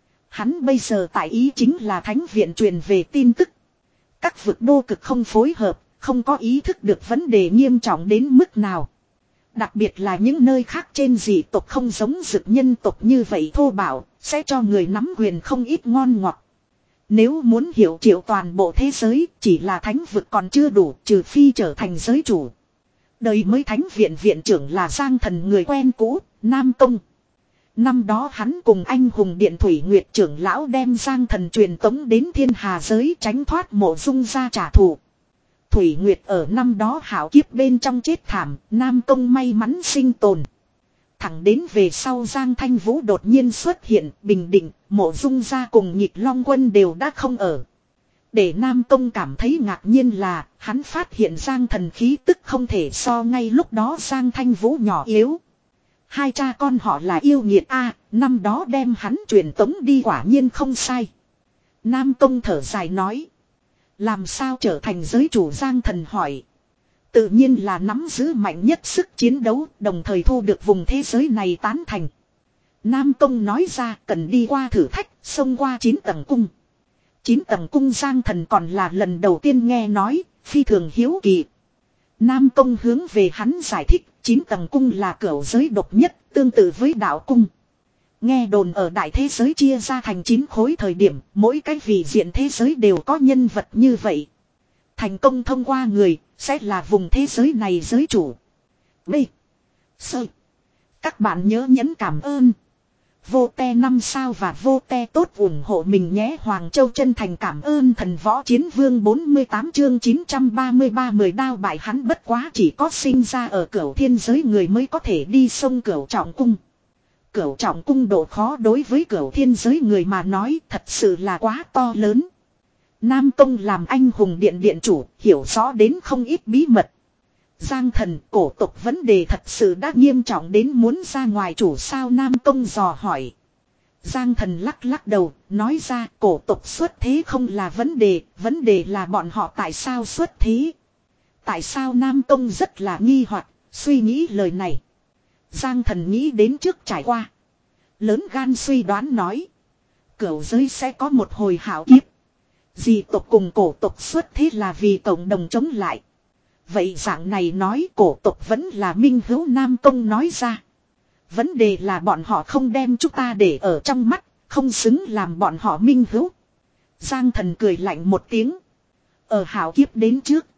Hắn bây giờ tại ý chính là thánh viện truyền về tin tức. Các vực đô cực không phối hợp, không có ý thức được vấn đề nghiêm trọng đến mức nào. Đặc biệt là những nơi khác trên dị tộc không giống dực nhân tộc như vậy thô bạo, sẽ cho người nắm quyền không ít ngon ngọt. Nếu muốn hiểu triệu toàn bộ thế giới, chỉ là thánh vực còn chưa đủ, trừ phi trở thành giới chủ. Đời mới thánh viện viện trưởng là Giang Thần người quen cũ, Nam Tông. Năm đó hắn cùng anh hùng điện Thủy Nguyệt trưởng lão đem Giang Thần truyền tống đến thiên hà giới tránh thoát Mộ Dung ra trả thù. Thủy Nguyệt ở năm đó hảo kiếp bên trong chết thảm, Nam Tông may mắn sinh tồn. Thẳng đến về sau Giang Thanh Vũ đột nhiên xuất hiện, Bình Định, Mộ Dung ra cùng Nhịp Long Quân đều đã không ở. Để Nam Tông cảm thấy ngạc nhiên là, hắn phát hiện Giang Thần khí tức không thể so ngay lúc đó Giang Thanh Vũ nhỏ yếu. Hai cha con họ là yêu nghiệt a, năm đó đem hắn truyền tống đi quả nhiên không sai. Nam Tông thở dài nói. Làm sao trở thành giới chủ Giang Thần hỏi. Tự nhiên là nắm giữ mạnh nhất sức chiến đấu, đồng thời thu được vùng thế giới này tán thành. Nam Tông nói ra cần đi qua thử thách, xông qua chín tầng cung. Chín tầng cung Giang Thần còn là lần đầu tiên nghe nói, phi thường hiếu kỳ. Nam Tông hướng về hắn giải thích, chín tầng cung là cửu giới độc nhất, tương tự với đạo cung. Nghe đồn ở đại thế giới chia ra thành chín khối thời điểm, mỗi cái vị diện thế giới đều có nhân vật như vậy. Thành công thông qua người, sẽ là vùng thế giới này giới chủ. B. Sơ. Các bạn nhớ nhấn cảm ơn. Vô te năm sao và vô te tốt ủng hộ mình nhé. Hoàng Châu chân thành cảm ơn thần võ chiến vương bốn mươi tám chương chín trăm ba mươi ba mười đao bại hắn bất quá chỉ có sinh ra ở cửu thiên giới người mới có thể đi sông cửu trọng cung. Cửu trọng cung độ khó đối với cửu thiên giới người mà nói thật sự là quá to lớn. Nam Tông làm anh hùng điện điện chủ, hiểu rõ đến không ít bí mật. Giang Thần, cổ tộc vấn đề thật sự đã nghiêm trọng đến muốn ra ngoài chủ sao Nam Tông dò hỏi. Giang Thần lắc lắc đầu, nói ra cổ tộc xuất thế không là vấn đề, vấn đề là bọn họ tại sao xuất thế. Tại sao Nam Tông rất là nghi hoặc, suy nghĩ lời này. Giang Thần nghĩ đến trước trải qua. Lớn gan suy đoán nói. Cửu giới sẽ có một hồi hảo kiếp. Dị tộc cùng cổ tộc xuất thế là vì cộng đồng chống lại. Vậy dạng này nói cổ tộc vẫn là minh hữu Nam Tông nói ra. Vấn đề là bọn họ không đem chúng ta để ở trong mắt, không xứng làm bọn họ minh hữu. Giang Thần cười lạnh một tiếng. Ở hảo kiếp đến trước.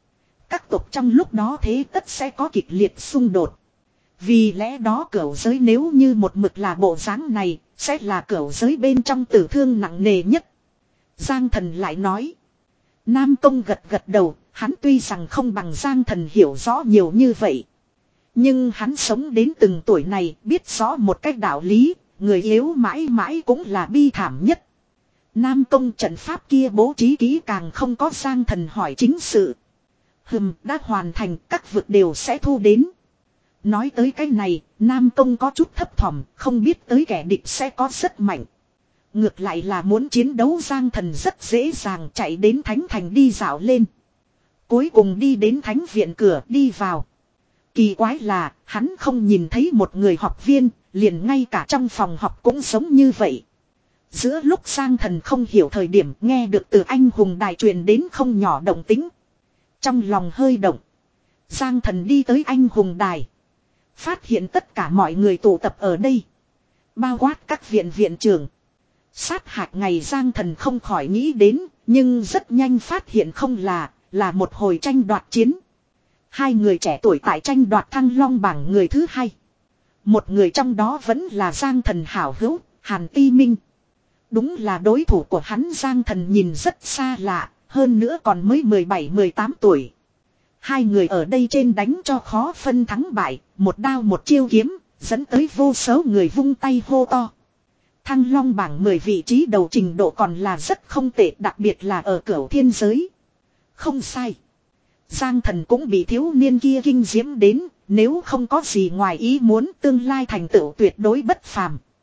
Các tộc trong lúc đó thế tất sẽ có kịch liệt xung đột. Vì lẽ đó cửu giới nếu như một mực là bộ dáng này, sẽ là cửu giới bên trong tử thương nặng nề nhất. Giang Thần lại nói. Nam Tông gật gật đầu, hắn tuy rằng không bằng Giang Thần hiểu rõ nhiều như vậy. Nhưng hắn sống đến từng tuổi này biết rõ một cách đạo lý, người yếu mãi mãi cũng là bi thảm nhất. Nam Tông trận pháp kia bố trí kỹ càng không có Giang Thần hỏi chính sự. Hừm, đã hoàn thành, các vực đều sẽ thu đến. Nói tới cái này, Nam Tông có chút thấp thỏm, không biết tới kẻ địch sẽ có rất mạnh. Ngược lại là muốn chiến đấu Giang Thần rất dễ dàng chạy đến Thánh Thành đi dạo lên. Cuối cùng đi đến Thánh Viện cửa đi vào. Kỳ quái là, hắn không nhìn thấy một người học viên, liền ngay cả trong phòng học cũng giống như vậy. Giữa lúc Giang Thần không hiểu thời điểm nghe được từ anh hùng đài truyền đến không nhỏ động tính. Trong lòng hơi động. Giang Thần đi tới anh hùng đài. Phát hiện tất cả mọi người tụ tập ở đây. Bao quát các viện viện trưởng. Sát hạch ngày Giang Thần không khỏi nghĩ đến, nhưng rất nhanh phát hiện không là, là một hồi tranh đoạt chiến. Hai người trẻ tuổi tại tranh đoạt thăng long bảng người thứ hai. Một người trong đó vẫn là Giang Thần hảo hữu, Hàn Ti Minh. Đúng là đối thủ của hắn Giang Thần nhìn rất xa lạ, hơn nữa còn mới mười bảy mười tám tuổi. Hai người ở đây trên đánh cho khó phân thắng bại, một đao một chiêu kiếm, dẫn tới vô số người vung tay hô to. Thăng long bảng mười vị trí đầu trình độ còn là rất không tệ, đặc biệt là ở cửu thiên giới. Không sai. Giang Thần cũng bị thiếu niên kia kinh diễm đến, nếu không có gì ngoài ý muốn tương lai thành tựu tuyệt đối bất phàm.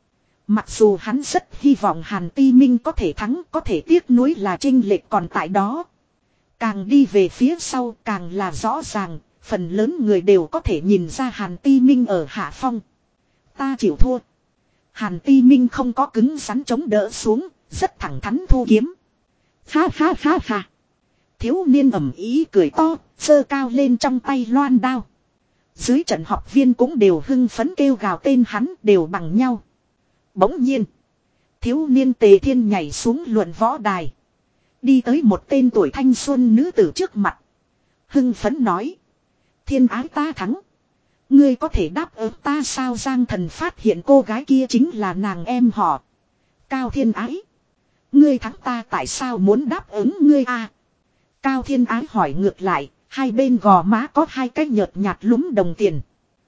Mặc dù hắn rất hy vọng Hàn Ti Minh có thể thắng, có thể tiếc nuối là chênh lệch còn tại đó. Càng đi về phía sau càng là rõ ràng, phần lớn người đều có thể nhìn ra Hàn Ti Minh ở hạ phong. Ta chịu thua. Hàn Ti Minh không có cứng rắn chống đỡ xuống, rất thẳng thắn thu kiếm. Ha ha ha ha. Thiếu niên ầm ý cười to, giơ cao lên trong tay loan đao. Dưới trận học viên cũng đều hưng phấn kêu gào tên hắn đều bằng nhau. Bỗng nhiên, thiếu niên Tề Thiên nhảy xuống luận võ đài. Đi tới một tên tuổi thanh xuân nữ tử trước mặt. Hưng phấn nói. Thiên ái ta thắng. Ngươi có thể đáp ứng ta sao? Giang Thần phát hiện cô gái kia chính là nàng em họ Cao Thiên Ái. Ngươi thắng ta tại sao muốn đáp ứng ngươi a? À? Cao Thiên Ái hỏi ngược lại, hai bên gò má có hai cái nhợt nhạt lúm đồng tiền.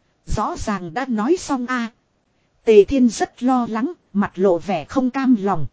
Rõ ràng đã nói xong a. À? Tề Thiên rất lo lắng, mặt lộ vẻ không cam lòng.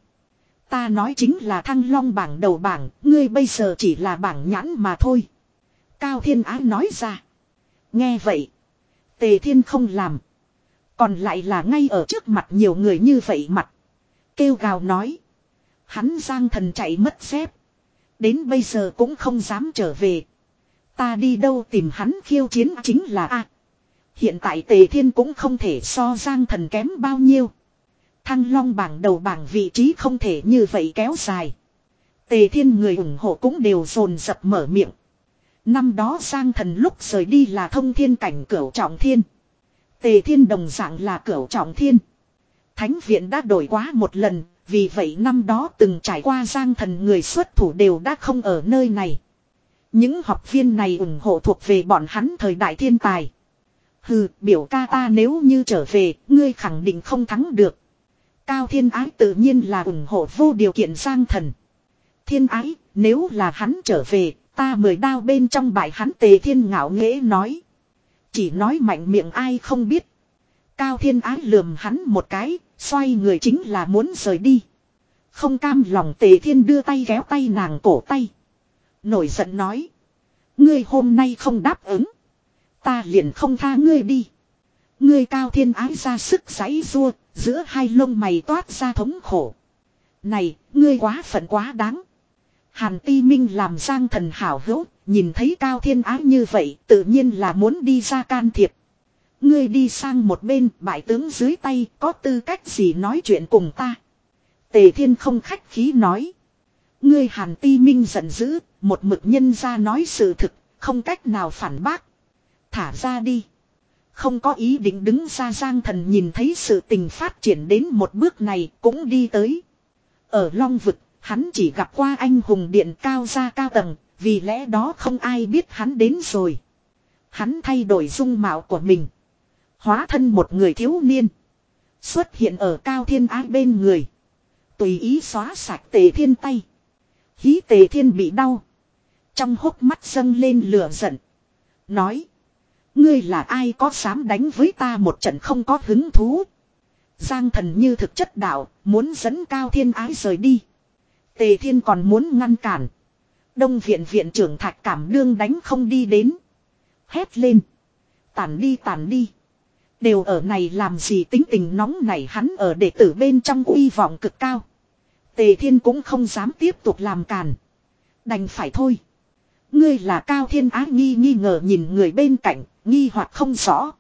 Ta nói chính là Thăng Long bảng đầu bảng, ngươi bây giờ chỉ là bảng nhãn mà thôi. Cao Thiên Ái nói ra. Nghe vậy, Tề Thiên không làm. Còn lại là ngay ở trước mặt nhiều người như vậy mặt. Kêu gào nói. Hắn Giang Thần chạy mất dép. Đến bây giờ cũng không dám trở về. Ta đi đâu tìm hắn khiêu chiến chính là a. Hiện tại Tề Thiên cũng không thể so Giang Thần kém bao nhiêu. Thăng Long bảng đầu bảng vị trí không thể như vậy kéo dài. Tề Thiên người ủng hộ cũng đều dồn dập mở miệng. Năm đó Giang Thần lúc rời đi là thông thiên cảnh cửu trọng thiên. Tề Thiên đồng dạng là cửu trọng thiên. Thánh viện đã đổi quá một lần, vì vậy năm đó từng trải qua Giang Thần người xuất thủ đều đã không ở nơi này. Những học viên này ủng hộ thuộc về bọn hắn thời đại thiên tài. Hừ, biểu ca ta nếu như trở về, ngươi khẳng định không thắng được. Cao Thiên Ái tự nhiên là ủng hộ vô điều kiện Giang Thần. Thiên Ái, nếu là hắn trở về, ta mười đao bên trong bại hắn. Tề Thiên ngạo nghễ nói. Chỉ nói mạnh miệng ai không biết. Cao Thiên Ái lườm hắn một cái, xoay người chính là muốn rời đi. Không cam lòng Tề Thiên đưa tay kéo tay nàng cổ tay. Nổi giận nói. Ngươi hôm nay không đáp ứng. Ta liền không tha ngươi đi. Ngươi Cao Thiên Ái ra sức giãy giụa, giữa hai lông mày toát ra thống khổ. Này, ngươi quá phận quá đáng. Hàn Ti Minh làm Giang Thần hảo hữu, nhìn thấy Cao Thiên Ái như vậy, tự nhiên là muốn đi ra can thiệp. Ngươi đi sang một bên, bại tướng dưới tay, có tư cách gì nói chuyện cùng ta? Tề Thiên không khách khí nói. Ngươi Hàn Ti Minh giận dữ, một mực nhân ra nói sự thực, không cách nào phản bác. Thả ra đi. Không có ý định đứng ra. Giang Thần nhìn thấy sự tình phát triển đến một bước này cũng đi tới. Ở Long Vực, hắn chỉ gặp qua anh hùng điện cao gia cao tầng, vì lẽ đó không ai biết hắn đến rồi. Hắn thay đổi dung mạo của mình. Hóa thân một người thiếu niên. Xuất hiện ở Cao Thiên Ái bên người. Tùy ý xóa sạch Tề Thiên tay. Hí Tề Thiên bị đau. Trong hốc mắt dâng lên lửa giận. Nói. Ngươi là ai có dám đánh với ta một trận không có hứng thú. Giang Thần như thực chất đạo, muốn dẫn Cao Thiên Ái rời đi. Tề Thiên còn muốn ngăn cản. Đông viện viện trưởng Thạch Cảm Đương đánh không đi đến. Hét lên. Tản đi tản đi. Đều ở này làm gì tính tình nóng này, hắn ở đệ tử bên trong uy vọng cực cao. Tề Thiên cũng không dám tiếp tục làm càn. Đành phải thôi. Ngươi là Cao Thiên Ái nghi nghi ngờ nhìn người bên cạnh, nghi hoặc không rõ.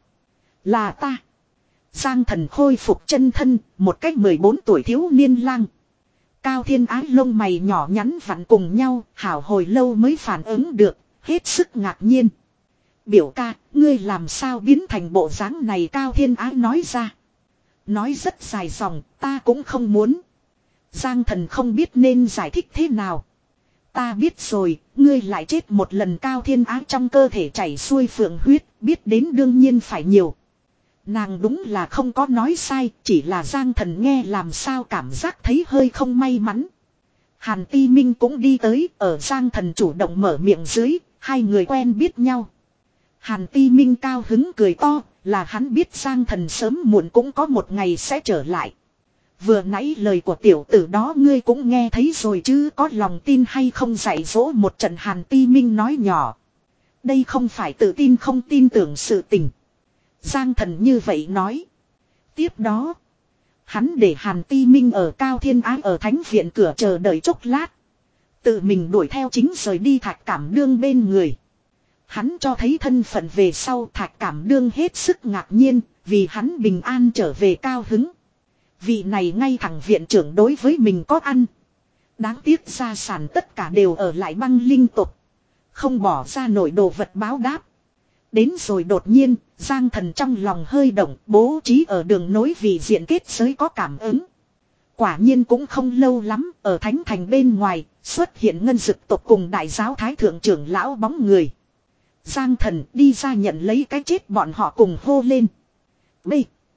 Là ta. Giang Thần khôi phục chân thân, một cách mười bốn tuổi thiếu niên lang. Cao Thiên Ái lông mày nhỏ nhắn vặn cùng nhau, hảo hồi lâu mới phản ứng được, hết sức ngạc nhiên. Biểu ca, ngươi làm sao biến thành bộ dáng này? Cao Thiên Ái nói ra. Nói rất dài dòng, ta cũng không muốn. Giang Thần không biết nên giải thích thế nào. Ta biết rồi, ngươi lại chết một lần. Cao Thiên Ái trong cơ thể chảy xuôi phượng huyết, biết đến đương nhiên phải nhiều. Nàng đúng là không có nói sai, chỉ là Giang Thần nghe làm sao cảm giác thấy hơi không may mắn. Hàn Ti Minh cũng đi tới, ở Giang Thần chủ động mở miệng dưới, hai người quen biết nhau. Hàn Ti Minh cao hứng cười to, là hắn biết Giang Thần sớm muộn cũng có một ngày sẽ trở lại. Vừa nãy lời của tiểu tử đó ngươi cũng nghe thấy rồi chứ, có lòng tin hay không dạy dỗ một trận? Hàn Ti Minh nói nhỏ. Đây không phải tự tin không tin tưởng sự tình. Giang Thần như vậy nói. Tiếp đó, Hắn để Hàn Ti Minh ở Cao Thiên Ái ở thánh viện cửa chờ đợi chốc lát. Tự mình đuổi theo chính rời đi Thạch Cảm Đương bên người. Hắn cho thấy thân phận về sau Thạch Cảm Đương hết sức ngạc nhiên vì hắn bình an trở về cao hứng. Vị này ngay thẳng viện trưởng đối với mình có ăn. Đáng tiếc gia sản tất cả đều ở lại băng linh tục. Không bỏ ra nổi đồ vật báo đáp. Đến rồi đột nhiên, Giang Thần trong lòng hơi động, bố trí ở đường nối vì diện kết giới có cảm ứng. Quả nhiên cũng không lâu lắm, ở thánh thành bên ngoài, xuất hiện ngân dực tộc cùng đại giáo thái thượng trưởng lão bóng người. Giang Thần đi ra nhận lấy cái chết bọn họ cùng hô lên. B.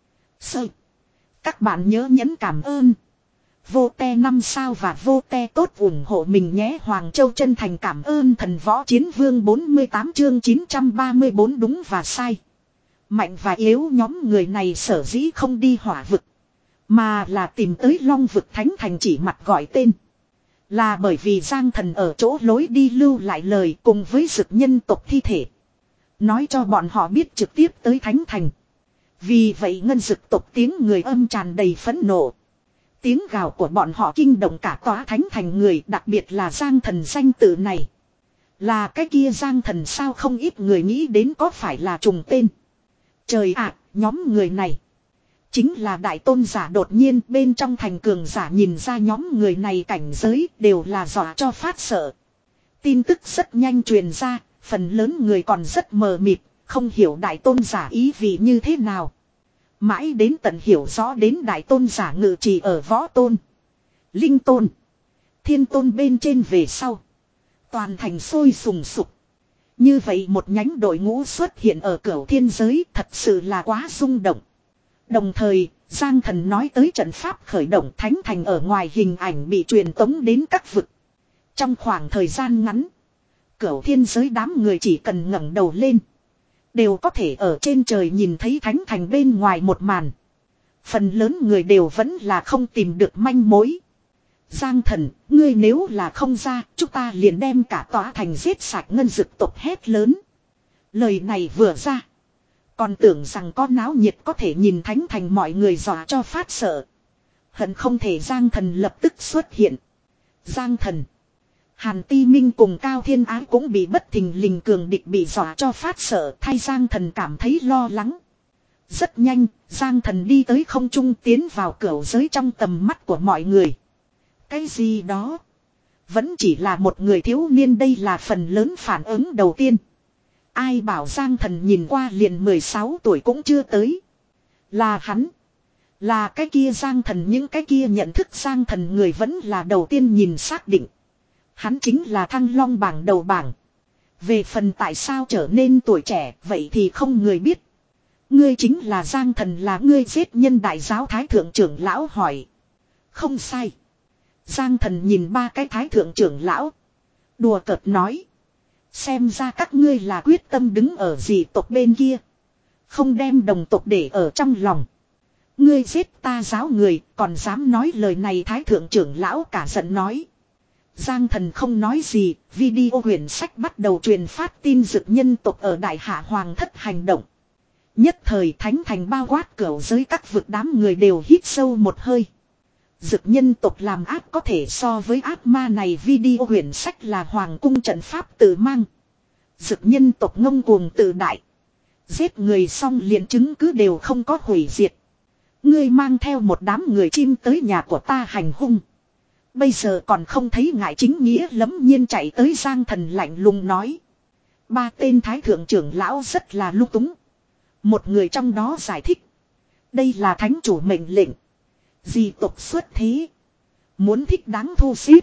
Sơ. Các bạn nhớ nhấn cảm ơn. Vô te năm sao và vô te tốt ủng hộ mình nhé. Hoàng Châu chân thành cảm ơn thần võ chiến vương bốn mươi tám chương chín trăm ba mươi bốn đúng và sai. Mạnh và yếu nhóm người này sở dĩ không đi hỏa vực. Mà là tìm tới long vực thánh thành chỉ mặt gọi tên. Là bởi vì Giang Thần ở chỗ lối đi lưu lại lời cùng với dực nhân tộc thi thể. Nói cho bọn họ biết trực tiếp tới thánh thành. Vì vậy ngân dực tộc tiếng người âm tràn đầy phẫn nộ. Tiếng gào của bọn họ kinh động cả tòa thánh thành người, đặc biệt là Giang Thần danh tự này. Là cái kia Giang Thần sao không ít người nghĩ đến có phải là trùng tên. Trời ạ, nhóm người này. Chính là đại tôn giả. Đột nhiên bên trong thành cường giả nhìn ra nhóm người này cảnh giới đều là dọa cho phát sợ. Tin tức rất nhanh truyền ra, phần lớn người còn rất mờ mịt, không hiểu đại tôn giả ý vị như thế nào. Mãi đến tận hiểu rõ đến đại tôn giả ngự trì ở võ tôn, linh tôn, thiên tôn bên trên về sau. Toàn thành sôi sùng sục. Như vậy một nhánh đội ngũ xuất hiện ở cửu thiên giới thật sự là quá rung động. Đồng thời, Giang Thần nói tới trận pháp khởi động thánh thành ở ngoài hình ảnh bị truyền tống đến các vực. Trong khoảng thời gian ngắn, cửu thiên giới đám người chỉ cần ngẩng đầu lên. Đều có thể ở trên trời nhìn thấy thánh thành bên ngoài một màn. Phần lớn người đều vẫn là không tìm được manh mối. Giang Thần, ngươi nếu là không ra, chúng ta liền đem cả tòa thành giết sạch ngân dực tộc hét lớn. Lời này vừa ra. Còn tưởng rằng có náo nhiệt có thể nhìn thánh thành mọi người dọa cho phát sợ. Hận không thể Giang Thần lập tức xuất hiện. Giang Thần. Hàn Ti Minh cùng Cao Thiên Ái cũng bị bất thình lình cường địch bị dọa cho phát sợ, thay Giang Thần cảm thấy lo lắng. Rất nhanh, Giang Thần đi tới không trung tiến vào cửu giới trong tầm mắt của mọi người. Cái gì đó? Vẫn chỉ là một người thiếu niên, đây là phần lớn phản ứng đầu tiên. Ai bảo Giang Thần nhìn qua liền mười sáu tuổi cũng chưa tới. Là hắn. Là cái kia Giang Thần, những cái kia nhận thức Giang Thần người vẫn là đầu tiên nhìn xác định. Hắn chính là Thăng Long bảng đầu bảng. Về phần tại sao trở nên tuổi trẻ, vậy thì không người biết. Ngươi chính là Giang Thần, là ngươi giết nhân đại giáo thái thượng trưởng lão hỏi. Không sai. Giang Thần nhìn ba cái thái thượng trưởng lão. Đùa cợt nói. Xem ra các ngươi là quyết tâm đứng ở dị tộc bên kia. Không đem đồng tộc để ở trong lòng. Ngươi giết ta giáo người, còn dám nói lời này, thái thượng trưởng lão cả giận nói. Giang Thần không nói gì, video huyền sách bắt đầu truyền phát tin dực nhân tộc ở Đại Hạ Hoàng thất hành động. Nhất thời thánh thành bao quát cửu giới các vực đám người đều hít sâu một hơi. Dực nhân tộc làm ác có thể so với ác ma này, video huyền sách là hoàng cung trận pháp tự mang. Dực nhân tộc ngông cuồng tự đại. Giết người xong liền chứng cứ đều không có hủy diệt. Ngươi mang theo một đám người chim tới nhà của ta hành hung. Bây giờ còn không thấy ngại chính nghĩa lẫm nhiên chạy tới. Giang Thần lạnh lùng nói. Ba tên thái thượng trưởng lão rất là lung túng. Một người trong đó giải thích. Đây là thánh chủ mệnh lệnh. Dị tộc xuất thế. Muốn thích đáng thu xếp.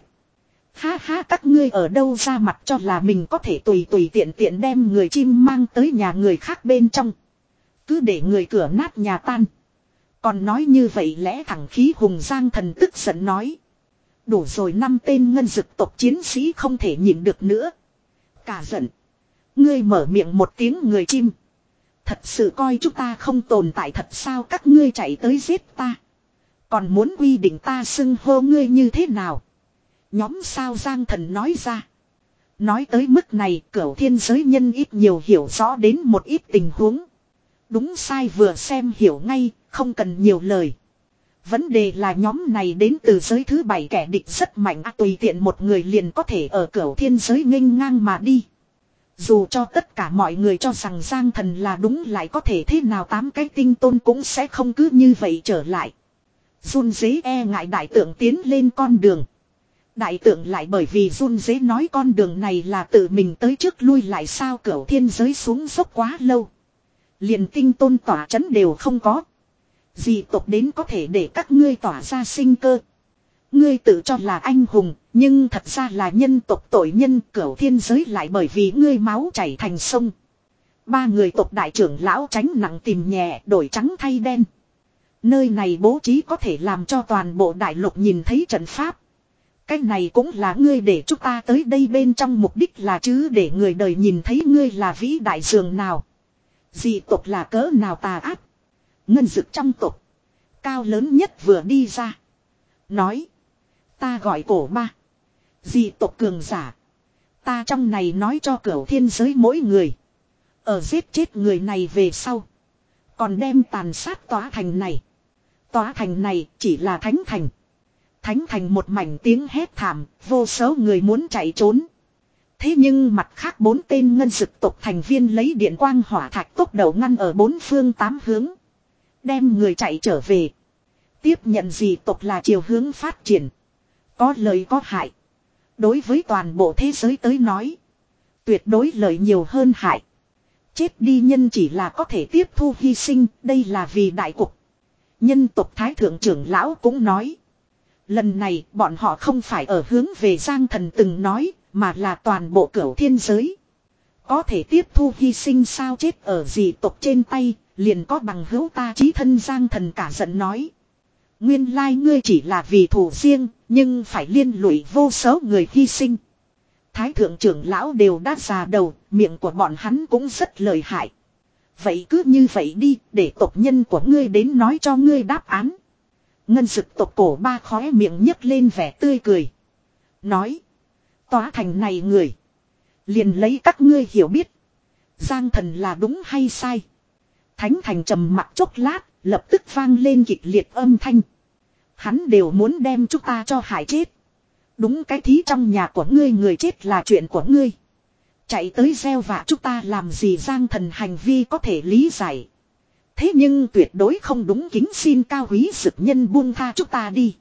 Ha ha, các ngươi ở đâu ra mặt cho là mình có thể tùy tùy tiện tiện đem người chim mang tới nhà người khác bên trong. Cứ để người cửa nát nhà tan. Còn nói như vậy lẽ thẳng khí hùng. Giang Thần tức giận nói. Đủ rồi, năm tên ngân dực tộc chiến sĩ không thể nhịn được nữa. Cả giận. Ngươi mở miệng một tiếng người chim. Thật sự coi chúng ta không tồn tại thật sao? Các ngươi chạy tới giết ta. Còn muốn quy định ta xưng hô ngươi như thế nào? Nhóm sao? Giang Thần nói ra. Nói tới mức này, cửu thiên giới nhân ít nhiều hiểu rõ đến một ít tình huống. Đúng sai vừa xem hiểu ngay, không cần nhiều lời. Vấn đề là nhóm này đến từ giới thứ bảy kẻ địch rất mạnh, à, tùy tiện một người liền có thể ở cửu thiên giới nghênh ngang mà đi. Dù cho tất cả mọi người cho rằng Giang Thần là đúng, lại có thể thế nào tám cái tinh tôn cũng sẽ không cứ như vậy trở lại. Run Dế e ngại đại tượng tiến lên con đường. Đại tượng lại bởi vì Run Dế nói con đường này là tự mình tới trước lui lại, sao cửu thiên giới xuống dốc quá lâu. Liền tinh tôn tỏa chấn đều không có. Dị tộc đến có thể để các ngươi tỏa ra sinh cơ. Ngươi tự cho là anh hùng, nhưng thật ra là nhân tộc tội nhân, cửu thiên giới lại bởi vì ngươi máu chảy thành sông. Ba người tộc đại trưởng lão tránh nặng tìm nhẹ, đổi trắng thay đen. Nơi này bố trí có thể làm cho toàn bộ đại lục nhìn thấy trận pháp. Cái này cũng là ngươi để chúng ta tới đây bên trong mục đích là chứ, để người đời nhìn thấy ngươi là vĩ đại dường nào. Dị tộc là cỡ nào tà ác. Ngân dực trong tộc cao lớn nhất vừa đi ra, nói: ta gọi Cổ Ba, dị tộc cường giả. Ta trong này nói cho cửu thiên giới mỗi người, ở giết chết người này về sau, còn đem tàn sát tòa thành này. Tòa thành này chỉ là thánh thành. Thánh thành một mảnh tiếng hét thảm, vô số người muốn chạy trốn. Thế nhưng mặt khác bốn tên ngân dực tộc thành viên lấy điện quang hỏa thạch tốc đầu ngăn ở bốn phương tám hướng, đem người chạy trở về. Tiếp nhận dị tộc là chiều hướng phát triển, có lợi có hại. Đối với toàn bộ thế giới tới nói, tuyệt đối lợi nhiều hơn hại. Chết đi nhân chỉ là có thể tiếp thu hy sinh, đây là vì đại cục. Nhân tộc thái thượng trưởng lão cũng nói, lần này bọn họ không phải ở hướng về Giang Thần từng nói, mà là toàn bộ cửu thiên giới. Có thể tiếp thu hy sinh sao, chết ở dị tộc trên tay, liền có bằng hữu ta chí thân. Giang Thần cả giận nói, nguyên lai ngươi chỉ là vì thủ riêng, nhưng phải liên lụy vô số người hy sinh. Thái thượng trưởng lão đều đã già đầu, miệng của bọn hắn cũng rất lợi hại. Vậy cứ như vậy đi, để tộc nhân của ngươi đến nói cho ngươi đáp án. Ngân dực tộc Cổ Ba khóe miệng nhấc lên vẻ tươi cười, nói: tòa thành này người, liền lấy các ngươi hiểu biết, Giang Thần là đúng hay sai. Thánh thành trầm mặc chốc lát, lập tức vang lên kịch liệt âm thanh. Hắn đều muốn đem chúng ta cho hại chết. Đúng cái thí, trong nhà của ngươi người chết là chuyện của ngươi, chạy tới gieo vạ chúng ta làm gì? Giang Thần hành vi có thể lý giải, thế nhưng tuyệt đối không đúng, kính xin cao quý dực nhân buông tha chúng ta đi.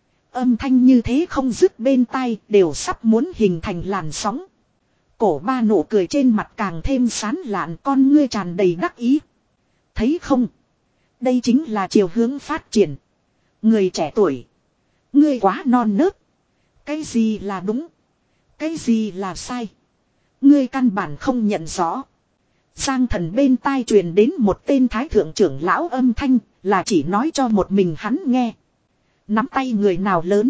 Âm thanh như thế không dứt bên tai, đều sắp muốn hình thành làn sóng. Cổ Ba nụ cười trên mặt càng thêm sán lạn, con ngươi tràn đầy đắc ý. Thấy không, đây chính là chiều hướng phát triển. Người trẻ tuổi, ngươi quá non nớt. Cái gì là đúng, cái gì là sai, ngươi căn bản không nhận rõ. Giang Thần bên tai truyền đến một tên thái thượng trưởng lão âm thanh, là chỉ nói cho một mình hắn nghe. Nắm tay người nào lớn,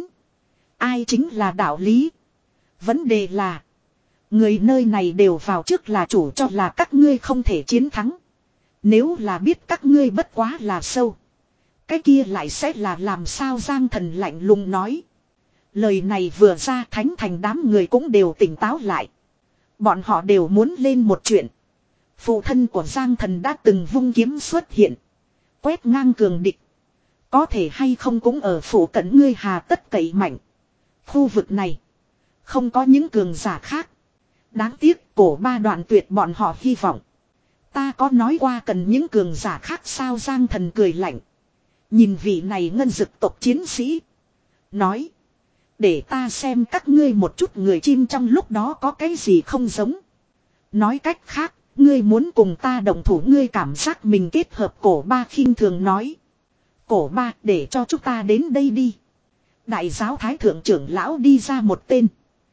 ai chính là đạo lý. Vấn đề là, người nơi này đều vào trước là chủ cho là các ngươi không thể chiến thắng. Nếu là biết các ngươi bất quá là sâu, cái kia lại sẽ là làm sao? Giang Thần lạnh lùng nói. Lời này vừa ra, thánh thành đám người cũng đều tỉnh táo lại. Bọn họ đều muốn lên một chuyện. Phụ thân của Giang Thần đã từng vung kiếm xuất hiện, quét ngang cường địch. Có thể hay không cũng ở phủ cận ngươi hà tất cậy mạnh. Khu vực này không có những cường giả khác. Đáng tiếc Cổ Ba đoạn tuyệt bọn họ hy vọng. Ta có nói qua cần những cường giả khác sao? Giang Thần cười lạnh, nhìn vị này ngân dực tộc chiến sĩ, nói: để ta xem các ngươi một chút người chim trong lúc đó có cái gì không giống. Nói cách khác, ngươi muốn cùng ta đồng thủ, ngươi cảm giác mình kết hợp. Cổ Ba khinh thường nói. Cổ Ba, để cho chúng ta đến đây đi. Đại giáo thái thượng trưởng lão đi ra một tên,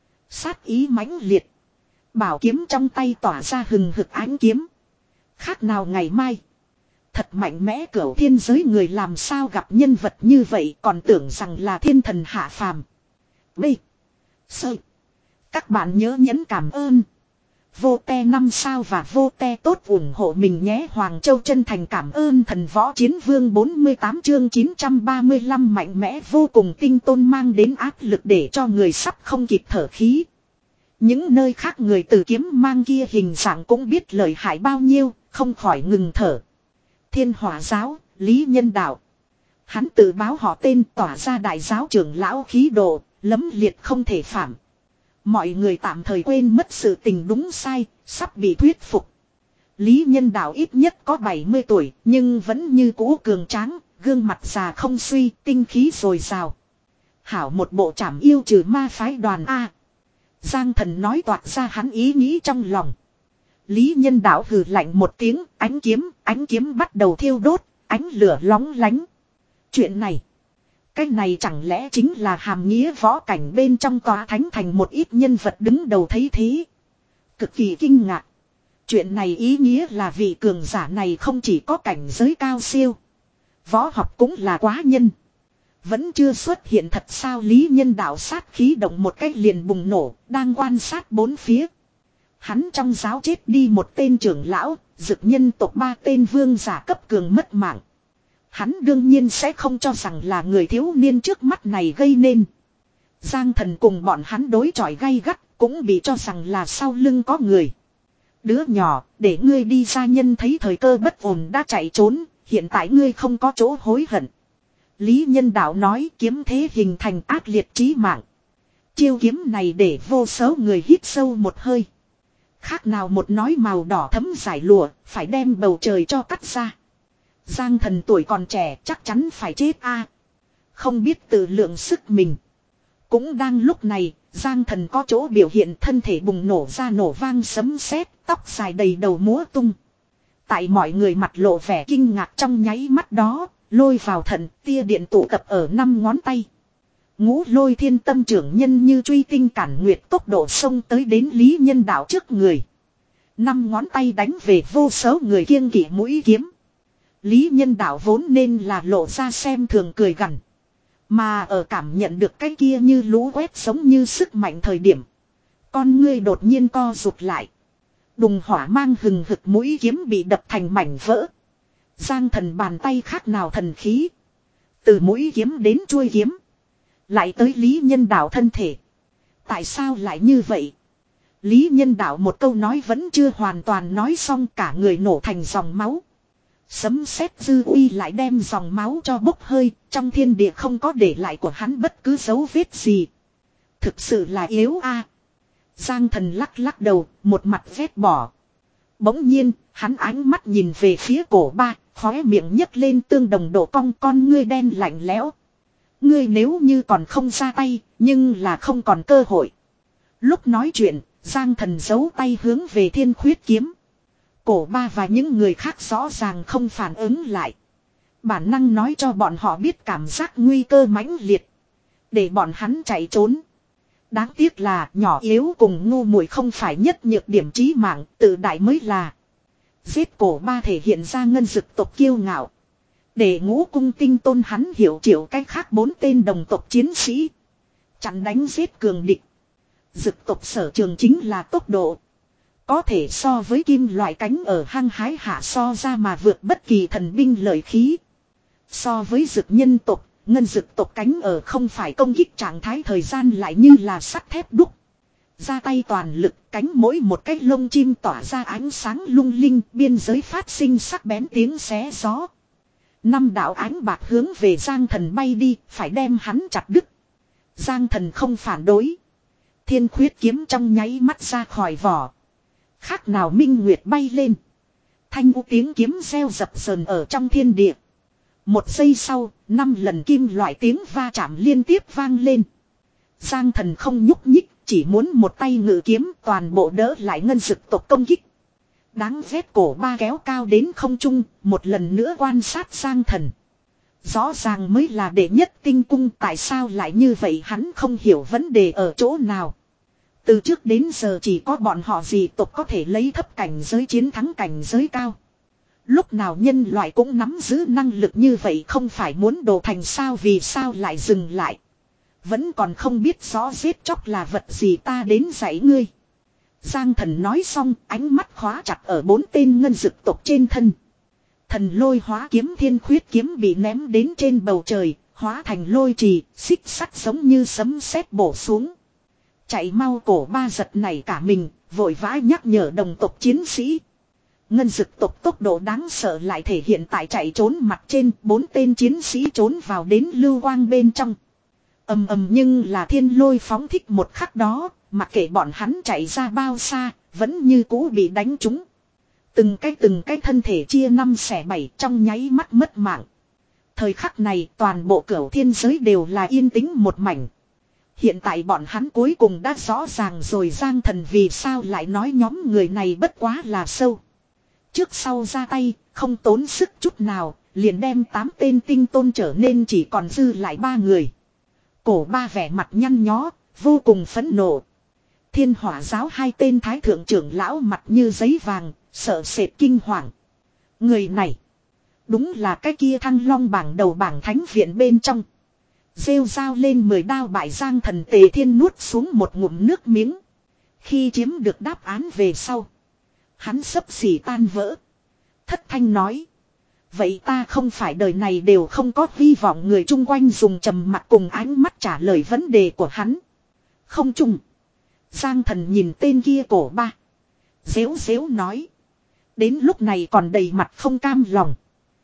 sát ý mãnh liệt, bảo kiếm trong tay tỏa ra hừng hực ánh kiếm, khác nào ngày mai. Thật mạnh mẽ, cửu thiên giới người làm sao gặp nhân vật như vậy, còn tưởng rằng là thiên thần hạ phàm. B. Sơ. Các bạn nhớ nhấn cảm ơn vô te năm sao và vô te tốt ủng hộ mình nhé. Hoàng Châu chân thành cảm ơn Thần Võ Chiến Vương. Bốn mươi tám chương chín trăm ba mươi lăm mạnh mẽ vô cùng tinh tôn mang đến áp lực để cho người sắp không kịp thở khí. Những nơi khác người từ kiếm mang kia hình dạng cũng biết lợi hại bao nhiêu, không khỏi ngừng thở. Thiên Hỏa Giáo, Lý Nhân Đạo. Hắn tự báo họ tên, tỏa ra đại giáo trưởng lão khí độ, lấm liệt không thể phạm. Mọi người tạm thời quên mất sự tình đúng sai, sắp bị thuyết phục. Lý Nhân Đạo ít nhất có bảy mươi tuổi, nhưng vẫn như cũ cường tráng, gương mặt già không suy, tinh khí dồi dào. Hảo một bộ trảm yêu trừ ma phái đoàn A. Giang Thần nói toạc ra hắn ý nghĩ trong lòng. Lý Nhân Đạo hừ lạnh một tiếng, ánh kiếm, ánh kiếm bắt đầu thiêu đốt, ánh lửa lóng lánh. Chuyện này, cái này chẳng lẽ chính là hàm nghĩa võ cảnh bên trong tòa thánh thành một ít nhân vật đứng đầu thấy thế. Cực kỳ kinh ngạc. Chuyện này ý nghĩa là vị cường giả này không chỉ có cảnh giới cao siêu. Võ học cũng là quá nhân. Vẫn chưa xuất hiện thật sao. Lý Nhân Đạo sát khí động một cách liền bùng nổ, đang quan sát bốn phía. Hắn trong giáo chết đi một tên trưởng lão, dực nhân tộc ba tên vương giả cấp cường mất mạng. Hắn đương nhiên sẽ không cho rằng là người thiếu niên trước mắt này gây nên. Giang Thần cùng bọn hắn đối chọi gay gắt, cũng bị cho rằng là sau lưng có người. Đứa nhỏ, để ngươi đi ra, nhân thấy thời cơ bất ổn đã chạy trốn, hiện tại ngươi không có chỗ hối hận. Lý Nhân Đạo nói, kiếm thế hình thành ác liệt chí mạng. Chiêu kiếm này để vô số người hít sâu một hơi. Khác nào một nói màu đỏ thấm giải lụa, phải đem bầu trời cho cắt ra. Giang Thần tuổi còn trẻ chắc chắn phải chết a. Không biết tự lượng sức mình. Cũng đang lúc này, Giang Thần có chỗ biểu hiện, thân thể bùng nổ ra nổ vang sấm sét, tóc dài đầy đầu múa tung. Tại mọi người mặt lộ vẻ kinh ngạc trong nháy mắt đó, lôi vào thần, tia điện tụ tập ở năm ngón tay. Ngũ Lôi Thiên Tâm trưởng nhân như truy tinh cản nguyệt, tốc độ xông tới đến Lý Nhân Đạo trước người. Năm ngón tay đánh về vô số người kiêng kỵ mũi kiếm. Lý Nhân Đạo vốn nên là lộ ra xem thường cười gằn. Mà ở cảm nhận được cái kia như lũ quét giống như sức mạnh thời điểm. Con ngươi đột nhiên co rụt lại. Đùng hỏa mang hừng hực mũi kiếm bị đập thành mảnh vỡ. Giang Thần bàn tay khác nào thần khí. Từ mũi kiếm đến chuôi kiếm. Lại tới Lý Nhân Đạo thân thể. Tại sao lại như vậy? Lý Nhân Đạo một câu nói vẫn chưa hoàn toàn nói xong, cả người nổ thành dòng máu. Sấm sét dư uy lại đem dòng máu cho bốc hơi, trong thiên địa không có để lại của hắn bất cứ dấu vết gì. Thực sự là yếu a. Giang Thần lắc lắc đầu, một mặt ghét bỏ. Bỗng nhiên, hắn ánh mắt nhìn về phía cổ ba, khóe miệng nhấc lên tương đồng độ cong, con ngươi đen lạnh lẽo. Ngươi nếu như còn không ra tay, nhưng là không còn cơ hội. Lúc nói chuyện, Giang Thần giấu tay hướng về Thiên Khuyết kiếm. Cổ ba và những người khác rõ ràng không phản ứng lại. Bản năng nói cho bọn họ biết cảm giác nguy cơ mãnh liệt. Để bọn hắn chạy trốn. Đáng tiếc là nhỏ yếu cùng ngu muội không phải nhất nhược điểm chí mạng, tự đại mới là. Giết cổ ba thể hiện ra ngân dực tộc kiêu ngạo. Để Ngũ Cung Tinh tôn hắn hiểu chịu cách khác bốn tên đồng tộc chiến sĩ. Chặn đánh giết cường địch. Dực tộc sở trường chính là tốc độ. Có thể so với kim loại cánh ở hăng hái hạ so ra mà vượt bất kỳ thần binh lợi khí. So với dực nhân tộc, ngân dực tộc cánh ở không phải công kích trạng thái thời gian lại như là sắt thép đúc. Ra tay toàn lực, cánh mỗi một cái lông chim tỏa ra ánh sáng lung linh, biên giới phát sinh sắc bén tiếng xé gió. Năm đạo ánh bạc hướng về Giang Thần bay đi, phải đem hắn chặt đứt. Giang Thần không phản đối. Thiên Khuyết kiếm trong nháy mắt ra khỏi vỏ. Khác nào minh nguyệt bay lên. Thanh u tiếng kiếm reo dập dờn ở trong thiên địa. Một giây sau, năm lần kim loại tiếng va chạm liên tiếp vang lên. Giang Thần không nhúc nhích, chỉ muốn một tay ngự kiếm toàn bộ đỡ lại ngân dực tộc công kích. Đáng ghét cổ ba kéo cao đến không trung, một lần nữa quan sát Giang Thần. Rõ ràng mới là đệ nhất tinh cung, tại sao lại như vậy hắn không hiểu vấn đề ở chỗ nào. Từ trước đến giờ chỉ có bọn họ dị tộc có thể lấy thấp cảnh giới chiến thắng cảnh giới cao. Lúc nào nhân loại cũng nắm giữ năng lực như vậy, không phải muốn đồ thành sao, vì sao lại dừng lại. Vẫn còn không biết rõ giết chóc là vật gì, ta đến dạy ngươi. Giang Thần nói xong, ánh mắt khóa chặt ở bốn tên ngân dực tộc trên thân. Thần lôi hóa kiếm Thiên Khuyết kiếm bị ném đến trên bầu trời, hóa thành lôi trì, xích sắt giống như sấm sét bổ xuống. Chạy mau cổ ba giật này cả mình, vội vã nhắc nhở đồng tộc chiến sĩ. Ngân dực tộc tốc độ đáng sợ lại thể hiện tại chạy trốn mặt trên, bốn tên chiến sĩ trốn vào đến lưu quang bên trong. Ầm ầm nhưng là thiên lôi phóng thích một khắc đó, mặc kệ bọn hắn chạy ra bao xa, vẫn như cũ bị đánh trúng. Từng cái từng cái thân thể chia năm xẻ bảy trong nháy mắt mất mạng. Thời khắc này toàn bộ cửu thiên giới đều là yên tĩnh một mảnh. Hiện tại bọn hắn cuối cùng đã rõ ràng rồi Giang Thần vì sao lại nói nhóm người này bất quá là sâu. Trước sau ra tay, không tốn sức chút nào, liền đem tám tên tinh tôn trở nên chỉ còn dư lại ba người. Cổ ba vẻ mặt nhăn nhó, vô cùng phẫn nộ. Thiên hỏa giáo hai tên thái thượng trưởng lão mặt như giấy vàng, sợ sệt kinh hoàng. Người này, đúng là cái kia Thăng Long bảng đầu bảng thánh viện bên trong. Rêu dao lên mười đao bại Giang Thần Tề Thiên nuốt xuống một ngụm nước miếng. Khi chiếm được đáp án về sau, hắn xấp xỉ tan vỡ. Thất thanh nói. Vậy ta không phải đời này đều không có hy vọng. Người chung quanh dùng trầm mặc cùng ánh mắt trả lời vấn đề của hắn. Không chung. Giang Thần nhìn tên kia cổ ba. Dễu dễu nói. Đến lúc này còn đầy mặt không cam lòng.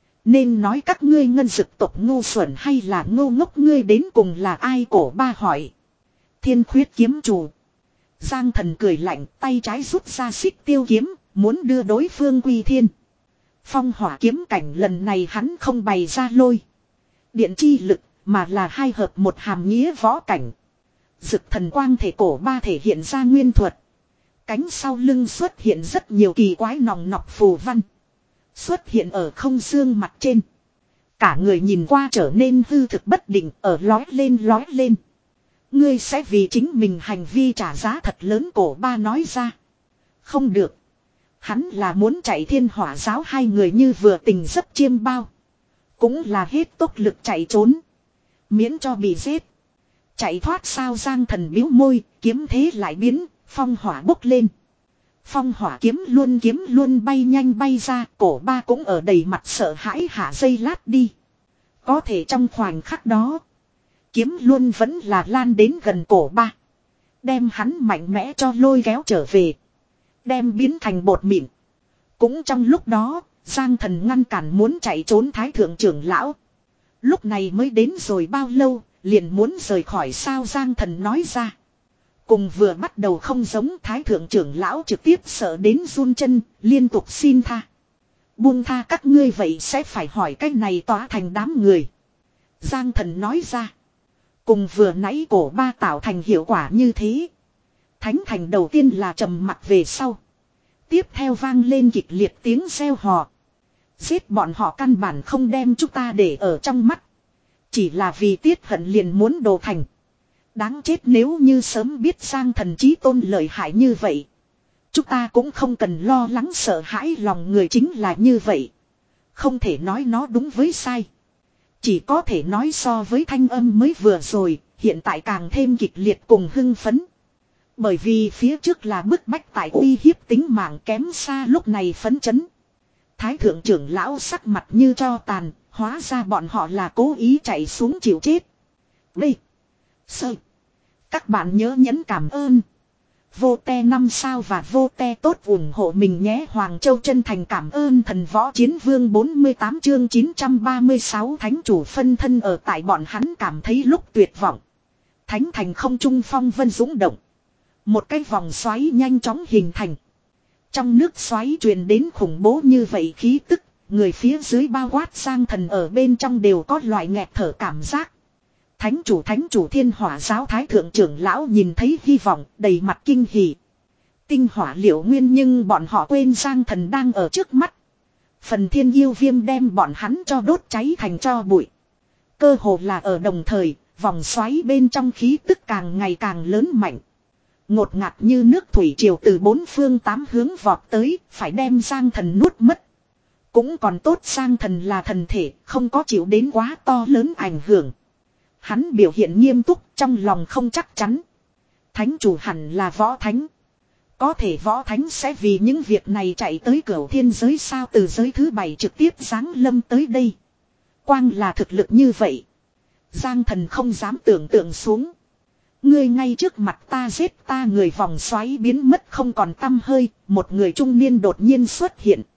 Nên nói các ngươi ngân dực tộc ngu xuẩn hay là ngô ngốc, ngươi đến cùng là ai? Cổ ba hỏi. Thiên khuyết kiếm chủ. Giang Thần cười lạnh, tay trái rút ra xích tiêu kiếm, muốn đưa đối phương quy thiên. Phong hỏa kiếm cảnh lần này hắn không bày ra lôi điện chi lực, mà là hai hợp một hàm nghĩa võ cảnh. Dực thần quang thể cổ ba thể hiện ra nguyên thuật. Cánh sau lưng xuất hiện rất nhiều kỳ quái nòng nọc phù văn. Xuất hiện ở không xương mặt trên. Cả người nhìn qua trở nên hư thực bất định, ở lói lên lói lên. Ngươi sẽ vì chính mình hành vi trả giá thật lớn, cổ ba nói ra. Không được. Hắn là muốn chạy thiên hỏa giáo hai người như vừa tình dấp chiêm bao. Cũng là hết tốc lực chạy trốn. Miễn cho bị giết. Chạy thoát sao? Giang Thần biếu môi, kiếm thế lại biến, phong hỏa bốc lên. Phong hỏa kiếm luôn kiếm luôn bay nhanh bay ra, cổ ba cũng ở đầy mặt sợ hãi hạ dây lát đi. Có thể trong khoảnh khắc đó, kiếm luôn vẫn là lan đến gần cổ ba. Đem hắn mạnh mẽ cho lôi kéo trở về. Đem biến thành bột mịn. Cũng trong lúc đó, Giang Thần ngăn cản muốn chạy trốn thái thượng trưởng lão. Lúc này mới đến rồi bao lâu, liền muốn rời khỏi sao? Giang Thần nói ra. Cùng vừa bắt đầu không giống, thái thượng trưởng lão trực tiếp sợ đến run chân, liên tục xin tha. Buông tha các ngươi vậy sẽ phải hỏi cách này tỏa thành đám người. Giang Thần nói ra. Cùng vừa nãy cổ ba tạo thành hiệu quả như thế. Thánh thành đầu tiên là trầm mặc về sau. Tiếp theo vang lên kịch liệt tiếng reo hò. Giết bọn họ căn bản không đem chúng ta để ở trong mắt. Chỉ là vì tiết hận liền muốn đồ thành. Đáng chết, nếu như sớm biết Giang Thần chí tôn lợi hại như vậy. Chúng ta cũng không cần lo lắng sợ hãi, lòng người chính là như vậy. Không thể nói nó đúng với sai. Chỉ có thể nói so với thanh âm mới vừa rồi, hiện tại càng thêm kịch liệt cùng hưng phấn. Bởi vì phía trước là bức bách tại uy hiếp tính mạng kém xa lúc này phấn chấn. Thái thượng trưởng lão sắc mặt như tro tàn, hóa ra bọn họ là cố ý chạy xuống chịu chết. Đây. Sơ. Các bạn nhớ nhấn cảm ơn. Vô te năm sao và vô te tốt ủng hộ mình nhé. Hoàng Châu chân thành cảm ơn thần võ chiến vương bốn mươi tám chương chín trăm ba mươi sáu thánh chủ phân thân ở tại bọn hắn cảm thấy lúc tuyệt vọng. Thánh thành không trung phong vân dũng động. Một cái vòng xoáy nhanh chóng hình thành. Trong nước xoáy truyền đến khủng bố như vậy khí tức, người phía dưới bao quát Giang Thần ở bên trong đều có loại nghẹt thở cảm giác. Thánh chủ thánh chủ thiên hỏa giáo thái thượng trưởng lão nhìn thấy hy vọng, đầy mặt kinh hỉ. Tinh hỏa liệu nguyên, nhưng bọn họ quên Giang Thần đang ở trước mắt. Phần thiên yêu viêm đem bọn hắn cho đốt cháy thành tro bụi. Cơ hồ là ở đồng thời, vòng xoáy bên trong khí tức càng ngày càng lớn mạnh. Ngột ngạt như nước thủy triều từ bốn phương tám hướng vọt tới, phải đem Giang Thần nuốt mất. Cũng còn tốt Giang Thần là thần thể, không có chịu đến quá to lớn ảnh hưởng. Hắn biểu hiện nghiêm túc, trong lòng không chắc chắn. Thánh chủ hẳn là võ thánh. Có thể võ thánh sẽ vì những việc này chạy tới cửu thiên giới sao? Từ giới thứ bảy trực tiếp giáng lâm tới đây. Quang là thực lực như vậy. Giang Thần không dám tưởng tượng xuống. Ngươi ngay trước mặt ta giết ta, người vòng xoáy biến mất không còn tăm hơi. Một người trung niên đột nhiên xuất hiện.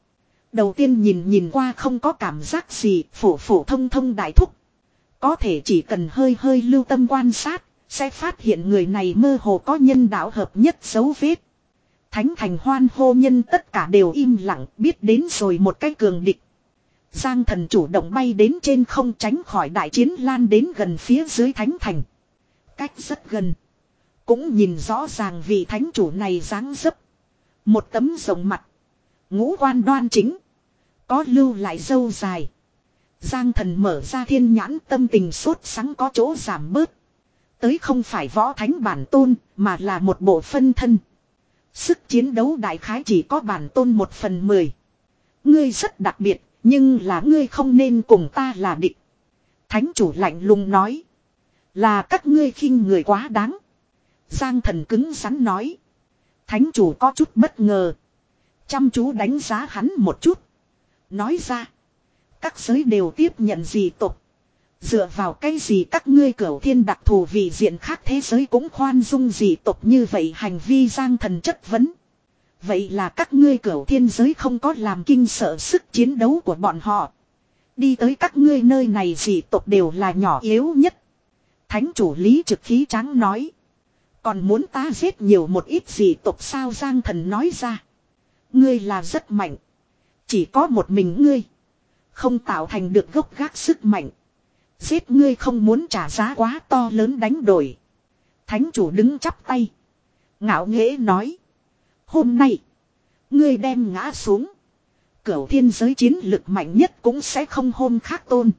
Đầu tiên nhìn nhìn qua không có cảm giác gì, phổ phổ thông thông đại thúc. Có thể chỉ cần hơi hơi lưu tâm quan sát, sẽ phát hiện người này mơ hồ có nhân đạo hợp nhất dấu vết. Thánh thành hoan hô nhân tất cả đều im lặng, biết đến rồi một cái cường địch. Giang thần chủ động bay đến trên không, tránh khỏi đại chiến lan đến gần phía dưới thánh thành. Cách rất gần. Cũng nhìn rõ ràng vị thánh chủ này dáng dấp. Một tấm rộng mặt. Ngũ quan đoan chính. Có lưu lại râu dài. Giang thần mở ra thiên nhãn, tâm tình sốt sắng có chỗ giảm bớt. Tới không phải võ thánh bản tôn, mà là một bộ phân thân. Sức chiến đấu đại khái chỉ có bản tôn một phần mười. Ngươi rất đặc biệt, nhưng là ngươi không nên cùng ta là địch. Thánh chủ lạnh lùng nói. Là các ngươi khinh người quá đáng. Giang thần cứng rắn nói. Thánh chủ có chút bất ngờ. Chăm chú đánh giá hắn một chút. Nói ra. Các giới đều tiếp nhận dị tộc. Dựa vào cái gì các ngươi cửu thiên đặc thù vì diện khác thế giới cũng khoan dung dị tộc như vậy, hành vi Giang thần chất vấn. Vậy là các ngươi cửu thiên giới không có làm kinh sợ sức chiến đấu của bọn họ. Đi tới các ngươi nơi này dị tộc đều là nhỏ yếu nhất. Thánh chủ lý trực khí tráng nói. Còn muốn ta giết nhiều một ít dị tộc sao? Giang thần nói ra. Ngươi là rất mạnh. Chỉ có một mình ngươi. Không tạo thành được gốc gác sức mạnh. Giết ngươi không muốn trả giá quá to lớn đánh đổi. Thánh chủ đứng chắp tay. Ngạo nghễ nói. Hôm nay. Ngươi đem ngã xuống. Cửu thiên giới chiến lực mạnh nhất cũng sẽ không hôm khác tôn.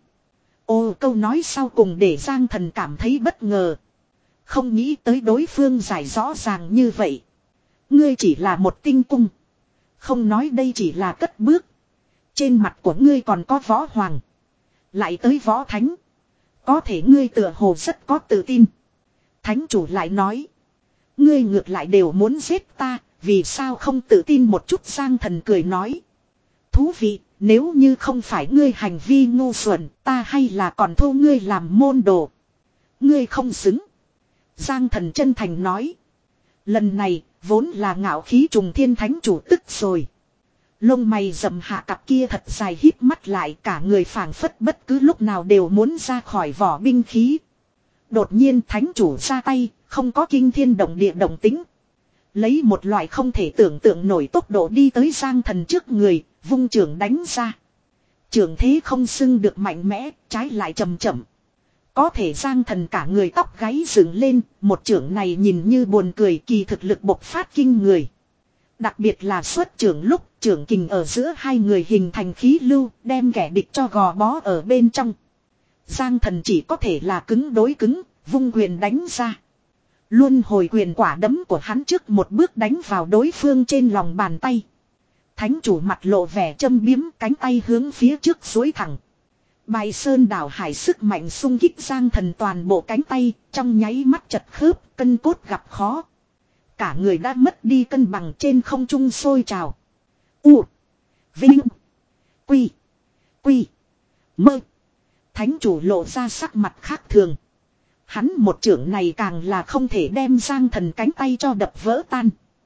Ô, câu nói sau cùng để Giang thần cảm thấy bất ngờ. Không nghĩ tới đối phương giải rõ ràng như vậy. Ngươi chỉ là một tinh cung. Không nói đây chỉ là cất bước. Trên mặt của ngươi còn có võ hoàng. Lại tới võ thánh. Có thể ngươi tựa hồ rất có tự tin. Thánh chủ lại nói. Ngươi ngược lại đều muốn giết ta. Vì sao không tự tin một chút? Giang thần cười nói. Thú vị, nếu như không phải ngươi hành vi ngu xuẩn, ta hay là còn thu ngươi làm môn đồ. Ngươi không xứng. Giang thần chân thành nói. Lần này, vốn là ngạo khí trùng thiên thánh chủ tức rồi. Lông mày rậm hạ cặp kia thật dài híp mắt lại, cả người phảng phất bất cứ lúc nào đều muốn ra khỏi vỏ binh khí. Đột nhiên thánh chủ ra tay, không có kinh thiên động địa động tĩnh. Lấy một loại không thể tưởng tượng nổi tốc độ đi tới Giang thần trước người, vung trưởng đánh ra. Trưởng thế không xưng được mạnh mẽ, trái lại chậm chậm. Có thể Giang thần cả người tóc gáy dựng lên, một trưởng này nhìn như buồn cười, kỳ thực lực bộc phát kinh người. Đặc biệt là xuất trưởng lúc trưởng kình ở giữa hai người hình thành khí lưu, đem kẻ địch cho gò bó ở bên trong. Giang thần chỉ có thể là cứng đối cứng, vung quyền đánh ra. Luân hồi quyền quả đấm của hắn trước một bước đánh vào đối phương trên lòng bàn tay. Thánh chủ mặt lộ vẻ châm biếm, cánh tay hướng phía trước duỗi thẳng. Bài sơn đảo hải sức mạnh xung kích Giang thần toàn bộ cánh tay, trong nháy mắt chật khớp, cân cốt gặp khó. Cả người đã mất đi cân bằng trên không trung sôi trào. U. Vinh. Quy. Quy. Mơ. Thánh chủ lộ ra sắc mặt khác thường. Hắn một trưởng này càng là không thể đem Giang thần cánh tay cho đập vỡ tan.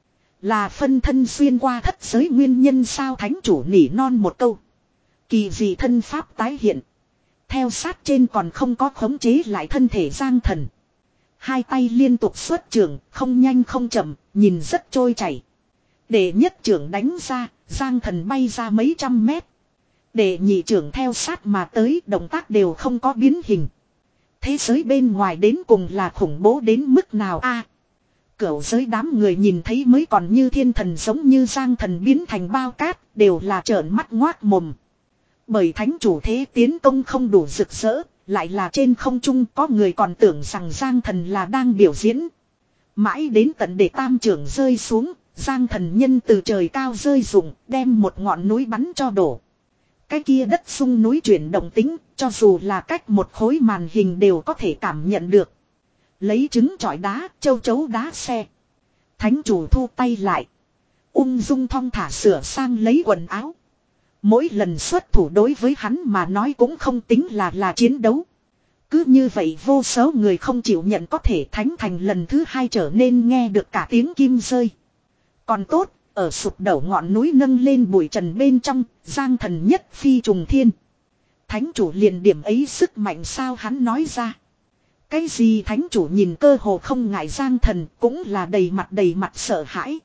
Là phân thân xuyên qua thất giới nguyên nhân sao? Thánh chủ nỉ non một câu. Kỳ dị thân pháp tái hiện. Theo sát trên còn không có khống chế lại thân thể Giang thần. Hai tay liên tục xuất trưởng, không nhanh không chậm, nhìn rất trôi chảy. Để nhất trưởng đánh ra, Giang thần bay ra mấy trăm mét. Để nhị trưởng theo sát mà tới, động tác đều không có biến hình. Thế giới bên ngoài đến cùng là khủng bố đến mức nào a? Cửu giới đám người nhìn thấy mới còn như thiên thần giống như Giang thần biến thành bao cát, đều là trợn mắt ngoác mồm. Bởi thánh chủ thế tiến công không đủ rực rỡ, lại là trên không trung, có người còn tưởng rằng Giang thần là đang biểu diễn. Mãi đến tận để tam trưởng rơi xuống, Giang thần nhân từ trời cao rơi rụng, đem một ngọn núi bắn cho đổ. Cái kia đất sung núi chuyển động tính, cho dù là cách một khối màn hình đều có thể cảm nhận được. Lấy trứng trọi đá, châu chấu đá xe. Thánh chủ thu tay lại. Ung dung thong thả sửa sang lấy quần áo. Mỗi lần xuất thủ đối với hắn mà nói cũng không tính là là chiến đấu. Cứ như vậy vô số người không chịu nhận, có thể thánh thành lần thứ hai trở nên nghe được cả tiếng kim rơi. Còn tốt, Ở sụp đổ ngọn núi nâng lên bụi trần bên trong, Giang Thần nhất phi trùng thiên. Thánh chủ liền điểm ấy sức mạnh sao hắn nói ra. Cái gì thánh chủ nhìn cơ hồ không ngại Giang Thần cũng là đầy mặt đầy mặt sợ hãi.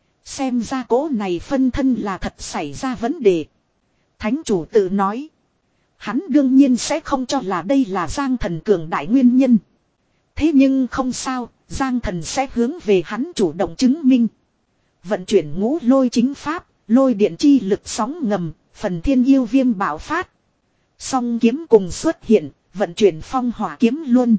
Xem ra cỗ này phân thân là thật xảy ra vấn đề. Thánh chủ tự nói. Hắn đương nhiên sẽ không cho là đây là Giang Thần cường đại nguyên nhân. Thế nhưng không sao, Giang Thần sẽ hướng về hắn chủ động chứng minh. Vận chuyển ngũ lôi chính pháp, lôi điện chi lực sóng ngầm, phần thiên yêu viêm bạo phát. Song kiếm cùng xuất hiện, vận chuyển phong hỏa kiếm luôn.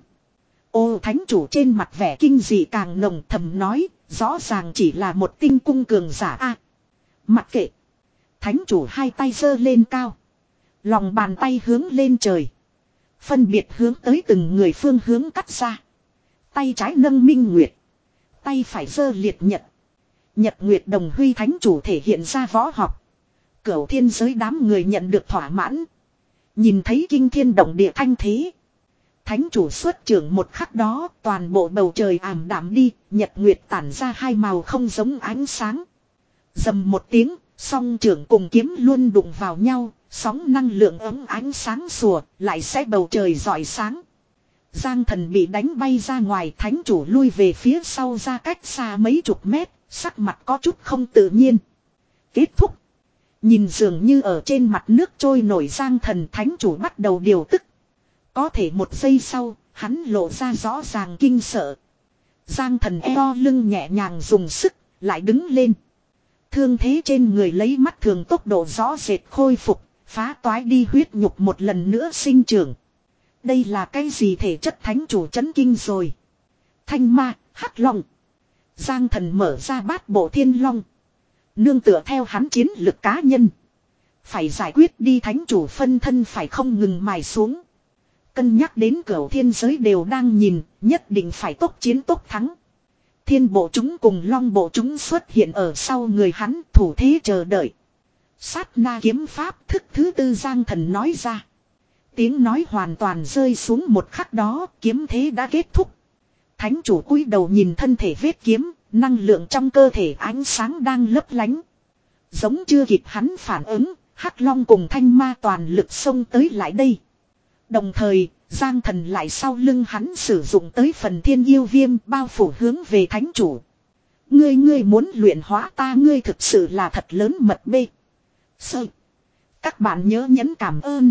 Ô thánh chủ trên mặt vẻ kinh dị càng nồng thầm nói, rõ ràng chỉ là một tinh cung cường giả a. Mặc kệ. Thánh chủ hai tay giơ lên cao. Lòng bàn tay hướng lên trời. Phân biệt hướng tới từng người phương hướng cắt ra. Tay trái nâng minh nguyệt. Tay phải giơ liệt nhật. Nhật nguyệt đồng huy thánh chủ thể hiện ra võ học. Cửu thiên giới đám người nhận được thỏa mãn. Nhìn thấy kinh thiên động địa thanh thế. Thánh chủ xuất trưởng một khắc đó, toàn bộ bầu trời ảm đạm đi, nhật nguyệt tản ra hai màu không giống ánh sáng. Dầm một tiếng, song trưởng cùng kiếm luôn đụng vào nhau, sóng năng lượng ấm ánh sáng sủa, lại sẽ bầu trời rọi sáng. Giang Thần bị đánh bay ra ngoài, thánh chủ lui về phía sau ra cách xa mấy chục mét, sắc mặt có chút không tự nhiên. Kết thúc. Nhìn dường như ở trên mặt nước trôi nổi Giang Thần, thánh chủ bắt đầu điều tức. Có thể một giây sau, hắn lộ ra rõ ràng kinh sợ. Giang Thần eo lưng nhẹ nhàng dùng sức, lại đứng lên. Thương thế trên người lấy mắt thường tốc độ rõ rệt khôi phục, phá toái đi huyết nhục một lần nữa sinh trưởng. Đây là cái gì thể chất thánh chủ chấn kinh rồi. Thanh ma, hắc long. Giang Thần mở ra bát bộ thiên long. Nương tựa theo hắn chiến lực cá nhân. Phải giải quyết đi thánh chủ phân thân phải không ngừng mài xuống. Cân nhắc đến cửu thiên giới đều đang nhìn, nhất định phải tốc chiến tốc thắng. Thiên bộ chúng cùng long bộ chúng xuất hiện ở sau người hắn, thủ thế chờ đợi. Sát na kiếm pháp thức thứ tư Giang Thần nói ra. Tiếng nói hoàn toàn rơi xuống một khắc đó, kiếm thế đã kết thúc. Thánh chủ cúi đầu nhìn thân thể vết kiếm, năng lượng trong cơ thể ánh sáng đang lấp lánh. Giống chưa kịp hắn phản ứng, hắc long cùng thanh ma toàn lực xông tới lại đây. Đồng thời, Giang Thần lại sau lưng hắn sử dụng tới phần thiên yêu viêm bao phủ hướng về thánh chủ. Ngươi ngươi muốn luyện hóa ta, ngươi thực sự là thật lớn mật bê. Sơ. Các bạn nhớ nhấn cảm ơn.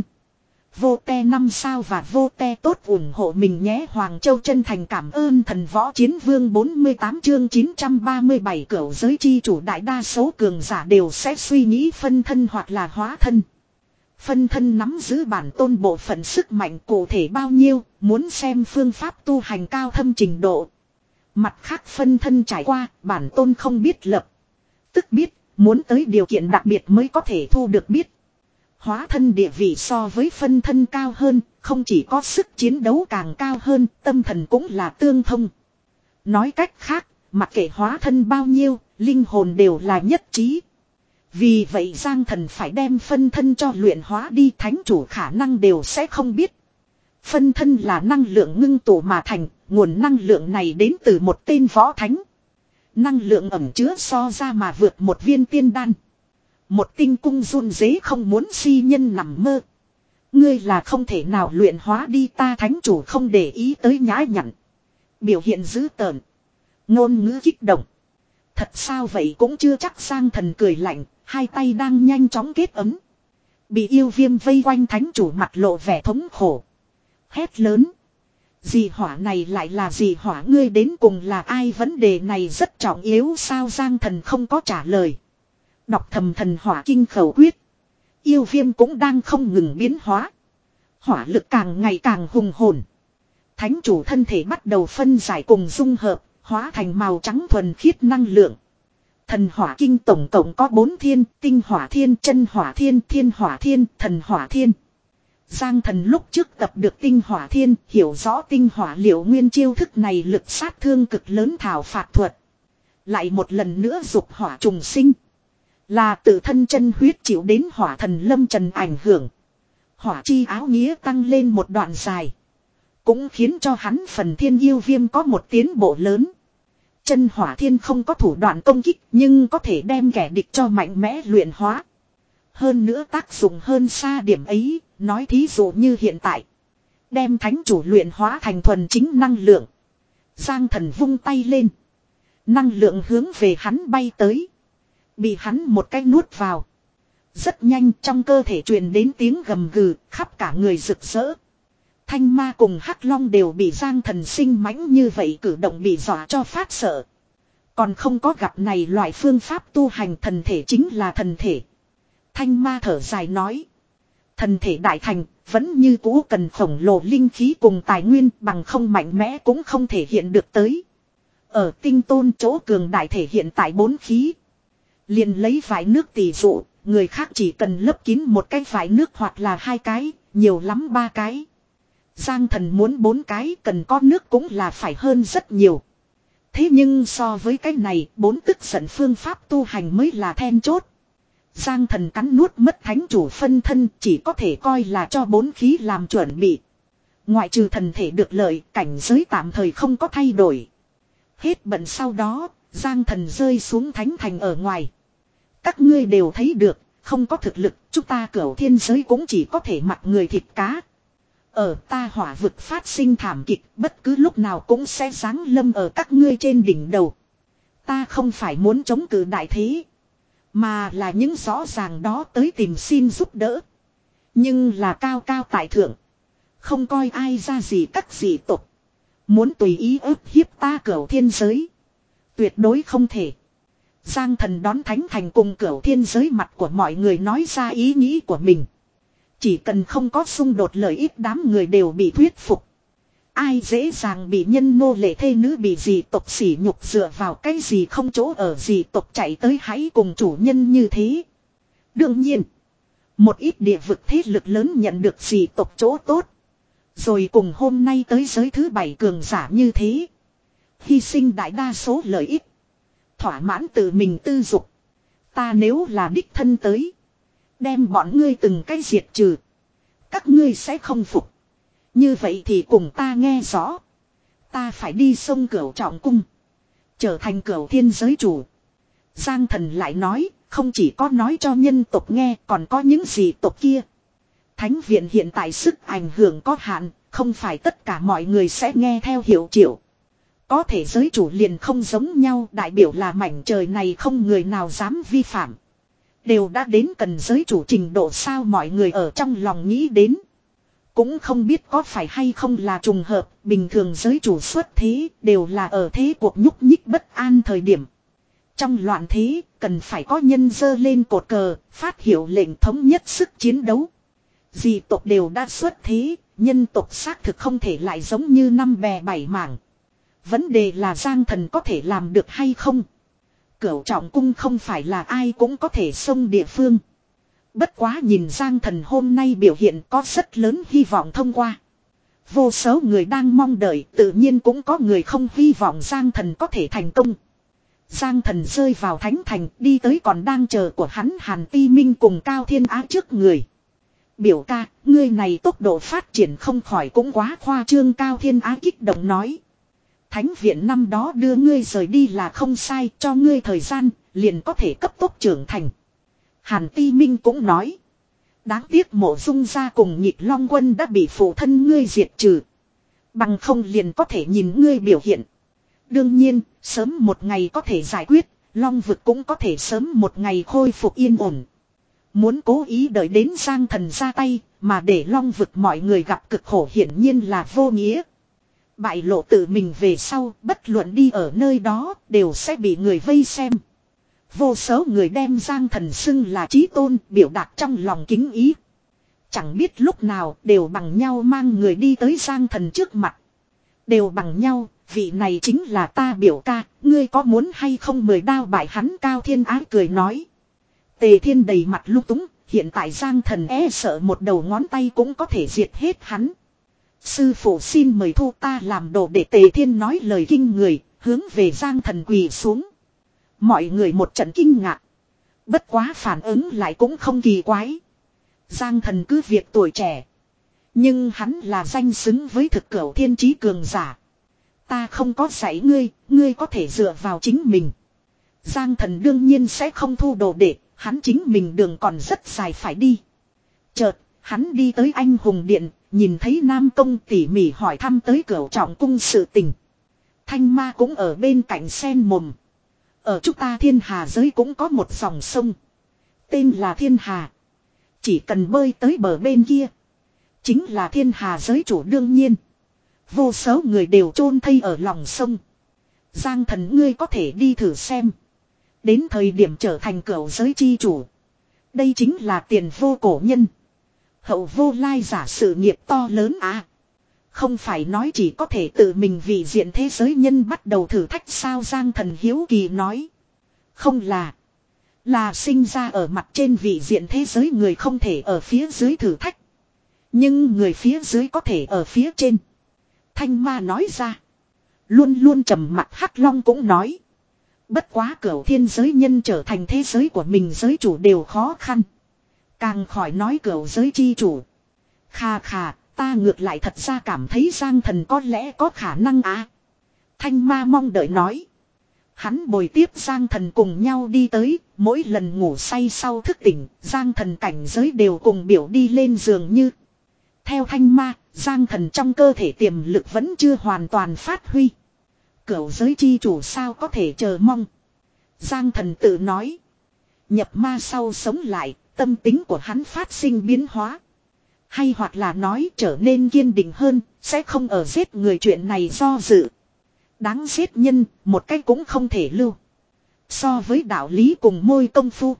Vô te năm sao và vô te tốt ủng hộ mình nhé. Hoàng Châu chân thành cảm ơn thần võ chiến vương bốn mươi tám chương chín trăm ba mươi bảy. Cửu giới chi chủ đại đa số cường giả đều sẽ suy nghĩ phân thân hoặc là hóa thân. Phân thân nắm giữ bản tôn bộ phận sức mạnh cụ thể bao nhiêu, muốn xem phương pháp tu hành cao thâm trình độ. Mặt khác phân thân trải qua, bản tôn không biết lập. Tức biết, muốn tới điều kiện đặc biệt mới có thể thu được biết. Hóa thân địa vị so với phân thân cao hơn, không chỉ có sức chiến đấu càng cao hơn, tâm thần cũng là tương thông. Nói cách khác, mặc kệ hóa thân bao nhiêu, linh hồn đều là nhất trí. Vì vậy Giang Thần phải đem phân thân cho luyện hóa đi, thánh chủ khả năng đều sẽ không biết. Phân thân là năng lượng ngưng tụ mà thành, nguồn năng lượng này đến từ một tên võ thánh. Năng lượng ẩn chứa so ra mà vượt một viên tiên đan. Một tinh cung run rế không muốn si nhân nằm mơ. Ngươi là không thể nào luyện hóa đi, ta thánh chủ không để ý tới nhã nhặn. Biểu hiện dữ tợn. Ngôn ngữ kích động. Thật sao vậy cũng chưa chắc. Giang Thần cười lạnh, hai tay đang nhanh chóng kết ấm. Bị yêu viêm vây quanh thánh chủ mặt lộ vẻ thống khổ. Hét lớn. Dị hỏa này lại là dị hỏa, ngươi đến cùng là ai? Vấn đề này rất trọng yếu sao? Giang Thần không có trả lời. Đọc thầm thần hỏa kinh khẩu quyết. Yêu viêm cũng đang không ngừng biến hóa. Hỏa lực càng ngày càng hùng hồn. Thánh chủ thân thể bắt đầu phân giải cùng dung hợp, hóa thành màu trắng thuần khiết năng lượng. Thần hỏa kinh tổng cộng có bốn thiên, tinh hỏa thiên, chân hỏa thiên, thiên hỏa thiên, thần hỏa thiên. Giang Thần lúc trước tập được tinh hỏa thiên, hiểu rõ tinh hỏa liệu nguyên chiêu thức này lực sát thương cực lớn thảo phạt thuật. Lại một lần nữa dục hỏa trùng sinh. Là tự thân chân huyết chịu đến hỏa thần lâm trần ảnh hưởng. Hỏa chi áo nghĩa tăng lên một đoạn dài. Cũng khiến cho hắn phần thiên yêu viêm có một tiến bộ lớn. Chân hỏa thiên không có thủ đoạn công kích nhưng có thể đem kẻ địch cho mạnh mẽ luyện hóa. Hơn nữa tác dụng hơn xa điểm ấy, nói thí dụ như hiện tại. Đem thánh chủ luyện hóa thành thuần chính năng lượng. Giang Thần vung tay lên. Năng lượng hướng về hắn bay tới. Bị hắn một cái nuốt vào. Rất nhanh trong cơ thể truyền đến tiếng gầm gừ, khắp cả người rực rỡ. Thanh ma cùng hắc long đều bị Giang Thần sinh mãnh như vậy cử động bị dọa cho phát sợ. Còn không có gặp này loại phương pháp tu hành, thần thể chính là thần thể. Thanh ma thở dài nói. Thần thể đại thành, vẫn như cũ cần khổng lồ linh khí cùng tài nguyên, bằng không mạnh mẽ cũng không thể hiện được tới. Ở tinh tôn chỗ cường đại thể hiện tại bốn khí. Liền lấy vải nước tỷ dụ, người khác chỉ cần lấp kín một cái vải nước hoặc là hai cái, nhiều lắm ba cái. Giang Thần muốn bốn cái, cần có nước cũng là phải hơn rất nhiều. Thế nhưng so với cái này, bốn tức giận phương pháp tu hành mới là then chốt. Giang Thần cắn nuốt mất thánh chủ phân thân, chỉ có thể coi là cho bốn khí làm chuẩn bị. Ngoại trừ thần thể được lợi, cảnh giới tạm thời không có thay đổi. Hết bận sau đó, Giang Thần rơi xuống thánh thành ở ngoài. Các ngươi đều thấy được, không có thực lực, chúng ta cửu thiên giới cũng chỉ có thể mặc người thịt cá. Ở ta hỏa vực phát sinh thảm kịch, bất cứ lúc nào cũng sẽ giáng lâm ở các ngươi trên đỉnh đầu. Ta không phải muốn chống cự đại thế, mà là những rõ ràng đó tới tìm xin giúp đỡ. Nhưng là cao cao tại thượng, không coi ai ra gì các gì tục. Muốn tùy ý ức hiếp ta cửu thiên giới, tuyệt đối không thể. Giang Thần đón thánh thành cùng cửu thiên giới mặt của mọi người nói ra ý nghĩ của mình. Chỉ cần không có xung đột lợi ích, đám người đều bị thuyết phục. Ai dễ dàng bị nhân nô lệ thê nữ bị dị tộc sỉ nhục, dựa vào cái gì không chỗ ở dị tộc chạy tới hãy cùng chủ nhân như thế. Đương nhiên, một ít địa vực thế lực lớn nhận được dị tộc chỗ tốt, rồi cùng hôm nay tới giới thứ bảy cường giả như thế, hy sinh đại đa số lợi ích, thỏa mãn tự mình tư dục. Ta nếu là đích thân tới, đem bọn ngươi từng cái diệt trừ, các ngươi sẽ không phục. Như vậy thì cùng ta nghe rõ. Ta phải đi sông Cửu Trọng Cung, trở thành Cửu Thiên giới chủ. Giang Thần lại nói, không chỉ có nói cho nhân tộc nghe, còn có những gì tộc kia. Thánh viện hiện tại sức ảnh hưởng có hạn, không phải tất cả mọi người sẽ nghe theo hiệu triệu. Có thể giới chủ liền không giống nhau, đại biểu là mảnh trời này không người nào dám vi phạm. Đều đã đến cần giới chủ trình độ sao, mọi người ở trong lòng nghĩ đến. Cũng không biết có phải hay không là trùng hợp, bình thường giới chủ xuất thế đều là ở thế cuộc nhúc nhích bất an thời điểm. Trong loạn thế, cần phải có nhân dơ lên cột cờ, phát hiệu lệnh thống nhất sức chiến đấu. Dị tộc đều đã xuất thế, nhân tộc xác thực không thể lại giống như năm bè bảy mảng. Vấn đề là Giang Thần có thể làm được hay không? Cửu Trọng Cung không phải là ai cũng có thể xông địa phương. Bất quá nhìn Giang Thần hôm nay biểu hiện có rất lớn hy vọng thông qua. Vô số người đang mong đợi, tự nhiên cũng có người không hy vọng Giang Thần có thể thành công. Giang Thần rơi vào thánh thành, đi tới còn đang chờ của hắn Hàn Ti Minh cùng Cao Thiên Á trước người. Biểu ca, ngươi này tốc độ phát triển không khỏi cũng quá khoa trương, Cao Thiên Á kích động nói. Thánh viện năm đó đưa ngươi rời đi là không sai, cho ngươi thời gian, liền có thể cấp tốc trưởng thành. Hàn Ti Minh cũng nói. Đáng tiếc Mộ Dung gia cùng Nhịp Long Quân đã bị phụ thân ngươi diệt trừ. Bằng không liền có thể nhìn ngươi biểu hiện. Đương nhiên, sớm một ngày có thể giải quyết, Long vực cũng có thể sớm một ngày khôi phục yên ổn. Muốn cố ý đợi đến Giang Thần ra tay, mà để Long vực mọi người gặp cực khổ hiển nhiên là vô nghĩa. Bại lộ tự mình về sau, bất luận đi ở nơi đó, đều sẽ bị người vây xem. Vô số người đem Giang Thần xưng là chí tôn, biểu đạt trong lòng kính ý. Chẳng biết lúc nào đều bằng nhau mang người đi tới Giang Thần trước mặt. Đều bằng nhau, vị này chính là ta biểu ca, ngươi có muốn hay không mời đao bại hắn, Cao Thiên Á cười nói. Tề Thiên đầy mặt lung túng, hiện tại Giang Thần e sợ một đầu ngón tay cũng có thể diệt hết hắn. Sư phụ xin mời thu ta làm đồ để Tề Thiên nói lời kinh người, hướng về Giang Thần quỳ xuống. Mọi người một trận kinh ngạc. Bất quá phản ứng lại cũng không kỳ quái. Giang Thần cứ việc tuổi trẻ, nhưng hắn là danh xứng với thực cửu thiên chí cường giả. Ta không có dạy ngươi, ngươi có thể dựa vào chính mình. Giang Thần đương nhiên sẽ không thu đồ đệ, hắn chính mình đường còn rất dài phải đi. Chợt, hắn đi tới anh hùng điện, nhìn thấy Nam Công tỉ mỉ hỏi thăm tới Cửu Trọng cung sự tình. Thanh Ma cũng ở bên cạnh sen mồm. Ở chúng ta Thiên Hà giới cũng có một dòng sông. Tên là Thiên Hà. Chỉ cần bơi tới bờ bên kia. Chính là Thiên Hà giới chủ đương nhiên. Vô số người đều chôn thây ở lòng sông. Giang Thần ngươi có thể đi thử xem. Đến thời điểm trở thành cửu giới chi chủ. Đây chính là tiền vô cổ nhân. Hậu vô lai giả sự nghiệp to lớn à. Không phải nói chỉ có thể tự mình vì diện thế giới nhân bắt đầu thử thách sao Giang Thần hiếu kỳ nói. Không là. Là sinh ra ở mặt trên vị diện thế giới người không thể ở phía dưới thử thách. Nhưng người phía dưới có thể ở phía trên. Thanh Ma nói ra. Luôn luôn trầm mặt Hắc Long cũng nói. Bất quá cửu thiên giới nhân trở thành thế giới của mình giới chủ đều khó khăn. Càng khỏi nói cửu giới chi chủ. Khà khà, ta ngược lại thật ra cảm thấy Giang Thần có lẽ có khả năng á. Thanh Ma mong đợi nói. Hắn bồi tiếp Giang Thần cùng nhau đi tới, mỗi lần ngủ say sau thức tỉnh, Giang Thần cảnh giới đều cùng biểu đi lên giường như. Theo Thanh Ma, Giang Thần trong cơ thể tiềm lực vẫn chưa hoàn toàn phát huy. Cửu giới chi chủ sao có thể chờ mong. Giang Thần tự nói. Nhập ma sau sống lại, tâm tính của hắn phát sinh biến hóa. Hay hoặc là nói trở nên kiên định hơn, sẽ không ở giết người chuyện này do dự. Đáng giết nhân, một cái cũng không thể lưu. So với đạo lý cùng môi công phu.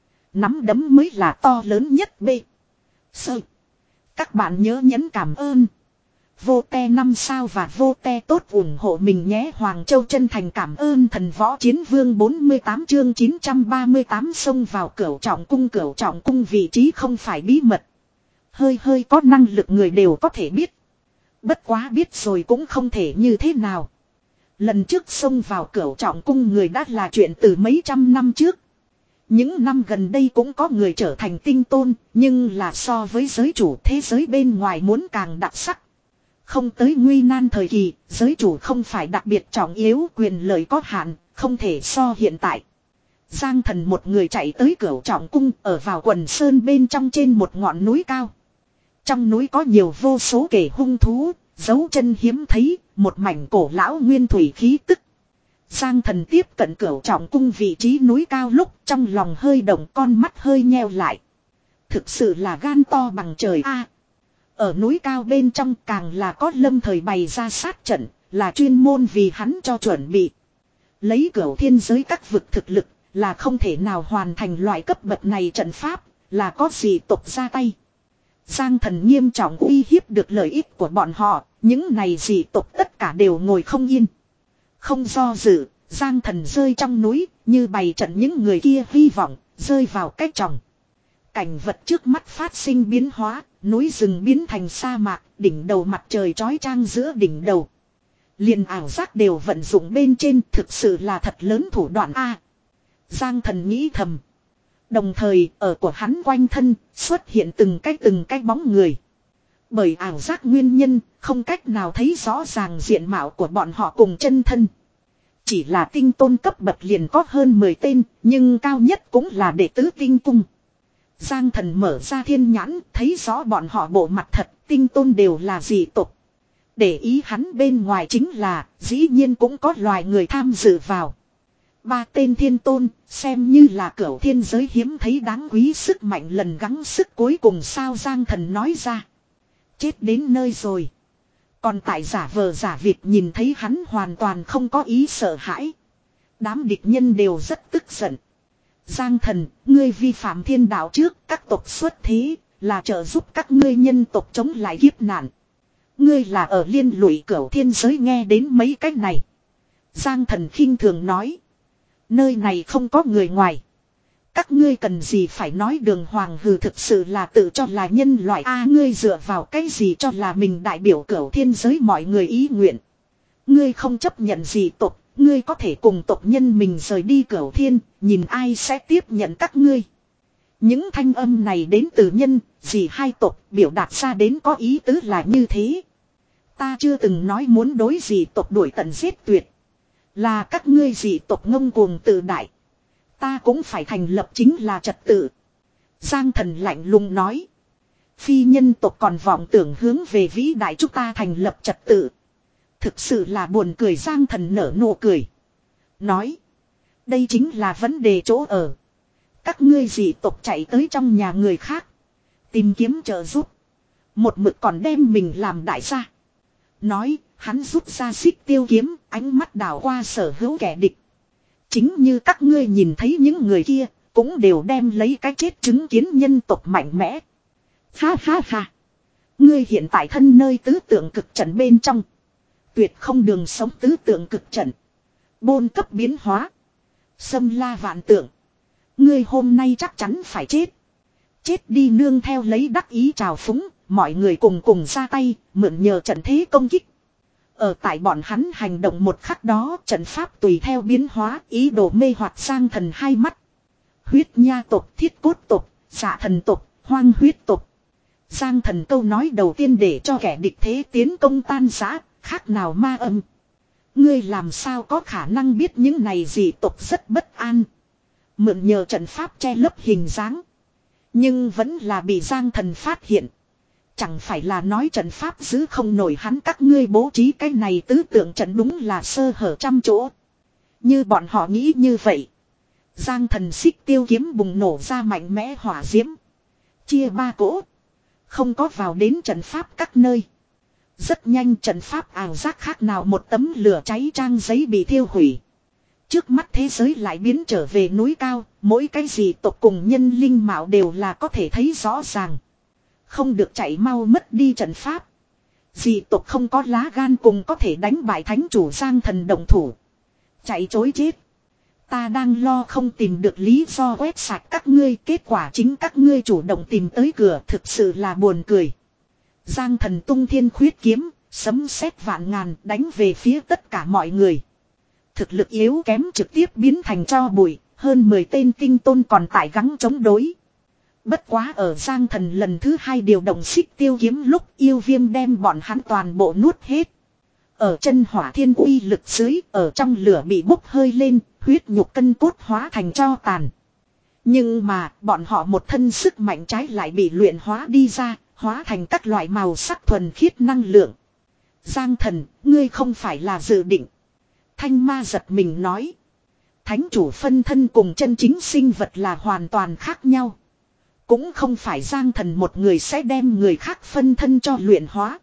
Nắm đấm mới là to lớn nhất b. Sơ. Các bạn nhớ nhấn cảm ơn. Vô te năm sao và vô te tốt ủng hộ mình nhé. Hoàng Châu chân thành cảm ơn thần võ chiến vương bốn mươi tám chương chín trăm ba mươi tám xông vào Cửu Trọng cung. Cửu Trọng cung vị trí không phải bí mật. Hơi hơi có năng lực người đều có thể biết. Bất quá biết rồi cũng không thể như thế nào. Lần trước xông vào Cửu Trọng cung người đã là chuyện từ mấy trăm năm trước. Những năm gần đây cũng có người trở thành tinh tôn, nhưng là so với giới chủ thế giới bên ngoài muốn càng đặc sắc. Không tới nguy nan thời kỳ, giới chủ không phải đặc biệt trọng yếu, quyền lợi có hạn, không thể so hiện tại. Giang Thần một người chạy tới Cửu Trọng cung, ở vào quần sơn bên trong trên một ngọn núi cao. Trong núi có nhiều vô số kẻ hung thú, dấu chân hiếm thấy, một mảnh cổ lão nguyên thủy khí tức. Giang Thần tiếp cận Cửu Trọng cung vị trí núi cao lúc trong lòng hơi động, con mắt hơi nheo lại. Thực sự là gan to bằng trời a. Ở núi cao bên trong càng là có Lâm Thời bày ra sát trận, là chuyên môn vì hắn cho chuẩn bị. Lấy cửu thiên giới các vực thực lực, là không thể nào hoàn thành loại cấp bậc này trận pháp, là có gì tộc ra tay. Giang Thần nghiêm trọng uy hiếp được lợi ích của bọn họ, những này dị tộc tất cả đều ngồi không yên. Không do dự, Giang Thần rơi trong núi, như bày trận những người kia hy vọng, rơi vào cái tròng. Cảnh vật trước mắt phát sinh biến hóa, núi rừng biến thành sa mạc, đỉnh đầu mặt trời chói chang giữa đỉnh đầu. Liền ảo giác đều vận dụng bên trên, thực sự là thật lớn thủ đoạn A. Giang Thần nghĩ thầm. Đồng thời, ở của hắn quanh thân, xuất hiện từng cái từng cái bóng người. Bởi ảo giác nguyên nhân, không cách nào thấy rõ ràng diện mạo của bọn họ cùng chân thân. Chỉ là tinh tôn cấp bậc liền có hơn mười tên, nhưng cao nhất cũng là đệ tứ tinh cung. Giang Thần mở ra thiên nhãn, thấy rõ bọn họ bộ mặt thật, tinh tôn đều là dị tộc. Để ý hắn bên ngoài chính là, dĩ nhiên cũng có loài người tham dự vào. Ba tên thiên tôn, xem như là cửu thiên giới hiếm thấy đáng quý sức mạnh lần gắng sức cuối cùng sao Giang Thần nói ra. Chết đến nơi rồi. Còn tại giả vờ giả vịt nhìn thấy hắn hoàn toàn không có ý sợ hãi. Đám địch nhân đều rất tức giận. Giang Thần, ngươi vi phạm thiên đạo trước, các tộc xuất thế, là trợ giúp các ngươi nhân tộc chống lại kiếp nạn. Ngươi là ở liên lụy cửu thiên giới nghe đến mấy cách này. Giang Thần khinh thường nói. Nơi này không có người ngoài. Các ngươi cần gì phải nói đường hoàng hừ thực sự là tự cho là nhân loại a ngươi dựa vào cái gì cho là mình đại biểu cửu thiên giới mọi người ý nguyện. Ngươi không chấp nhận gì tộc, ngươi có thể cùng tộc nhân mình rời đi cửu thiên, nhìn ai sẽ tiếp nhận các ngươi. Những thanh âm này đến từ nhân, gì hai tộc biểu đạt ra đến có ý tứ là như thế. Ta chưa từng nói muốn đối dị tộc đuổi tận giết tuyệt. Là các ngươi dị tộc ngông cuồng tự đại. Ta cũng phải thành lập chính là trật tự. Giang Thần lạnh lùng nói. Phi nhân tộc còn vọng tưởng hướng về vĩ đại chúng ta thành lập trật tự. Thực sự là buồn cười. Giang Thần nở nụ cười. Nói. Đây chính là vấn đề chỗ ở. Các ngươi dị tộc chạy tới trong nhà người khác. Tìm kiếm trợ giúp. Một mực còn đem mình làm đại gia. Nói, hắn rút ra xích tiêu kiếm, ánh mắt đảo qua sở hữu kẻ địch. Chính như các ngươi nhìn thấy những người kia, cũng đều đem lấy cái chết chứng kiến nhân tộc mạnh mẽ. Ha ha ha. Ngươi hiện tại thân nơi tứ tượng cực trận bên trong. Tuyệt không đường sống tứ tượng cực trận. Bôn cấp biến hóa. Xâm la vạn tượng. Ngươi hôm nay chắc chắn phải chết. Chết đi nương theo lấy đắc ý trào phúng. Mọi người cùng cùng ra tay, mượn nhờ trận thế công kích. Ở tại bọn hắn hành động một khắc đó, trận pháp tùy theo biến hóa, ý đồ mê hoặc Giang Thần hai mắt. Huyết nha tộc, thiết cốt tộc, dạ thần tộc, hoang huyết tộc. Giang Thần câu nói đầu tiên để cho kẻ địch thế tiến công tan rã, khác nào ma âm. Ngươi làm sao có khả năng biết những này dị tộc rất bất an. Mượn nhờ trận pháp che lấp hình dáng. Nhưng vẫn là bị Giang Thần phát hiện. Chẳng phải là nói trận pháp giữ không nổi hắn các ngươi bố trí cái này tứ tượng trận đúng là sơ hở trăm chỗ. Như bọn họ nghĩ như vậy. Giang Thần xích tiêu kiếm bùng nổ ra mạnh mẽ hỏa diễm. Chia ba cỗ. Không có vào đến trận pháp các nơi. Rất nhanh trận pháp ảo giác khác nào một tấm lửa cháy trang giấy bị thiêu hủy. Trước mắt thế giới lại biến trở về núi cao. Mỗi cái gì tộc cùng nhân linh mạo đều là có thể thấy rõ ràng. Không được chạy mau mất đi trận pháp. Dị tộc không có lá gan cùng có thể đánh bại thánh chủ Giang Thần động thủ. Chạy chối chết. Ta đang lo không tìm được lý do quét sạch các ngươi. Kết quả chính các ngươi chủ động tìm tới cửa. Thực sự là buồn cười. Giang Thần tung thiên khuyết kiếm. Sấm sét vạn ngàn đánh về phía tất cả mọi người. Thực lực yếu kém trực tiếp biến thành tro bụi. Hơn mười tên tinh tôn còn tại gắng chống đối. Bất quá ở Giang Thần lần thứ hai điều động xích tiêu kiếm lúc yêu viêm đem bọn hắn toàn bộ nuốt hết. Ở chân hỏa thiên uy lực dưới, ở trong lửa bị bốc hơi lên, huyết nhục cân cốt hóa thành tro tàn. Nhưng mà, bọn họ một thân sức mạnh trái lại bị luyện hóa đi ra, hóa thành các loại màu sắc thuần khiết năng lượng. Giang Thần, ngươi không phải là dự định. Thanh ma giật mình nói. Thánh chủ phân thân cùng chân chính sinh vật là hoàn toàn khác nhau. Cũng không phải Giang Thần một người sẽ đem người khác phân thân cho luyện hóa.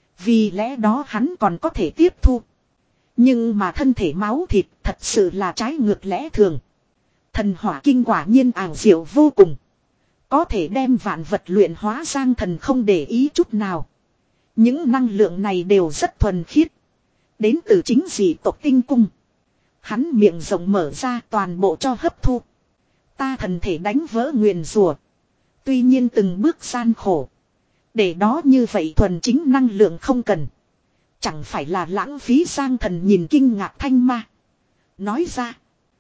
Vì lẽ đó hắn còn có thể tiếp thu. Nhưng mà thân thể máu thịt thật sự là trái ngược lẽ thường. Thần hỏa kinh quả nhiên ảo diệu vô cùng. Có thể đem vạn vật luyện hóa. Giang Thần không để ý chút nào. Những năng lượng này đều rất thuần khiết. Đến từ chính dị tộc tinh cung. Hắn miệng rộng mở ra toàn bộ cho hấp thu. Ta thần thể đánh vỡ nguyền rủa. Tuy nhiên từng bước gian khổ. Để đó như vậy thuần chính năng lượng không cần. Chẳng phải là lãng phí. Giang Thần nhìn kinh ngạc thanh ma. Nói ra.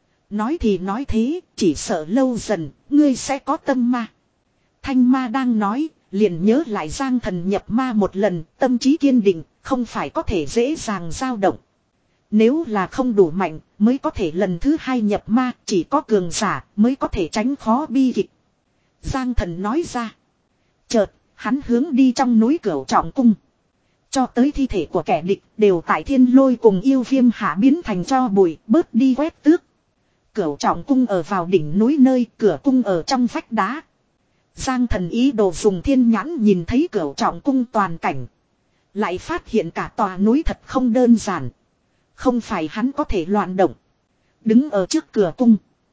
Nói thì nói thế. Chỉ sợ lâu dần. Ngươi sẽ có tâm ma. Thanh ma đang nói. Liền nhớ lại Giang Thần nhập ma một lần. Tâm trí kiên định. Không phải có thể dễ dàng dao động. Nếu là không đủ mạnh. Mới có thể lần thứ hai nhập ma. Chỉ có cường giả. Mới có thể tránh khó bi kịch. Giang Thần nói ra. Chợt, hắn hướng đi trong núi Cửu Trọng Cung. Cho tới thi thể của kẻ địch đều tại thiên lôi cùng yêu viêm hạ biến thành tro bụi, bớt đi quét tước. Cửu Trọng Cung ở vào đỉnh núi nơi cửa cung ở trong vách đá. Giang Thần ý đồ dùng thiên nhãn nhìn thấy Cửu Trọng Cung toàn cảnh. Lại phát hiện cả tòa núi thật không đơn giản. Không phải hắn có thể loạn động. Đứng ở trước cửa cung.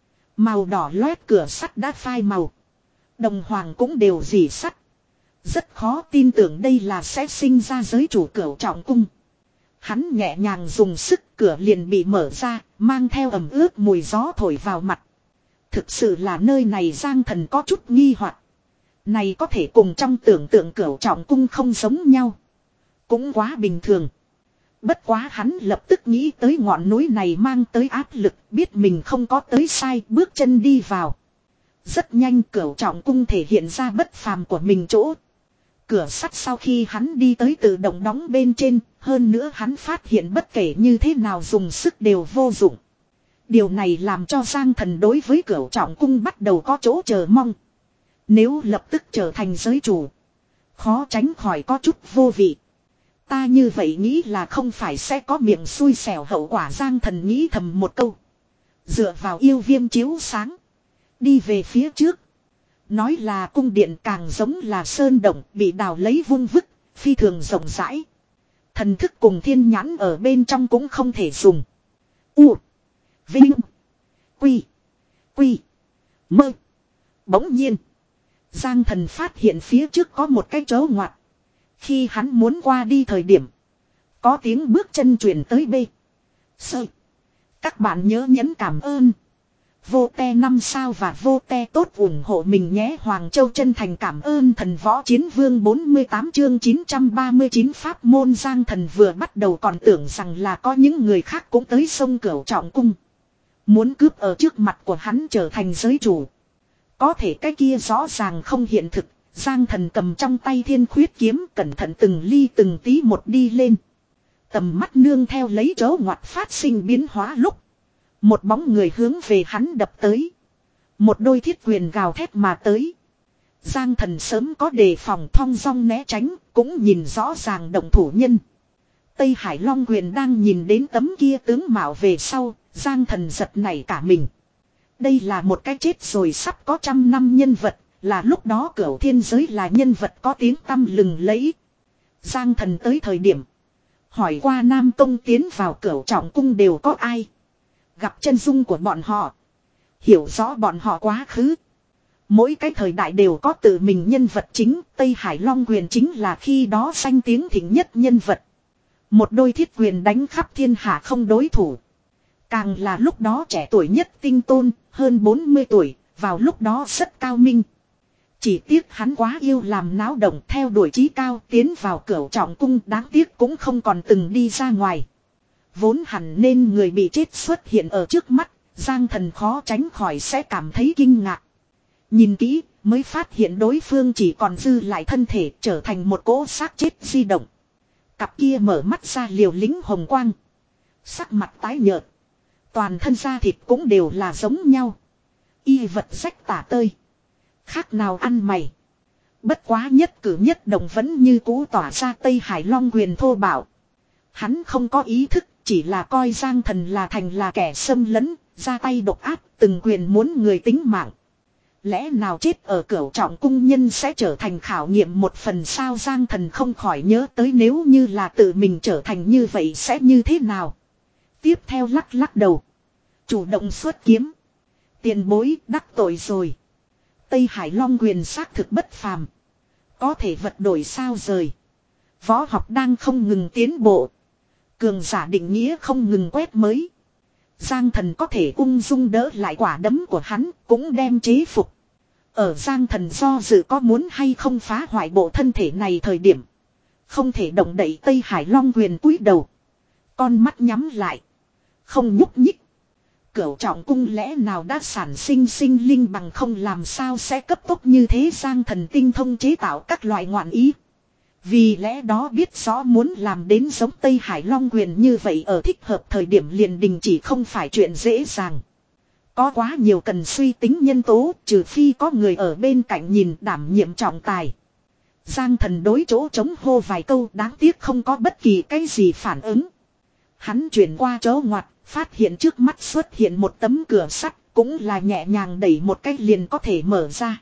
Màu đỏ loét cửa sắt đã phai màu. Đồng hoàng cũng đều dì sắt. Rất khó tin tưởng đây là sẽ sinh ra giới chủ Cửu Trọng Cung. Hắn nhẹ nhàng dùng sức cửa liền bị mở ra, mang theo ẩm ướt mùi gió thổi vào mặt. Thực sự là nơi này Giang Thần có chút nghi hoặc. Này có thể cùng trong tưởng tượng Cửu Trọng Cung không giống nhau. Cũng quá bình thường. Bất quá hắn lập tức nghĩ tới ngọn núi này mang tới áp lực, biết mình không có tới sai, bước chân đi vào. Rất nhanh Cửu Trọng Cung thể hiện ra bất phàm của mình chỗ. Cửa sắt sau khi hắn đi tới tự động đóng bên trên, hơn nữa hắn phát hiện bất kể như thế nào dùng sức đều vô dụng. Điều này làm cho Giang Thần đối với Cửu Trọng Cung bắt đầu có chỗ chờ mong. Nếu lập tức trở thành giới chủ, khó tránh khỏi có chút vô vị. Ta như vậy nghĩ là không phải sẽ có miệng xui xẻo hậu quả. Giang Thần nghĩ thầm một câu. Dựa vào yêu viêm chiếu sáng, đi về phía trước. Nói là cung điện càng giống là sơn động bị đào lấy vung vức, phi thường rộng rãi. Thần thức cùng thiên nhãn ở bên trong cũng không thể dùng. U. Vinh. Quy. Quy. Mơ. Bỗng nhiên, Giang Thần phát hiện phía trước có một cái chỗ ngoặt. Khi hắn muốn qua đi thời điểm, có tiếng bước chân truyền tới B. Sơ. Các bạn nhớ nhấn cảm ơn. Vô te năm sao và vô te tốt ủng hộ mình nhé. Hoàng Châu chân thành cảm ơn. Thần Võ Chiến Vương bốn mươi tám chương chín trăm ba mươi chín pháp môn. Giang Thần vừa bắt đầu còn tưởng rằng là có những người khác cũng tới sông Cửu Trọng Cung, muốn cướp ở trước mặt của hắn trở thành giới chủ. Có thể cái kia rõ ràng không hiện thực. Giang Thần cầm trong tay thiên khuyết kiếm, cẩn thận từng ly từng tí một đi lên. Tầm mắt nương theo lấy chỗ ngoặt phát sinh biến hóa lúc, một bóng người hướng về hắn đập tới. Một đôi thiết quyền gào thét mà tới. Giang Thần sớm có đề phòng, thong dong né tránh, cũng nhìn rõ ràng động thủ nhân. Tây Hải Long Quyền đang nhìn đến tấm kia tướng mạo về sau, Giang Thần giật nảy cả mình. Đây là một cái chết rồi sắp có trăm năm nhân vật, là lúc đó Cửu Thiên giới là nhân vật có tiếng tăm lừng lẫy. Giang Thần tới thời điểm, hỏi qua Nam Tông tiến vào Cửu Trọng Cung đều có ai. Gặp chân dung của bọn họ, hiểu rõ bọn họ quá khứ. Mỗi cái thời đại đều có tự mình nhân vật chính. Tây Hải Long Quyền chính là khi đó danh tiếng thịnh nhất nhân vật. Một đôi thiết quyền đánh khắp thiên hạ không đối thủ. Càng là lúc đó trẻ tuổi nhất tinh tôn, hơn bốn mươi tuổi, vào lúc đó rất cao minh. Chỉ tiếc hắn quá yêu làm náo động, theo đuổi chí cao, tiến vào Cửu Trọng Cung, đáng tiếc cũng không còn từng đi ra ngoài. Vốn hẳn nên người bị chết xuất hiện ở trước mắt, Giang Thần khó tránh khỏi sẽ cảm thấy kinh ngạc. Nhìn kỹ, mới phát hiện đối phương chỉ còn dư lại thân thể, trở thành một cỗ xác chết di động. Cặp kia mở mắt ra liều lĩnh hồng quang, sắc mặt tái nhợt, toàn thân da thịt cũng đều là giống nhau. Y vật rách tả tơi, khác nào ăn mày. Bất quá nhất cử nhất động vẫn như cũ tỏa ra Tây Hải Long Quyền thô bạo. Hắn không có ý thức, chỉ là coi Giang Thần là thành là kẻ xâm lấn, ra tay độc ác, từng quyền muốn người tính mạng. Lẽ nào chết ở Cửu Trọng Cung nhân sẽ trở thành khảo nghiệm một phần sao? Giang Thần không khỏi nhớ tới nếu như là tự mình trở thành như vậy sẽ như thế nào. Tiếp theo lắc lắc đầu, chủ động xuất kiếm. Tiền bối đắc tội rồi. Tây Hải Long Quyền xác thực bất phàm, có thể vật đổi sao rời. Võ học đang không ngừng tiến bộ, cường giả định nghĩa không ngừng quét mới. Giang Thần có thể ung dung đỡ lại quả đấm của hắn, cũng đem chế phục. Ở Giang Thần do dự có muốn hay không phá hoại bộ thân thể này thời điểm, không thể động đậy Tây Hải Long Quyền cúi đầu, con mắt nhắm lại, không nhúc nhích. Cửu Trọng Cung lẽ nào đã sản sinh sinh linh bằng không làm sao sẽ cấp tốc như thế? Giang Thần tinh thông chế tạo các loại ngoạn ý, vì lẽ đó biết rõ muốn làm đến giống Tây Hải Long Quyền như vậy ở thích hợp thời điểm liền đình chỉ không phải chuyện dễ dàng. Có quá nhiều cần suy tính nhân tố, trừ phi có người ở bên cạnh nhìn đảm nhiệm trọng tài. Giang Thần đối chỗ trống hô vài câu, đáng tiếc không có bất kỳ cái gì phản ứng. Hắn chuyển qua chỗ ngoặt, phát hiện trước mắt xuất hiện một tấm cửa sắt, cũng là nhẹ nhàng đẩy một cái liền có thể mở ra.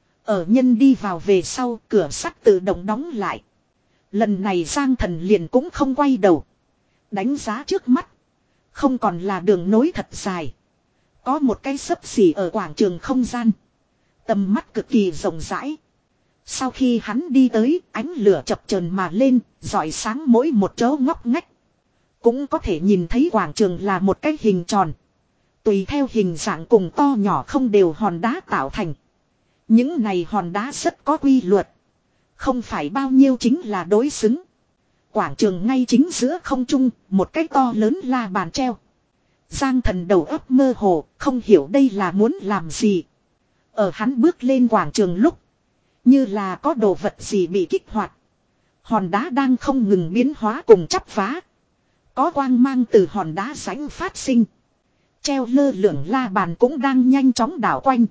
Ở nhân đi vào về sau, cửa sắt tự động đóng lại. Lần này Giang Thần liền cũng không quay đầu, đánh giá trước mắt, không còn là đường nối thật dài. Có một cái xấp xỉ ở quảng trường không gian, tầm mắt cực kỳ rộng rãi. Sau khi hắn đi tới, ánh lửa chập chờn mà lên, rọi sáng mỗi một chỗ ngóc ngách. Cũng có thể nhìn thấy quảng trường là một cái hình tròn, tùy theo hình dạng cùng to nhỏ không đều hòn đá tạo thành. Những này hòn đá rất có quy luật, không phải bao nhiêu chính là đối xứng. Quảng trường ngay chính giữa không trung, một cái to lớn la bàn treo. Giang Thần đầu óc mơ hồ, không hiểu đây là muốn làm gì. Ở hắn bước lên quảng trường lúc, Như là có đồ vật gì bị kích hoạt. Hòn đá đang không ngừng biến hóa cùng chắp vá. Có quang mang từ hòn đá rãnh phát sinh. Treo lơ lửng la bàn cũng đang nhanh chóng đảo quanh.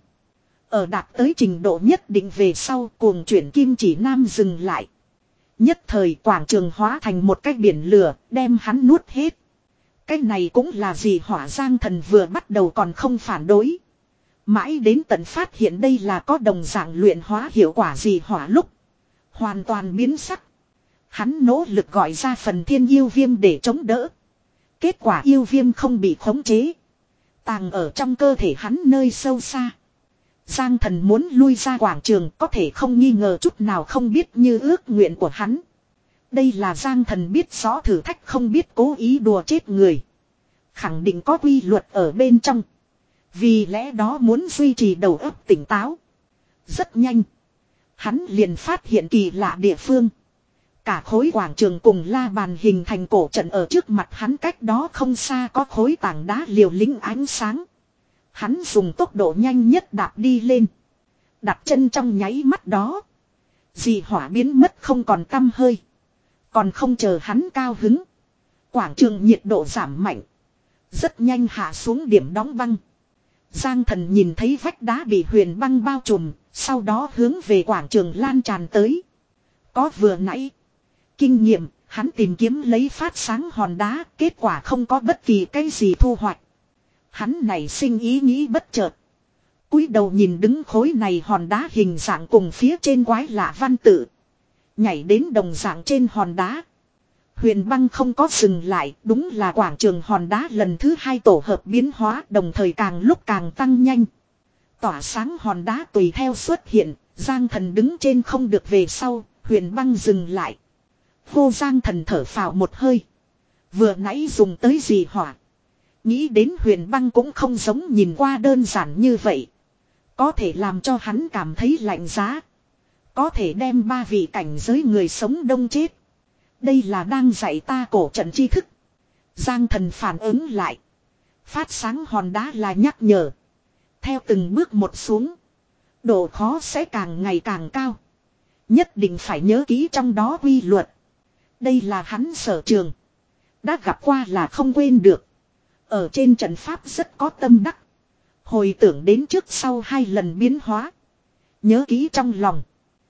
Ở đạt tới trình độ nhất định về sau cuồng chuyển kim chỉ nam dừng lại. Nhất thời quảng trường hóa thành một cái biển lửa đem hắn nuốt hết. Cái này cũng là gì hỏa Giang Thần vừa bắt đầu còn không phản đối. Mãi đến tận phát hiện đây là có đồng dạng luyện hóa hiệu quả gì hỏa lúc. Hoàn toàn biến sắc. Hắn nỗ lực gọi ra phần thiên yêu viêm để chống đỡ. Kết quả yêu viêm không bị khống chế. Tàng ở trong cơ thể hắn nơi sâu xa. Giang Thần muốn lui ra quảng trường có thể không nghi ngờ chút nào không biết như ước nguyện của hắn. Đây là Giang Thần biết rõ thử thách không biết cố ý đùa chết người. Khẳng định có quy luật ở bên trong. Vì lẽ đó muốn duy trì đầu óc tỉnh táo. Rất nhanh. Hắn liền phát hiện kỳ lạ địa phương. Cả khối quảng trường cùng la bàn hình thành cổ trận ở trước mặt hắn cách đó không xa có khối tảng đá liều lĩnh ánh sáng. Hắn dùng tốc độ nhanh nhất đạp đi lên. Đặt chân trong nháy mắt đó. Dị hỏa biến mất không còn tăm hơi. Còn không chờ hắn cao hứng. Quảng trường nhiệt độ giảm mạnh. Rất nhanh hạ xuống điểm đóng băng. Giang Thần nhìn thấy vách đá bị huyền băng bao trùm. Sau đó hướng về quảng trường lan tràn tới. Có vừa nãy. Kinh nghiệm, hắn tìm kiếm lấy phát sáng hòn đá. Kết quả không có bất kỳ cái gì thu hoạch. Hắn này sinh ý nghĩ bất chợt. Cúi đầu nhìn đứng khối này hòn đá hình dạng cùng phía trên quái lạ văn tự. Nhảy đến đồng dạng trên hòn đá. Huyền băng không có dừng lại, đúng là quảng trường hòn đá lần thứ hai tổ hợp biến hóa đồng thời càng lúc càng tăng nhanh. Tỏa sáng hòn đá tùy theo xuất hiện, Giang Thần đứng trên không được về sau, huyền băng dừng lại. Hô Giang Thần thở phào một hơi. Vừa nãy dùng tới gì hỏa. Nghĩ đến huyền băng cũng không giống nhìn qua đơn giản như vậy. Có thể làm cho hắn cảm thấy lạnh giá. Có thể đem ba vị cảnh giới người sống đông chết. Đây là đang dạy ta cổ trận tri thức. Giang Thần phản ứng lại. Phát sáng hòn đá là nhắc nhở. Theo từng bước một xuống. Độ khó sẽ càng ngày càng cao. Nhất định phải nhớ kỹ trong đó quy luật. Đây là hắn sở trường. Đã gặp qua là không quên được. Ở trên trận pháp rất có tâm đắc. Hồi tưởng đến trước sau hai lần biến hóa. Nhớ kỹ trong lòng.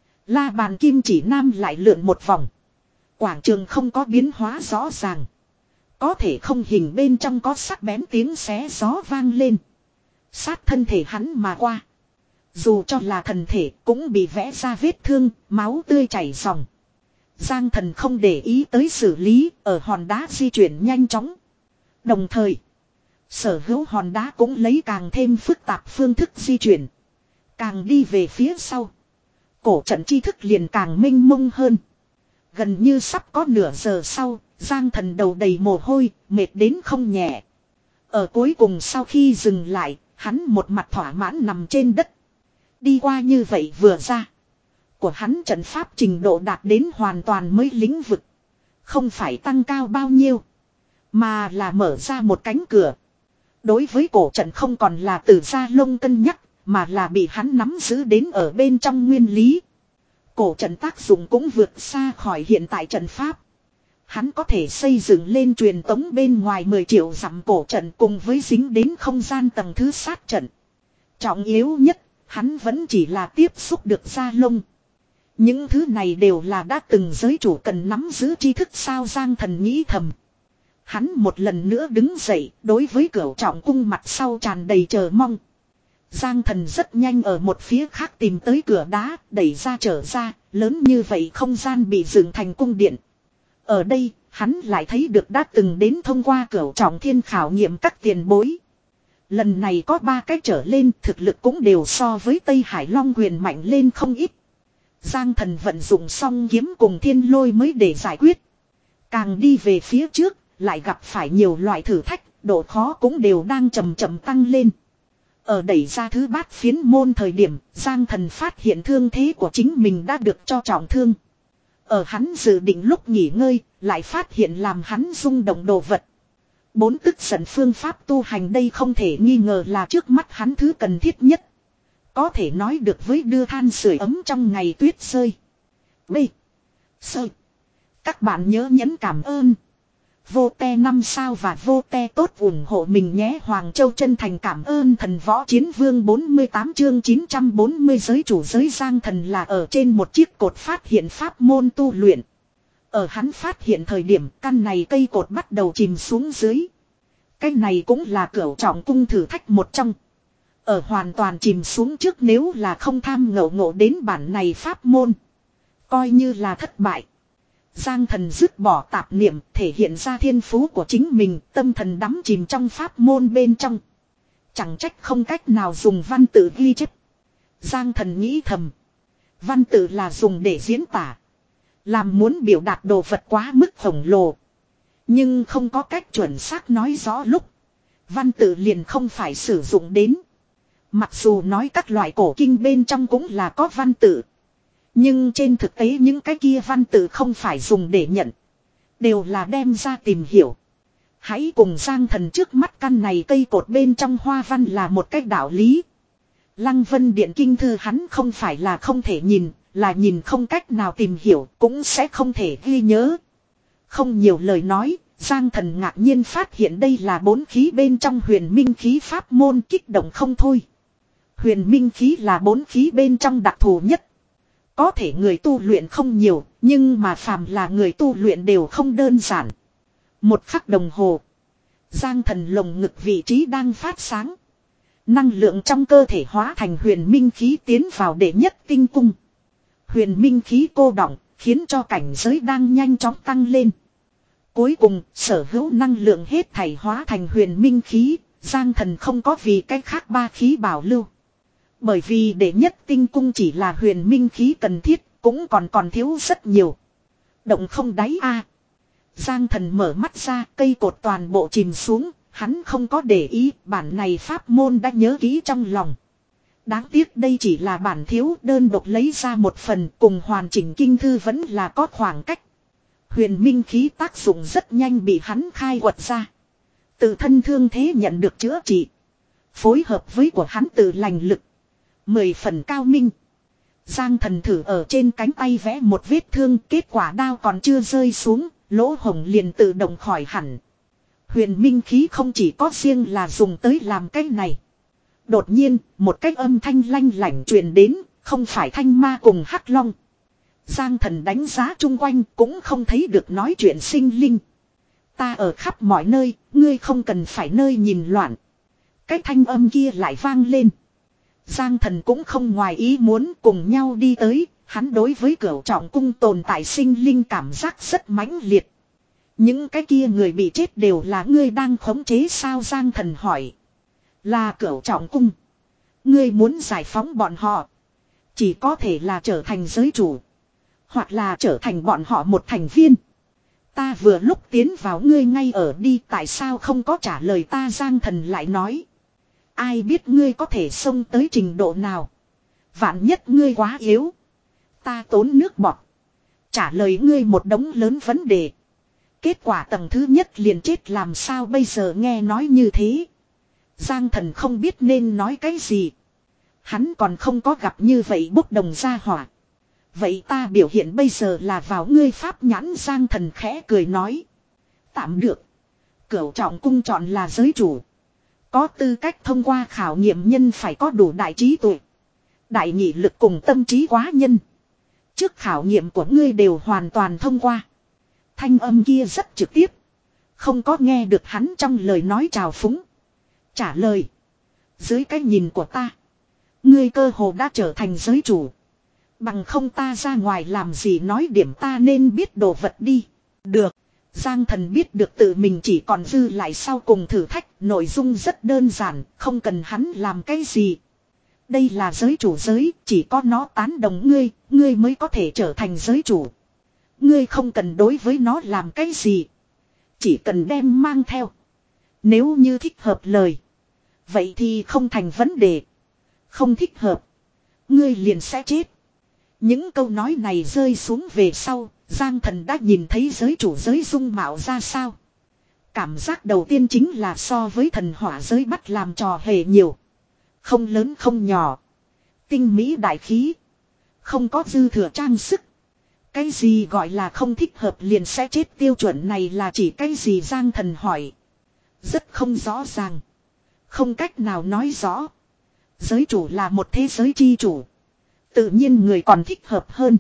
La bàn kim chỉ nam lại lượn một vòng. Quảng trường không có biến hóa rõ ràng. Có thể không hình bên trong có sắc bén tiếng xé gió vang lên. Sát thân thể hắn mà qua. Dù cho là thần thể cũng bị vẽ ra vết thương, máu tươi chảy ròng. Giang Thần không để ý tới xử lý, ở hòn đá di chuyển nhanh chóng. Đồng thời, sở hữu hòn đá cũng lấy càng thêm phức tạp phương thức di chuyển. Càng đi về phía sau. Cổ trận tri thức liền càng mênh mông hơn. Gần như sắp có nửa giờ sau, Giang Thần đầu đầy mồ hôi, mệt đến không nhẹ. Ở cuối cùng sau khi dừng lại, hắn một mặt thỏa mãn nằm trên đất. Đi qua như vậy vừa ra. Của hắn trận pháp trình độ đạt đến hoàn toàn mới lĩnh vực. Không phải tăng cao bao nhiêu. Mà là mở ra một cánh cửa. Đối với cổ trận không còn là từ gia lông cân nhắc. Mà là bị hắn nắm giữ đến ở bên trong nguyên lý. Cổ trận tác dụng cũng vượt xa khỏi hiện tại trận pháp. Hắn có thể xây dựng lên truyền tống bên ngoài mười triệu dặm cổ trận cùng với dính đến không gian tầng thứ sát trận. Trọng yếu nhất, hắn vẫn chỉ là tiếp xúc được gia lông. Những thứ này đều là đã từng giới chủ cần nắm giữ tri thức sao Giang Thần nghĩ thầm. Hắn một lần nữa đứng dậy, đối với Cửu Trọng cung mặt sau tràn đầy chờ mong. Giang Thần rất nhanh ở một phía khác tìm tới cửa đá, đẩy ra trở ra, lớn như vậy không gian bị dựng thành cung điện. Ở đây, hắn lại thấy được đã từng đến thông qua Cửu Trọng thiên khảo nghiệm các tiền bối. Lần này có ba cách trở lên, thực lực cũng đều so với Tây Hải Long Huyền mạnh lên không ít. Giang Thần vận dụng song kiếm cùng thiên lôi mới để giải quyết. Càng đi về phía trước, lại gặp phải nhiều loại thử thách, độ khó cũng đều đang chậm chậm tăng lên. Ở đẩy ra thứ bát phiến môn thời điểm, Giang Thần phát hiện thương thế của chính mình đã được cho trọng thương. Ở hắn dự định lúc nghỉ ngơi, lại phát hiện làm hắn rung động đồ vật. Bốn tức giận phương pháp tu hành đây không thể nghi ngờ là trước mắt hắn thứ cần thiết nhất. Có thể nói được với đưa than sưởi ấm trong ngày tuyết rơi. B. Sơ. Các bạn nhớ nhấn cảm ơn. Vô te năm sao và vô te tốt ủng hộ mình nhé. Hoàng Châu chân thành cảm ơn thần võ chiến vương bốn mươi tám chương chín trăm bốn mươi giới chủ giới Giang Thần là ở trên một chiếc cột phát hiện pháp môn tu luyện. Ở hắn phát hiện thời điểm căn này cây cột bắt đầu chìm xuống dưới. Cái này cũng là cửu trọng cung thử thách một trong. Ở hoàn toàn chìm xuống trước nếu là không tham ngộ ngộ đến bản này pháp môn. Coi như là thất bại. Giang Thần dứt bỏ tạp niệm thể hiện ra thiên phú của chính mình, tâm thần đắm chìm trong pháp môn bên trong. Chẳng trách không cách nào dùng văn tự ghi chép. Giang Thần nghĩ thầm. Văn tự là dùng để diễn tả. Làm muốn biểu đạt đồ vật quá mức khổng lồ. Nhưng không có cách chuẩn xác nói rõ lúc. Văn tự liền không phải sử dụng đến. Mặc dù nói các loại cổ kinh bên trong cũng là có văn tự. Nhưng trên thực tế những cái kia văn tự không phải dùng để nhận. Đều là đem ra tìm hiểu. Hãy cùng Giang Thần trước mắt căn này cây cột bên trong hoa văn là một cách đạo lý. Lăng Vân Điện kinh thư hắn không phải là không thể nhìn, là nhìn không cách nào tìm hiểu, cũng sẽ không thể ghi nhớ. Không nhiều lời nói, Giang Thần ngạc nhiên phát hiện đây là bốn khí bên trong huyền minh khí pháp môn, kích động không thôi. Huyền minh khí là bốn khí bên trong đặc thù nhất. Có thể người tu luyện không nhiều, nhưng mà phàm là người tu luyện đều không đơn giản. Một khắc đồng hồ, Giang Thần lồng ngực vị trí đang phát sáng. Năng lượng trong cơ thể hóa thành huyền minh khí tiến vào đệ nhất tinh cung. Huyền minh khí cô đọng, khiến cho cảnh giới đang nhanh chóng tăng lên. Cuối cùng, sở hữu năng lượng hết thảy hóa thành huyền minh khí, Giang Thần không có vì cách khác ba khí bảo lưu. Bởi vì đệ nhất tinh cung chỉ là huyền minh khí cần thiết, cũng còn còn thiếu rất nhiều. Động không đáy a. Giang Thần mở mắt ra, cây cột toàn bộ chìm xuống, hắn không có để ý, bản này pháp môn đã nhớ kỹ trong lòng. Đáng tiếc đây chỉ là bản thiếu, đơn độc lấy ra một phần, cùng hoàn chỉnh kinh thư vẫn là có khoảng cách. Huyền minh khí tác dụng rất nhanh bị hắn khai quật ra. Tự thân thương thế nhận được chữa trị. Phối hợp với của hắn tự lành lực. Mười phần cao minh. Giang Thần thử ở trên cánh tay vẽ một vết thương, kết quả đao còn chưa rơi xuống, lỗ hổng liền tự động khỏi hẳn. Huyền minh khí không chỉ có riêng là dùng tới làm cái này. Đột nhiên, một cái âm thanh lanh lảnh truyền đến, không phải thanh ma cùng hắc long. Giang Thần đánh giá chung quanh cũng không thấy được nói chuyện sinh linh. Ta ở khắp mọi nơi, ngươi không cần phải nơi nhìn loạn. Cái thanh âm kia lại vang lên. Giang Thần cũng không ngoài ý muốn cùng nhau đi tới, hắn đối với cửu trọng cung tồn tại sinh linh cảm giác rất mãnh liệt. Những cái kia người bị chết đều là ngươi đang khống chế sao? Giang Thần hỏi. Là cửu trọng cung. Ngươi muốn giải phóng bọn họ. Chỉ có thể là trở thành giới chủ. Hoặc là trở thành bọn họ một thành viên. Ta vừa lúc tiến vào ngươi ngay ở đi, tại sao không có trả lời ta? Giang Thần lại nói. Ai biết ngươi có thể xông tới trình độ nào. Vạn nhất ngươi quá yếu. Ta tốn nước bọt. Trả lời ngươi một đống lớn vấn đề. Kết quả tầng thứ nhất liền chết làm sao bây giờ? Nghe nói như thế. Giang Thần không biết nên nói cái gì. Hắn còn không có gặp như vậy bốc đồng ra hỏa. Vậy ta biểu hiện bây giờ là vào ngươi pháp nhãn. Giang Thần khẽ cười nói. Tạm được. Cửu trọng cung chọn là giới chủ. Có tư cách thông qua khảo nghiệm nhân phải có đủ đại trí tuệ. Đại nghị lực cùng tâm trí quá nhân. Trước khảo nghiệm của ngươi đều hoàn toàn thông qua. Thanh âm kia rất trực tiếp. Không có nghe được hắn trong lời nói trào phúng. Trả lời. Dưới cái nhìn của ta. Ngươi cơ hồ đã trở thành giới chủ. Bằng không ta ra ngoài làm gì nói điểm ta nên biết đồ vật đi. Được. Giang Thần biết được tự mình chỉ còn dư lại sau cùng thử thách. Nội dung rất đơn giản. Không cần hắn làm cái gì. Đây là giới chủ giới. Chỉ có nó tán đồng ngươi. Ngươi mới có thể trở thành giới chủ. Ngươi không cần đối với nó làm cái gì. Chỉ cần đem mang theo. Nếu như thích hợp lời. Vậy thì không thành vấn đề. Không thích hợp. Ngươi liền sẽ chết. Những câu nói này rơi xuống về sau. Giang Thần đã nhìn thấy giới chủ giới dung mạo ra sao. Cảm giác đầu tiên chính là so với thần hỏa giới bắt làm trò hề nhiều. Không lớn không nhỏ. Tinh mỹ đại khí. Không có dư thừa trang sức. Cái gì gọi là không thích hợp liền sẽ chết, tiêu chuẩn này là chỉ cái gì, Giang Thần hỏi. Rất không rõ ràng. Không cách nào nói rõ. Giới chủ là một thế giới chi chủ. Tự nhiên người còn thích hợp hơn.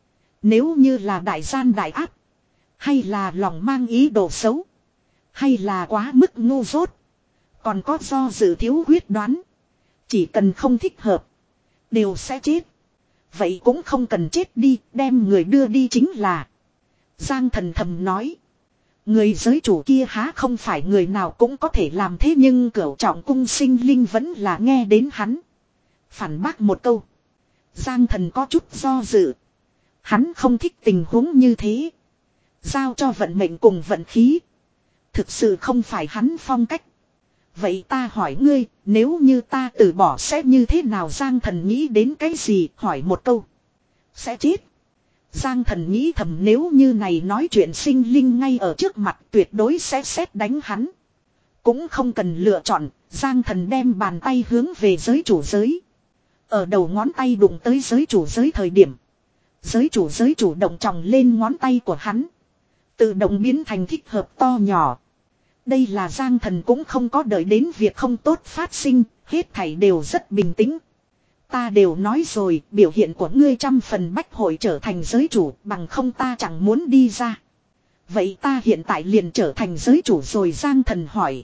Nếu như là đại gian đại ác. Hay là lòng mang ý đồ xấu. Hay là quá mức ngu dốt. Còn có do dự thiếu quyết đoán. Chỉ cần không thích hợp. Đều sẽ chết. Vậy cũng không cần chết đi, đem người đưa đi chính là. Giang Thần thầm nói. Người giới chủ kia há không phải người nào cũng có thể làm thế, nhưng Cửu Trọng cung sinh linh vẫn là nghe đến hắn. Phản bác một câu. Giang Thần có chút do dự. Hắn không thích tình huống như thế. Giao cho vận mệnh cùng vận khí. Thực sự không phải hắn phong cách. Vậy ta hỏi ngươi, nếu như ta từ bỏ sẽ như thế nào? Giang Thần nghĩ đến cái gì, hỏi một câu. Sẽ chết. Giang Thần nghĩ thầm, nếu như này nói chuyện sinh linh ngay ở trước mặt tuyệt đối sẽ sét đánh hắn. Cũng không cần lựa chọn, Giang Thần đem bàn tay hướng về giới chủ giới. Ở đầu ngón tay đụng tới giới chủ giới thời điểm. Giới chủ giới chủ động tròng lên ngón tay của hắn. Tự động biến thành thích hợp to nhỏ. Đây là Giang Thần cũng không có đợi đến việc không tốt phát sinh, hết thảy đều rất bình tĩnh. Ta đều nói rồi, biểu hiện của ngươi trăm phần bách hội trở thành giới chủ, bằng không ta chẳng muốn đi ra. Vậy ta hiện tại liền trở thành giới chủ rồi, Giang Thần hỏi.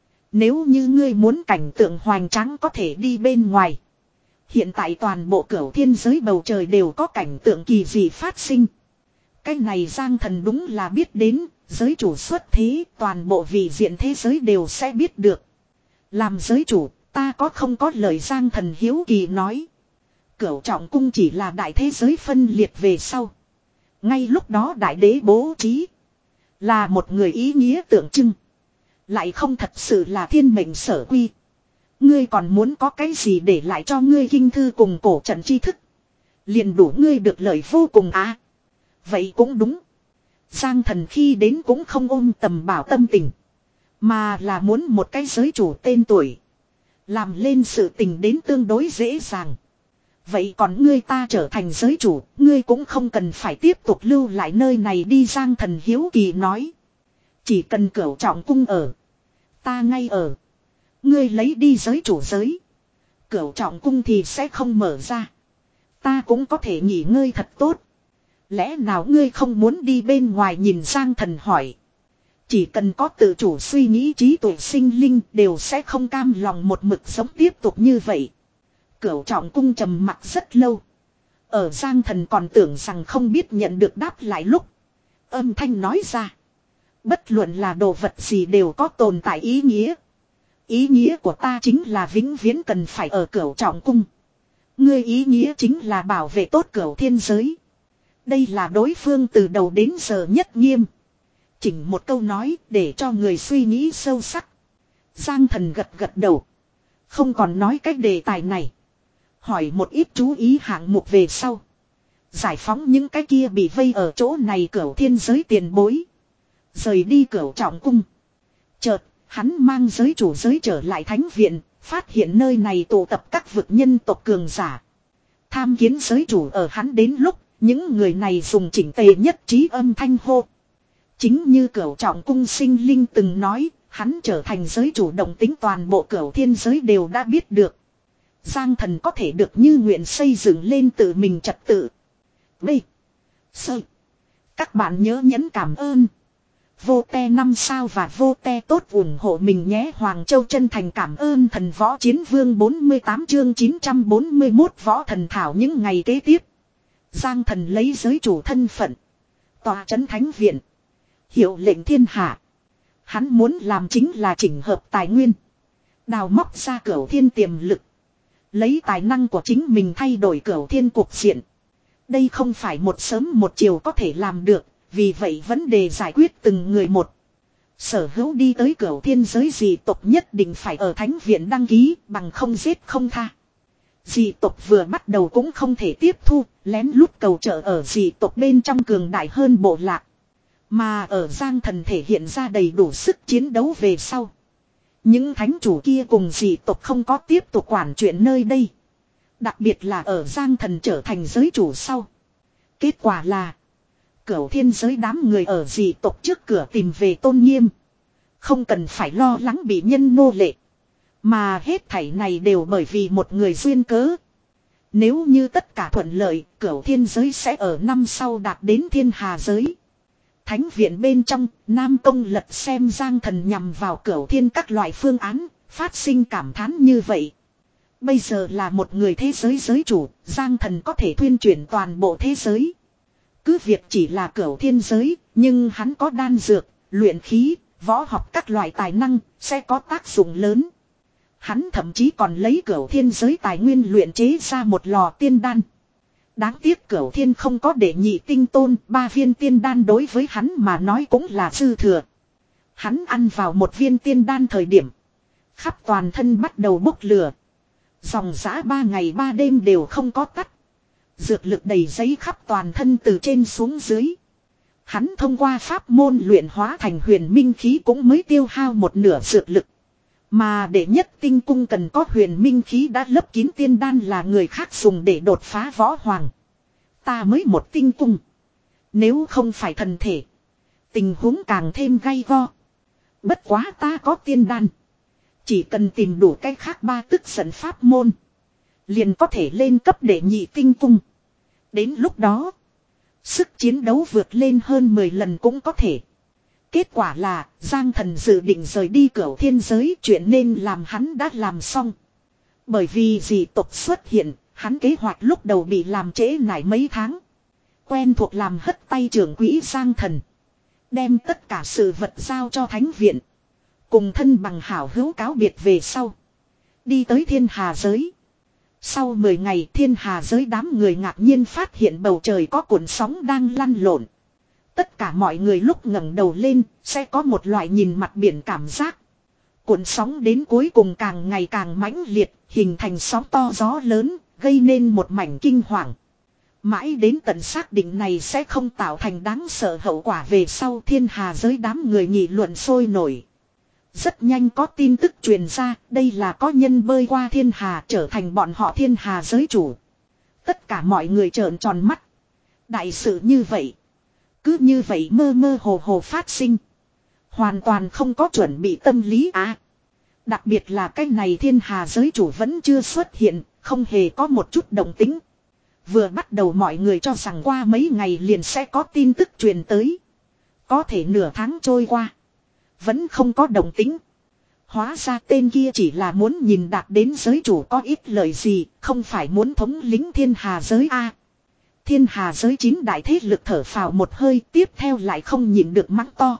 Nếu như ngươi muốn cảnh tượng hoành tráng có thể đi bên ngoài. Hiện tại toàn bộ cửu thiên giới bầu trời đều có cảnh tượng kỳ dị phát sinh. Cái này Giang Thần đúng là biết đến, giới chủ xuất thế, toàn bộ vị diện thế giới đều sẽ biết được. Làm giới chủ, ta có không có lời, Giang Thần hiếu kỳ nói. Cửu Trọng cung chỉ là đại thế giới phân liệt về sau. Ngay lúc đó đại đế bố trí. Là một người ý nghĩa tượng trưng. Lại không thật sự là thiên mệnh sở quy. Ngươi còn muốn có cái gì để lại cho ngươi kinh thư cùng cổ trận tri thức. Liền đủ ngươi được lợi vô cùng á. Vậy cũng đúng. Giang Thần khi đến cũng không ôm tầm bảo tâm tình. Mà là muốn một cái giới chủ tên tuổi. Làm lên sự tình đến tương đối dễ dàng. Vậy còn ngươi ta trở thành giới chủ, ngươi cũng không cần phải tiếp tục lưu lại nơi này đi, Giang Thần hiếu kỳ nói. Chỉ cần Cửu Trọng cung ở. Ta ngay ở. Ngươi lấy đi giới chủ giới. Cửu Trọng cung thì sẽ không mở ra. Ta cũng có thể nghỉ ngơi thật tốt. Lẽ nào ngươi không muốn đi bên ngoài nhìn, Giang Thần hỏi. Chỉ cần có tự chủ suy nghĩ trí tuệ sinh linh đều sẽ không cam lòng một mực sống tiếp tục như vậy. Cửu Trọng cung trầm mặc rất lâu. Ở Giang Thần còn tưởng rằng không biết nhận được đáp lại lúc. Âm thanh nói ra. Bất luận là đồ vật gì đều có tồn tại ý nghĩa. Ý nghĩa của ta chính là vĩnh viễn cần phải ở Cửu Trọng cung. Ngươi ý nghĩa chính là bảo vệ tốt cửu thiên giới. Đây là đối phương từ đầu đến giờ nhất nghiêm. Chỉnh một câu nói để cho người suy nghĩ sâu sắc. Giang Thần gật gật đầu. Không còn nói cách đề tài này. Hỏi một ít chú ý hạng mục về sau. Giải phóng những cái kia bị vây ở chỗ này cửu thiên giới tiền bối. Rời đi Cửu Trọng cung. Chợt, hắn mang giới chủ giới trở lại thánh viện. Phát hiện nơi này tụ tập các vực nhân tộc cường giả. Tham kiến giới chủ. Ở hắn đến lúc, những người này dùng chỉnh tề nhất trí âm thanh hô. Chính như Cửu Trọng cung sinh linh từng nói, hắn trở thành giới chủ động tính toàn bộ cửu thiên giới đều đã biết được. Giang Thần có thể được như nguyện xây dựng lên tự mình trật tự. B. Sơ. Các bạn nhớ nhấn cảm ơn. Vô te năm sao và vô te tốt ủng hộ mình nhé. Hoàng Châu chân thành cảm ơn. Thần Võ Chiến Vương bốn mươi tám chương chín trăm bốn mươi mốt Võ Thần Thảo. Những ngày kế tiếp, Giang Thần lấy giới chủ thân phận, tòa trấn thánh viện, hiệu lệnh thiên hạ. Hắn muốn làm chính là chỉnh hợp tài nguyên, đào móc ra cửu thiên tiềm lực, lấy tài năng của chính mình thay đổi cửu thiên cục diện. Đây không phải một sớm một chiều có thể làm được, vì vậy vấn đề giải quyết từng người một. Sở hữu đi tới cửu thiên giới dị tộc nhất định phải ở thánh viện đăng ký, bằng không giết không tha. Dị tộc vừa bắt đầu cũng không thể tiếp thu, lén lút cầu trợ ở dị tộc bên trong cường đại hơn bộ lạc. Mà ở Giang Thần thể hiện ra đầy đủ sức chiến đấu về sau, những thánh chủ kia cùng dị tộc không có tiếp tục quản chuyện nơi đây. Đặc biệt là ở Giang Thần trở thành giới chủ sau. Kết quả là Cửu Thiên giới đám người ở dị tộc trước cửa tìm về tôn nghiêm. Không cần phải lo lắng bị nhân nô lệ. Mà hết thảy này đều bởi vì một người duyên cớ. Nếu như tất cả thuận lợi, Cửu Thiên giới sẽ ở năm sau đạt đến Thiên Hà giới. Thánh viện bên trong, Nam Công lật xem Giang Thần nhằm vào Cửu Thiên các loại phương án, phát sinh cảm thán như vậy. Bây giờ là một người thế giới giới chủ, Giang Thần có thể thuyên chuyển toàn bộ thế giới. Cứ việc chỉ là Cửu Thiên giới, nhưng hắn có đan dược, luyện khí, võ học các loại tài năng, sẽ có tác dụng lớn. Hắn thậm chí còn lấy Cửu Thiên giới tài nguyên luyện chế ra một lò tiên đan. Đáng tiếc Cửu Thiên không có để nhị tinh tôn, ba viên tiên đan đối với hắn mà nói cũng là dư thừa. Hắn ăn vào một viên tiên đan thời điểm. Khắp toàn thân bắt đầu bốc lửa. Dòng dã ba ngày ba đêm đều không có tắt. Dược lực đầy giấy khắp toàn thân từ trên xuống dưới. Hắn thông qua pháp môn luyện hóa thành huyền minh khí cũng mới tiêu hao một nửa dược lực. Mà để nhất tinh cung cần có huyền minh khí đã lấp kín tiên đan là người khác dùng để đột phá võ hoàng. Ta mới một tinh cung. Nếu không phải thần thể. Tình huống càng thêm gay go. Bất quá ta có tiên đan. Chỉ cần tìm đủ cách khác ba tức giận pháp môn. Liền có thể lên cấp để nhị tinh cung. Đến lúc đó. Sức chiến đấu vượt lên hơn mười lần cũng có thể. Kết quả là Giang Thần dự định rời đi Cửu Thiên giới, chuyện nên làm hắn đã làm xong. Bởi vì dị tộc xuất hiện, hắn kế hoạch lúc đầu bị làm trễ nải mấy tháng. Quen thuộc làm hất tay trưởng quỹ Giang Thần. Đem tất cả sự vật giao cho thánh viện. Cùng thân bằng hảo hữu cáo biệt về sau. Đi tới Thiên Hà giới. Sau mười ngày Thiên Hà giới đám người ngạc nhiên phát hiện bầu trời có cuộn sóng đang lăn lộn. Tất cả mọi người lúc ngẩng đầu lên sẽ có một loại nhìn mặt biển cảm giác. Cuộn sóng đến cuối cùng càng ngày càng mãnh liệt, hình thành sóng to gió lớn, gây nên một mảnh kinh hoàng. Mãi đến tận xác định này sẽ không tạo thành đáng sợ hậu quả về sau Thiên Hà giới đám người nghị luận sôi nổi. Rất nhanh có tin tức truyền ra, đây là có nhân bơi qua Thiên Hà trở thành bọn họ Thiên Hà giới chủ. Tất cả mọi người trợn tròn mắt. Đại sự như vậy. Cứ như vậy mơ mơ hồ hồ phát sinh. Hoàn toàn không có chuẩn bị tâm lý à. Đặc biệt là cái này Thiên Hà giới chủ vẫn chưa xuất hiện, không hề có một chút động tĩnh. Vừa bắt đầu mọi người cho rằng qua mấy ngày liền sẽ có tin tức truyền tới. Có thể nửa tháng trôi qua. Vẫn không có động tĩnh. Hóa ra tên kia chỉ là muốn nhìn đạt đến giới chủ có ít lợi gì, không phải muốn thống lĩnh Thiên Hà giới a. Thiên Hà giới chín đại thế lực thở phào một hơi, tiếp theo lại không nhịn được mắng to.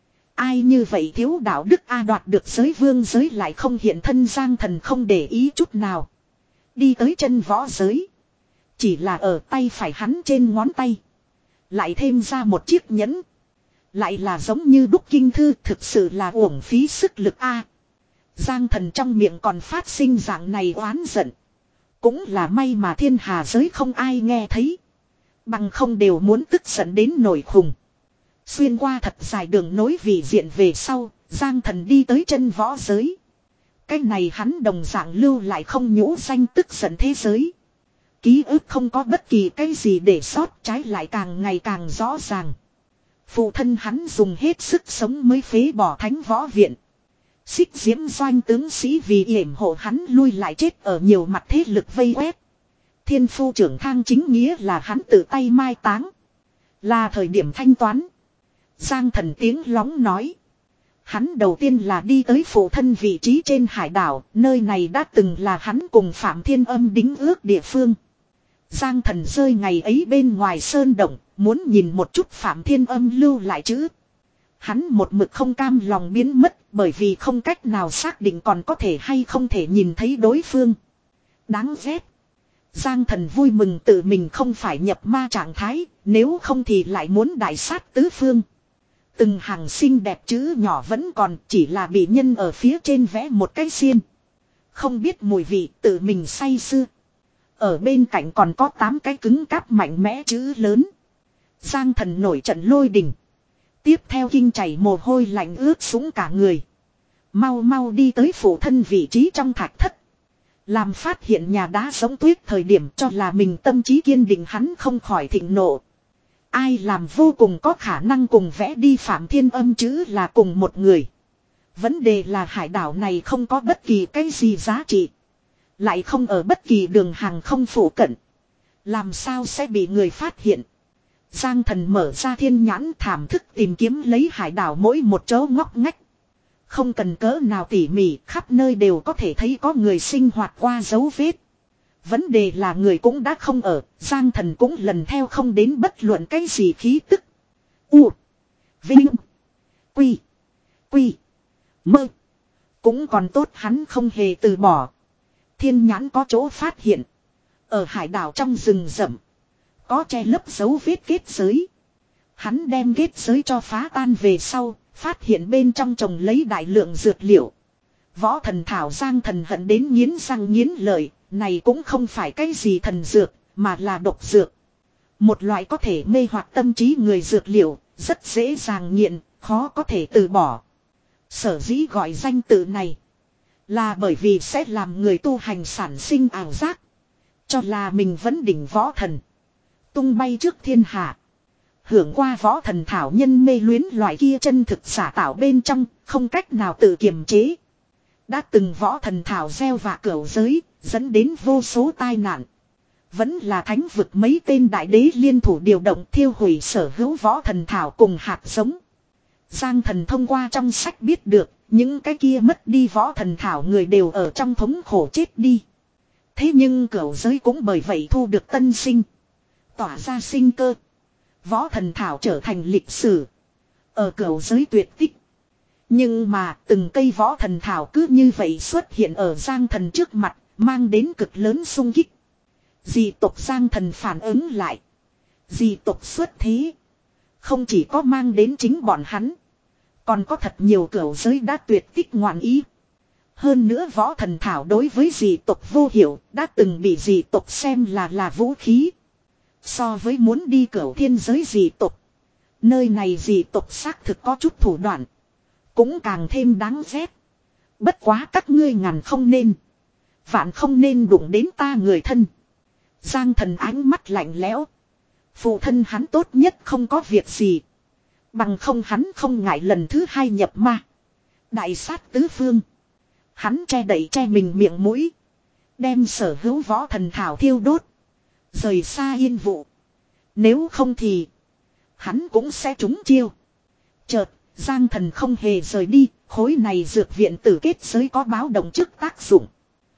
Ai như vậy thiếu đạo đức a, đoạt được giới vương giới lại không hiện thân. Giang Thần không để ý chút nào. Đi tới chân võ giới. Chỉ là ở tay phải hắn trên ngón tay. Lại thêm ra một chiếc nhẫn. Lại là giống như đúc kinh thư, thực sự là uổng phí sức lực a. Giang Thần trong miệng còn phát sinh dạng này oán giận. Cũng là may mà Thiên Hà giới không ai nghe thấy. Bằng không đều muốn tức giận đến nổi khùng. Xuyên qua thật dài đường nối vị diện về sau, Giang Thần đi tới chân võ giới. Cái này hắn đồng dạng lưu lại không nhũ danh tức giận thế giới. Ký ức không có bất kỳ cái gì để sót, trái lại càng ngày càng rõ ràng. Phụ thân hắn dùng hết sức sống mới phế bỏ thánh võ viện. Xích diễm doanh tướng sĩ vì yểm hộ hắn lui lại chết ở nhiều mặt thế lực vây quét. Thiên phu trưởng thang chính nghĩa là hắn tự tay mai táng. Là thời điểm thanh toán. Giang Thần tiếng lóng nói. Hắn đầu tiên là đi tới phụ thân vị trí trên hải đảo, nơi này đã từng là hắn cùng Phạm Thiên Âm đính ước địa phương. Giang Thần rơi ngày ấy bên ngoài sơn động, muốn nhìn một chút Phạm Thiên Âm lưu lại chữ. Hắn một mực không cam lòng biến mất, bởi vì không cách nào xác định còn có thể hay không thể nhìn thấy đối phương. Đáng ghét. Giang Thần vui mừng tự mình không phải nhập ma trạng thái, nếu không thì lại muốn đại sát tứ phương. Từng hàng xinh đẹp chữ nhỏ vẫn còn, chỉ là bị nhân ở phía trên vẽ một cái xiên. Không biết mùi vị, tự mình say sưa. Ở bên cạnh còn có tám cái cứng cáp mạnh mẽ chữ lớn. Giang Thần nổi trận lôi đình. Tiếp theo kinh chảy mồ hôi lạnh ướt sũng cả người. Mau mau đi tới phụ thân vị trí trong thạch thất. Làm phát hiện nhà đá giống tuyết thời điểm cho là mình tâm trí kiên định hắn không khỏi thịnh nộ. Ai làm vô cùng có khả năng cùng vẽ đi Phạm Thiên Âm chữ là cùng một người. Vấn đề là hải đảo này không có bất kỳ cái gì giá trị. Lại không ở bất kỳ đường hàng không phụ cận. Làm sao sẽ bị người phát hiện. Giang Thần mở ra thiên nhãn thảm thức tìm kiếm lấy hải đảo mỗi một chỗ ngóc ngách. Không cần cỡ nào tỉ mỉ, khắp nơi đều có thể thấy có người sinh hoạt qua dấu vết. Vấn đề là người cũng đã không ở, Giang Thần cũng lần theo không đến bất luận cái gì khí tức. U. Vinh. Quy. Quy. Mơ. Cũng còn tốt hắn không hề từ bỏ. Thiên nhãn có chỗ phát hiện. Ở hải đảo trong rừng rậm. Có che lấp dấu vết kết giới. Hắn đem kết giới cho phá tan về sau. Phát hiện bên trong trồng lấy đại lượng dược liệu. Võ thần thảo Giang Thần hận đến nghiến răng nghiến lợi. Này cũng không phải cái gì thần dược. Mà là độc dược. Một loại có thể mê hoặc tâm trí người dược liệu. Rất dễ dàng nghiện. Khó có thể từ bỏ. Sở dĩ gọi danh tự này. Là bởi vì sẽ làm người tu hành sản sinh ảo giác. Cho là mình vẫn đỉnh võ thần. Tung bay trước thiên hạ. Hưởng qua võ thần thảo nhân mê luyến loại kia chân thực giả tạo bên trong. Không cách nào tự kiềm chế. Đã từng võ thần thảo gieo vạ cửu giới. Dẫn đến vô số tai nạn. Vẫn là thánh vực mấy tên đại đế liên thủ điều động thiêu hủy sở hữu võ thần thảo cùng hạt giống. Giang Thần thông qua trong sách biết được. Những cái kia mất đi võ thần thảo người đều ở trong thống khổ chết đi. Thế nhưng cửu giới cũng bởi vậy thu được tân sinh. Tỏa ra sinh cơ. Võ thần thảo trở thành lịch sử. Ở cửu giới tuyệt tích. Nhưng mà từng cây võ thần thảo cứ như vậy xuất hiện ở Giang Thần trước mặt. Mang đến cực lớn xung kích. Dị tộc Giang Thần phản ứng lại. Dị tộc xuất thế. Không chỉ có mang đến chính bọn hắn. Còn có thật nhiều cửu giới đã tuyệt tích ngoạn ý. Hơn nữa võ thần thảo đối với dị tộc vô hiệu đã từng bị dị tộc xem là là vũ khí. So với muốn đi cửu thiên giới dị tộc. Nơi này dị tộc xác thực có chút thủ đoạn. Cũng càng thêm đáng ghét. Bất quá các ngươi ngàn không nên. Vạn không nên đụng đến ta người thân. Giang Thần ánh mắt lạnh lẽo. Phụ thân hắn tốt nhất không có việc gì. Bằng không hắn không ngại lần thứ hai nhập ma. Đại sát tứ phương. Hắn che đậy che mình miệng mũi. Đem sở hữu võ thần thảo thiêu đốt. Rời xa yên vụ. Nếu không thì. Hắn cũng sẽ trúng chiêu. Chợt Giang Thần không hề rời đi. Khối này dược viện tử kết giới có báo động trước tác dụng.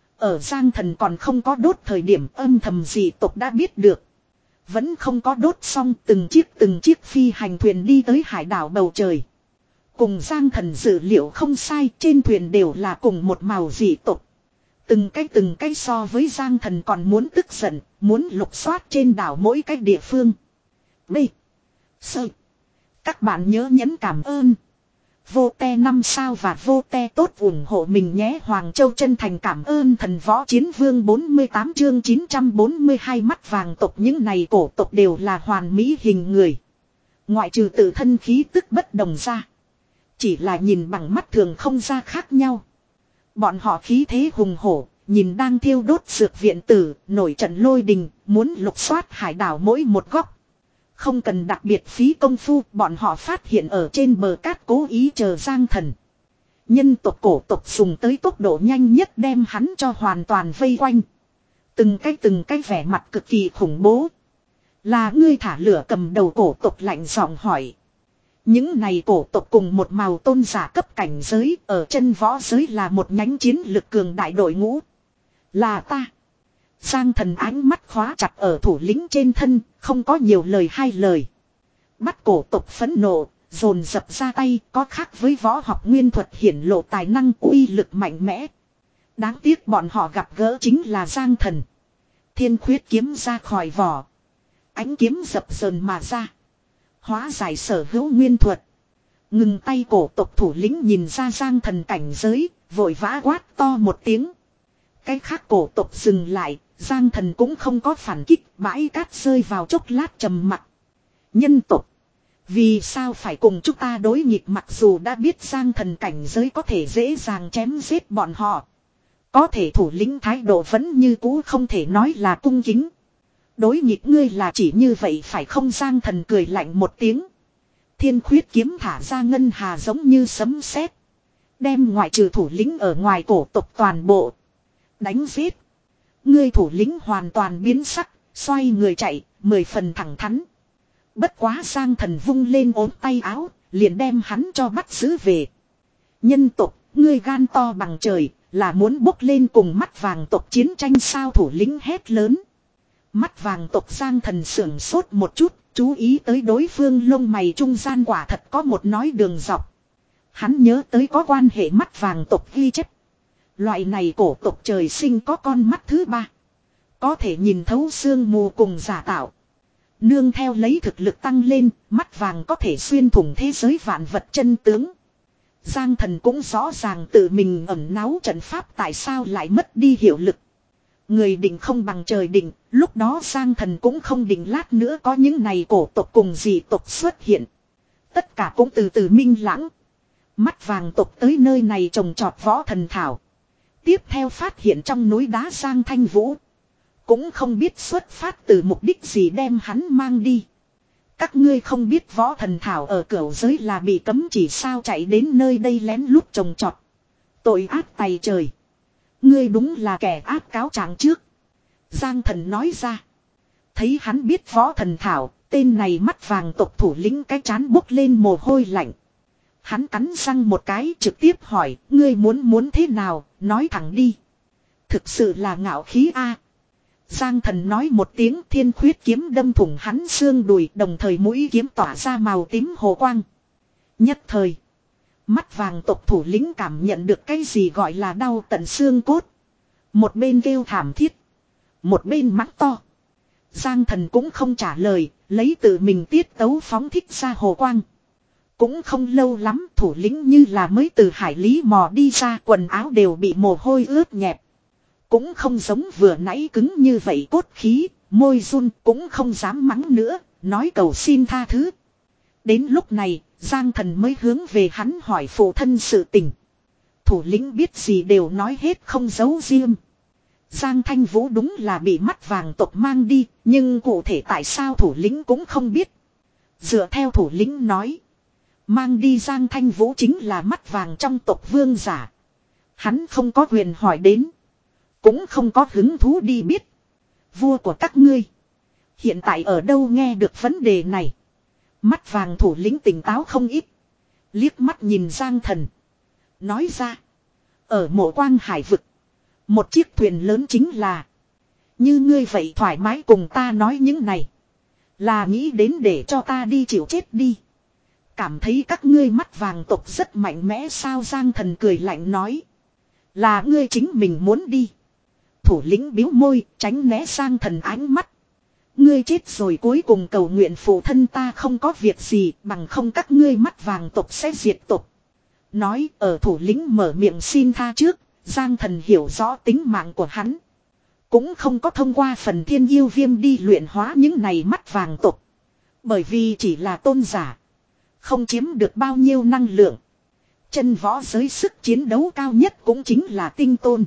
Ở Giang Thần còn không có đốt thời điểm âm thầm dị tộc đã biết được. Vẫn không có đốt xong từng chiếc từng chiếc phi hành thuyền đi tới hải đảo bầu trời. Cùng Giang Thần dự liệu không sai, trên thuyền đều là cùng một màu dị tộc. Từng cái từng cái so với Giang Thần còn muốn tức giận, muốn lục soát trên đảo mỗi cái địa phương. B. Sơ. Các bạn nhớ nhấn cảm ơn. Vô te năm sao và vô te tốt ủng hộ mình nhé. Hoàng Châu chân thành cảm ơn thần võ chiến vương bốn mươi tám chương chín trăm bốn mươi hai mắt vàng tộc. Những này cổ tộc đều là hoàn mỹ hình người. Ngoại trừ tự thân khí tức bất đồng ra. Chỉ là nhìn bằng mắt thường không ra khác nhau. Bọn họ khí thế hùng hổ, nhìn đang thiêu đốt dược viện tử, nổi trận lôi đình, muốn lục soát hải đảo mỗi một góc. Không cần đặc biệt phí công phu, bọn họ phát hiện ở trên bờ cát cố ý chờ Giang Thần. Nhân tộc cổ tộc dùng tới tốc độ nhanh nhất đem hắn cho hoàn toàn vây quanh. Từng cái từng cái vẻ mặt cực kỳ khủng bố. Là ngươi thả lửa cầm đầu cổ tộc lạnh giọng hỏi. Những này cổ tộc cùng một màu tôn giả cấp cảnh giới ở chân võ giới là một nhánh chiến lực cường đại đội ngũ. Là ta. Giang Thần ánh mắt khóa chặt ở thủ lĩnh trên thân, không có nhiều lời hai lời. Bắt cổ tộc phẫn nộ, dồn dập ra tay, có khác với võ học nguyên thuật hiển lộ tài năng uy lực mạnh mẽ. Đáng tiếc bọn họ gặp gỡ chính là Giang Thần. Thiên khuyết kiếm ra khỏi vỏ. Ánh kiếm dập dờn mà ra. Hóa giải sở hữu nguyên thuật. Ngừng tay cổ tộc thủ lĩnh nhìn ra Giang Thần cảnh giới, vội vã quát to một tiếng. Cái khác cổ tộc dừng lại, Giang Thần cũng không có phản kích, bãi cát rơi vào chốc lát trầm mặc. Nhân tộc, vì sao phải cùng chúng ta đối nghịch mặc dù đã biết Giang Thần cảnh giới có thể dễ dàng chém giết bọn họ. Có thể thủ lĩnh thái độ vẫn như cũ không thể nói là cung kính. Đối nghịch ngươi là chỉ như vậy phải không? Giang Thần cười lạnh một tiếng. Thiên khuyết kiếm thả ra ngân hà giống như sấm sét, đem ngoại trừ thủ lĩnh ở ngoài cổ tộc toàn bộ đánh giết. Ngươi thủ lĩnh hoàn toàn biến sắc, xoay người chạy, mười phần thẳng thắn. Bất quá Giang Thần vung lên ốm tay áo, liền đem hắn cho bắt giữ về. Nhân tộc, ngươi gan to bằng trời, là muốn bốc lên cùng mắt vàng tộc chiến tranh sao? Thủ lĩnh hét lớn. Mắt vàng tộc Giang Thần sưởng sốt một chút, chú ý tới đối phương lông mày trung gian quả thật có một nói đường dọc. Hắn nhớ tới có quan hệ mắt vàng tộc ghi chép. Loại này cổ tộc trời sinh có con mắt thứ ba, có thể nhìn thấu sương mù cùng giả tạo. Nương theo lấy thực lực tăng lên, mắt vàng có thể xuyên thủng thế giới vạn vật chân tướng. Giang Thần cũng rõ ràng tự mình ẩn náu trận pháp tại sao lại mất đi hiệu lực. Người định không bằng trời định, lúc đó Giang Thần cũng không định lát nữa có những này cổ tộc cùng dị tộc xuất hiện. Tất cả cũng từ từ minh lãng. Mắt vàng tộc tới nơi này trồng trọt võ thần thảo. Tiếp theo phát hiện trong núi đá Giang Thanh Vũ. Cũng không biết xuất phát từ mục đích gì đem hắn mang đi. Các ngươi không biết võ thần thảo ở cửu giới là bị cấm chỉ sao? Chạy đến nơi đây lén lút trồng trọt. Tội ác tày trời. Ngươi đúng là kẻ ác cáo trạng trước. Giang Thần nói ra. Thấy hắn biết võ thần thảo, tên này mắt vàng tộc thủ lĩnh cái chán bốc lên mồ hôi lạnh. Hắn cắn răng một cái trực tiếp hỏi, ngươi muốn muốn thế nào, nói thẳng đi. Thực sự là ngạo khí a. Giang Thần nói một tiếng, thiên khuyết kiếm đâm thủng hắn xương đùi, đồng thời mũi kiếm tỏa ra màu tím hồ quang. Nhất thời, mắt vàng tộc thủ lĩnh cảm nhận được cái gì gọi là đau tận xương cốt. Một bên kêu thảm thiết, một bên mắng to. Giang Thần cũng không trả lời, lấy tự mình tiết tấu phóng thích ra hồ quang. Cũng không lâu lắm, thủ lĩnh như là mới từ hải lý mò đi ra, quần áo đều bị mồ hôi ướt nhẹp. Cũng không giống vừa nãy cứng như vậy cốt khí, môi run, cũng không dám mắng nữa, nói cầu xin tha thứ. Đến lúc này, Giang Thần mới hướng về hắn hỏi phụ thân sự tình. Thủ lĩnh biết gì đều nói hết, không giấu riêng. Giang Thanh Vũ đúng là bị mắt vàng tộc mang đi, nhưng cụ thể tại sao thủ lĩnh cũng không biết. Dựa theo thủ lĩnh nói, mang đi Giang Thanh Vũ chính là mắt vàng trong tộc vương giả. Hắn không có quyền hỏi đến, cũng không có hứng thú đi biết. Vua của các ngươi hiện tại ở đâu? Nghe được vấn đề này, mắt vàng thủ lĩnh tỉnh táo không ít. Liếc mắt nhìn Giang Thần, nói ra, ở Mộ Quang Hải vực, một chiếc thuyền lớn chính là. Như ngươi vậy thoải mái cùng ta nói những này, là nghĩ đến để cho ta đi chịu chết đi. Cảm thấy các ngươi mắt vàng tộc rất mạnh mẽ sao? Giang Thần cười lạnh nói, là ngươi chính mình muốn đi. Thủ lĩnh biếu môi, tránh né Giang Thần ánh mắt. Ngươi chết rồi cuối cùng cầu nguyện phụ thân ta không có việc gì, bằng không các ngươi mắt vàng tộc sẽ diệt tộc. Nói ở thủ lĩnh mở miệng xin tha trước, Giang Thần hiểu rõ tính mạng của hắn. Cũng không có thông qua phần thiên yêu viêm đi luyện hóa những này mắt vàng tộc. Bởi vì chỉ là tôn giả, không chiếm được bao nhiêu năng lượng. Chân võ giới sức chiến đấu cao nhất cũng chính là tinh tôn.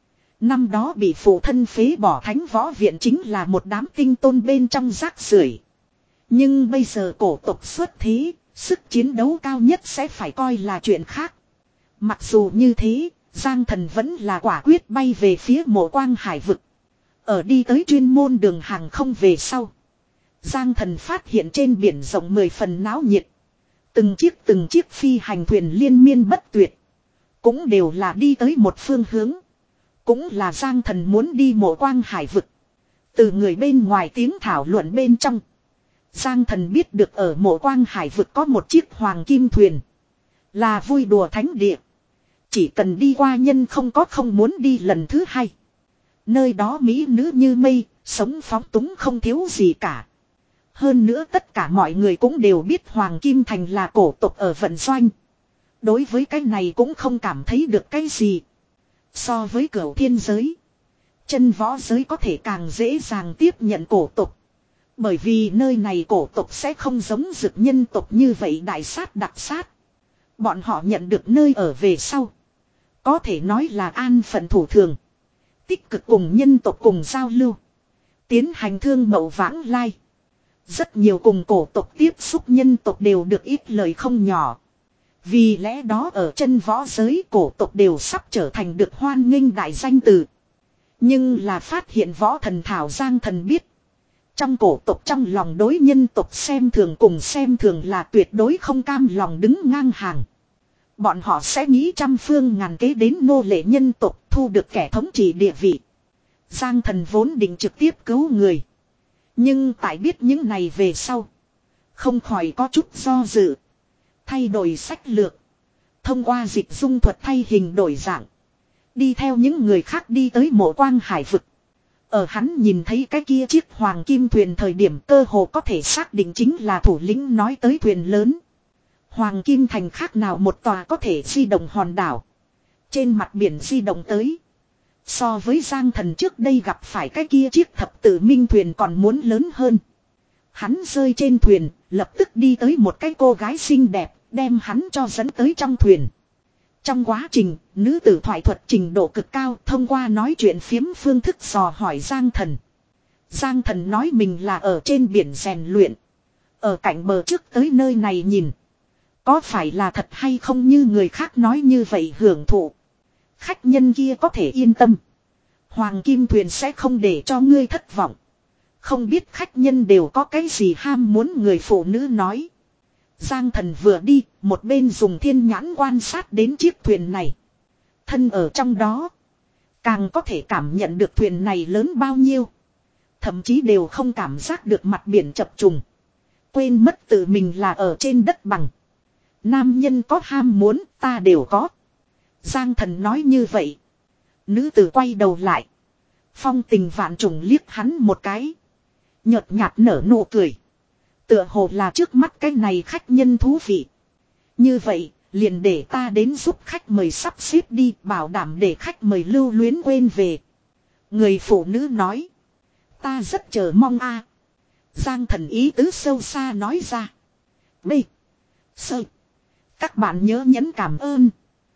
Năm đó bị phụ thân phế bỏ thánh võ viện chính là một đám tinh tôn bên trong rác rưởi. Nhưng bây giờ cổ tộc xuất thế, sức chiến đấu cao nhất sẽ phải coi là chuyện khác. Mặc dù như thế, Giang Thần vẫn là quả quyết bay về phía Mộ Quang Hải vực. Ở đi tới chuyên môn đường hàng không về sau, Giang Thần phát hiện trên biển rộng mười phần náo nhiệt. Từng chiếc từng chiếc phi hành thuyền liên miên bất tuyệt, cũng đều là đi tới một phương hướng. Cũng là Giang Thần muốn đi Mộ Quang Hải vực. Từ người bên ngoài tiếng thảo luận bên trong, Giang Thần biết được ở Mộ Quang Hải vực có một chiếc hoàng kim thuyền, là vui đùa thánh địa. Chỉ cần đi qua nhân không có không muốn đi lần thứ hai. Nơi đó mỹ nữ như mây, sống phóng túng không thiếu gì cả. Hơn nữa tất cả mọi người cũng đều biết Hoàng Kim Thành là cổ tộc ở vận doanh. Đối với cái này cũng không cảm thấy được cái gì. So với cửu thiên giới, chân võ giới có thể càng dễ dàng tiếp nhận cổ tộc. Bởi vì nơi này cổ tộc sẽ không giống dực nhân tộc như vậy đại sát đặc sát. Bọn họ nhận được nơi ở về sau, Có thể nói là an phận thủ thường. Tích cực cùng nhân tộc cùng giao lưu. Tiến hành thương mậu vãng lai. Rất nhiều cùng cổ tộc tiếp xúc nhân tộc đều được ít lời không nhỏ. Vì lẽ đó ở chân võ giới cổ tộc đều sắp trở thành được hoan nghênh đại danh từ. Nhưng là phát hiện võ thần Thảo Giang Thần biết. Trong cổ tộc trong lòng đối nhân tộc xem thường cùng xem thường là tuyệt đối không cam lòng đứng ngang hàng. Bọn họ sẽ nghĩ trăm phương ngàn kế đến nô lệ nhân tộc thu được kẻ thống trị địa vị. Giang Thần vốn định trực tiếp cứu người. Nhưng tại biết những này về sau. Không khỏi có chút do dự. Thay đổi sách lược. Thông qua dịch dung thuật thay hình đổi dạng. Đi theo những người khác đi tới mộ quang hải vực. Ở hắn nhìn thấy cái kia chiếc hoàng kim thuyền thời điểm cơ hồ có thể xác định chính là thủ lĩnh nói tới thuyền lớn. Hoàng kim thành khác nào một tòa có thể di động hòn đảo. Trên mặt biển di động tới. So với Giang Thần trước đây gặp phải cái kia chiếc thập tự minh thuyền còn muốn lớn hơn. Hắn rơi trên thuyền, lập tức đi tới một cái cô gái xinh đẹp, đem hắn cho dẫn tới trong thuyền. Trong quá trình, nữ tử thoại thuật trình độ cực cao thông qua nói chuyện phiếm phương thức dò hỏi Giang Thần. Giang Thần nói mình là ở trên biển rèn luyện. Ở cạnh bờ trước tới nơi này nhìn. Có phải là thật hay không như người khác nói như vậy hưởng thụ. Khách nhân kia có thể yên tâm. Hoàng kim thuyền sẽ không để cho ngươi thất vọng. Không biết khách nhân đều có cái gì ham muốn người phụ nữ nói. Giang Thần vừa đi, một bên dùng thiên nhãn quan sát đến chiếc thuyền này. Thân ở trong đó. Càng có thể cảm nhận được thuyền này lớn bao nhiêu. Thậm chí đều không cảm giác được mặt biển chập trùng. Quên mất tự mình là ở trên đất bằng. Nam nhân có ham muốn, ta đều có. Giang Thần nói như vậy. Nữ tử quay đầu lại. Phong tình vạn trùng liếc hắn một cái. Nhợt nhạt nở nụ cười. Tựa hồ là trước mắt cái này khách nhân thú vị. Như vậy, liền để ta đến giúp khách mời sắp xếp đi, bảo đảm để khách mời lưu luyến quên về. Người phụ nữ nói. Ta rất chờ mong a. Giang Thần ý tứ sâu xa nói ra. B. Sơ. Các bạn nhớ nhấn cảm ơn.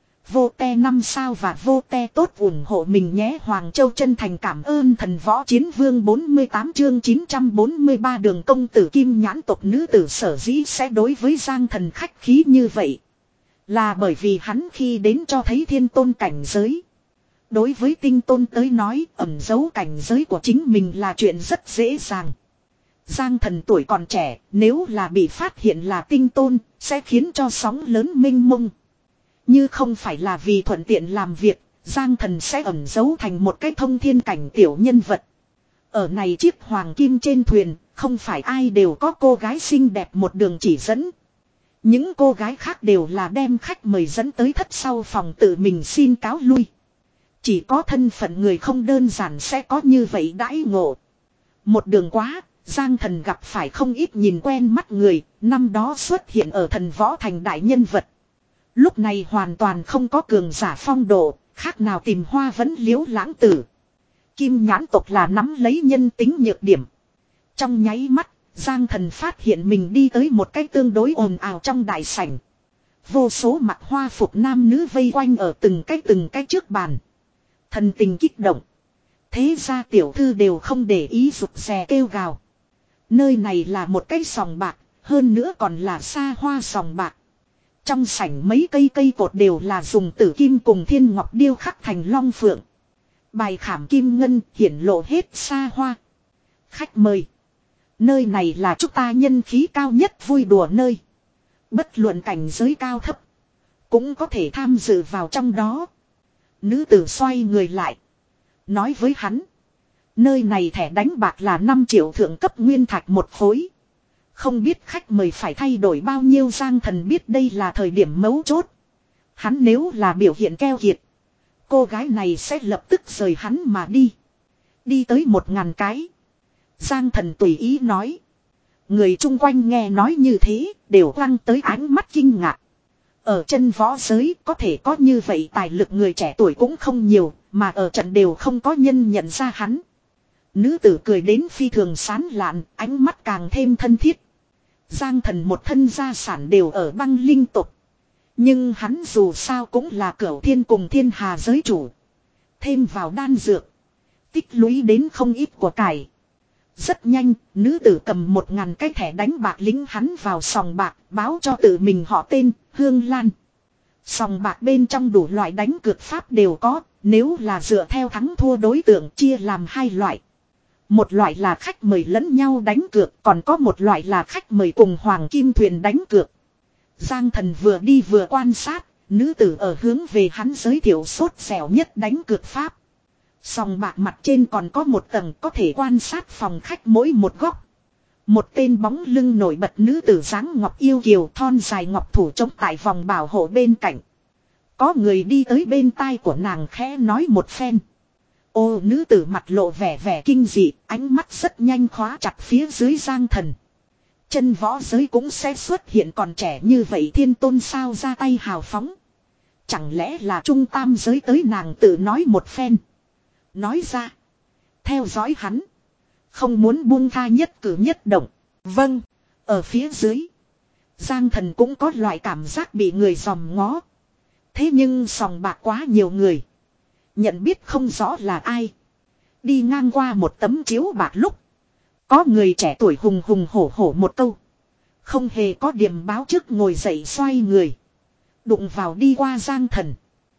Vô te năm sao và vô te tốt ủng hộ mình nhé. Hoàng Châu chân thành cảm ơn thần võ chiến vương bốn mươi tám chương chín trăm bốn mươi ba đường công tử kim nhãn tộc nữ tử sở dĩ sẽ đối với Giang Thần khách khí như vậy. Là bởi vì hắn khi đến cho thấy thiên tôn cảnh giới. Đối với tinh tôn tới nói ẩn giấu cảnh giới của chính mình là chuyện rất dễ dàng. Giang Thần tuổi còn trẻ nếu là bị phát hiện là tinh tôn sẽ khiến cho sóng lớn mênh mông. Như không phải là vì thuận tiện làm việc, Giang Thần sẽ ẩn giấu thành một cái thông thiên cảnh tiểu nhân vật. Ở này chiếc hoàng kim trên thuyền, không phải ai đều có cô gái xinh đẹp một đường chỉ dẫn. Những cô gái khác đều là đem khách mời dẫn tới thất sau phòng tự mình xin cáo lui. Chỉ có thân phận người không đơn giản sẽ có như vậy đãi ngộ. Một đường quá, Giang Thần gặp phải không ít nhìn quen mắt người, năm đó xuất hiện ở thần võ thành đại nhân vật. Lúc này hoàn toàn không có cường giả phong độ, khác nào tìm hoa vẫn liếu lãng tử. Kim nhãn tộc là nắm lấy nhân tính nhược điểm. Trong nháy mắt, Giang Thần phát hiện mình đi tới một cái tương đối ồn ào trong đại sảnh. Vô số mặc hoa phục nam nữ vây quanh ở từng cái từng cái trước bàn. Thần tình kích động. Thế ra tiểu thư đều không để ý rụt rè kêu gào. Nơi này là một cái sòng bạc, hơn nữa còn là xa hoa sòng bạc. Trong sảnh mấy cây cây cột đều là dùng tử kim cùng thiên ngọc điêu khắc thành long phượng. Bài khảm kim ngân hiển lộ hết xa hoa. Khách mời. Nơi này là chúng ta nhân khí cao nhất vui đùa nơi. Bất luận cảnh giới cao thấp. Cũng có thể tham dự vào trong đó. Nữ tử xoay người lại. Nói với hắn. Nơi này thẻ đánh bạc là năm triệu thượng cấp nguyên thạch một khối. Không biết khách mời phải thay đổi bao nhiêu. Giang Thần biết đây là thời điểm mấu chốt. Hắn nếu là biểu hiện keo kiệt. Cô gái này sẽ lập tức rời hắn mà đi. Đi tới một ngàn cái. Giang Thần tùy ý nói. Người chung quanh nghe nói như thế đều quăng tới ánh mắt kinh ngạc. Ở chân võ giới có thể có như vậy tài lực người trẻ tuổi cũng không nhiều. Mà ở trận đều không có nhân nhận ra hắn. Nữ tử cười đến phi thường sán lạn, ánh mắt càng thêm thân thiết. Giang Thần một thân gia sản đều ở băng linh tục. Nhưng hắn dù sao cũng là cửu thiên cùng thiên hà giới chủ. Thêm vào đan dược. Tích lũy đến không ít của cải. Rất nhanh, nữ tử cầm một ngàn cái thẻ đánh bạc lính hắn vào sòng bạc, báo cho tự mình họ tên, Hương Lan. Sòng bạc bên trong đủ loại đánh cược pháp đều có, nếu là dựa theo thắng thua đối tượng chia làm hai loại. Một loại là khách mời lẫn nhau đánh cược, còn có một loại là khách mời cùng Hoàng Kim Thuyền đánh cược. Giang Thần vừa đi vừa quan sát, nữ tử ở hướng về hắn giới thiệu sốt dẻo nhất đánh cược pháp. Sòng bạc mặt trên còn có một tầng có thể quan sát phòng khách mỗi một góc. Một tên bóng lưng nổi bật nữ tử dáng ngọc yêu kiều thon dài ngọc thủ chống tại vòng bảo hộ bên cạnh. Có người đi tới bên tai của nàng khẽ nói một phen. Ô nữ tử mặt lộ vẻ vẻ kinh dị, ánh mắt rất nhanh khóa chặt phía dưới Giang Thần. Chân võ giới cũng sẽ xuất hiện còn trẻ như vậy thiên tôn sao ra tay hào phóng. Chẳng lẽ là trung tam giới tới nàng tự nói một phen. Nói ra. Theo dõi hắn. Không muốn buông tha nhất cử nhất động. Vâng. Ở phía dưới. Giang Thần cũng có loại cảm giác bị người dòm ngó. Thế nhưng sòng bạc quá nhiều người. Nhận biết không rõ là ai. Đi ngang qua một tấm chiếu bạc lúc. Có người trẻ tuổi hùng hùng hổ hổ một câu. Không hề có điểm báo trước ngồi dậy xoay người. Đụng vào đi qua Giang Thần.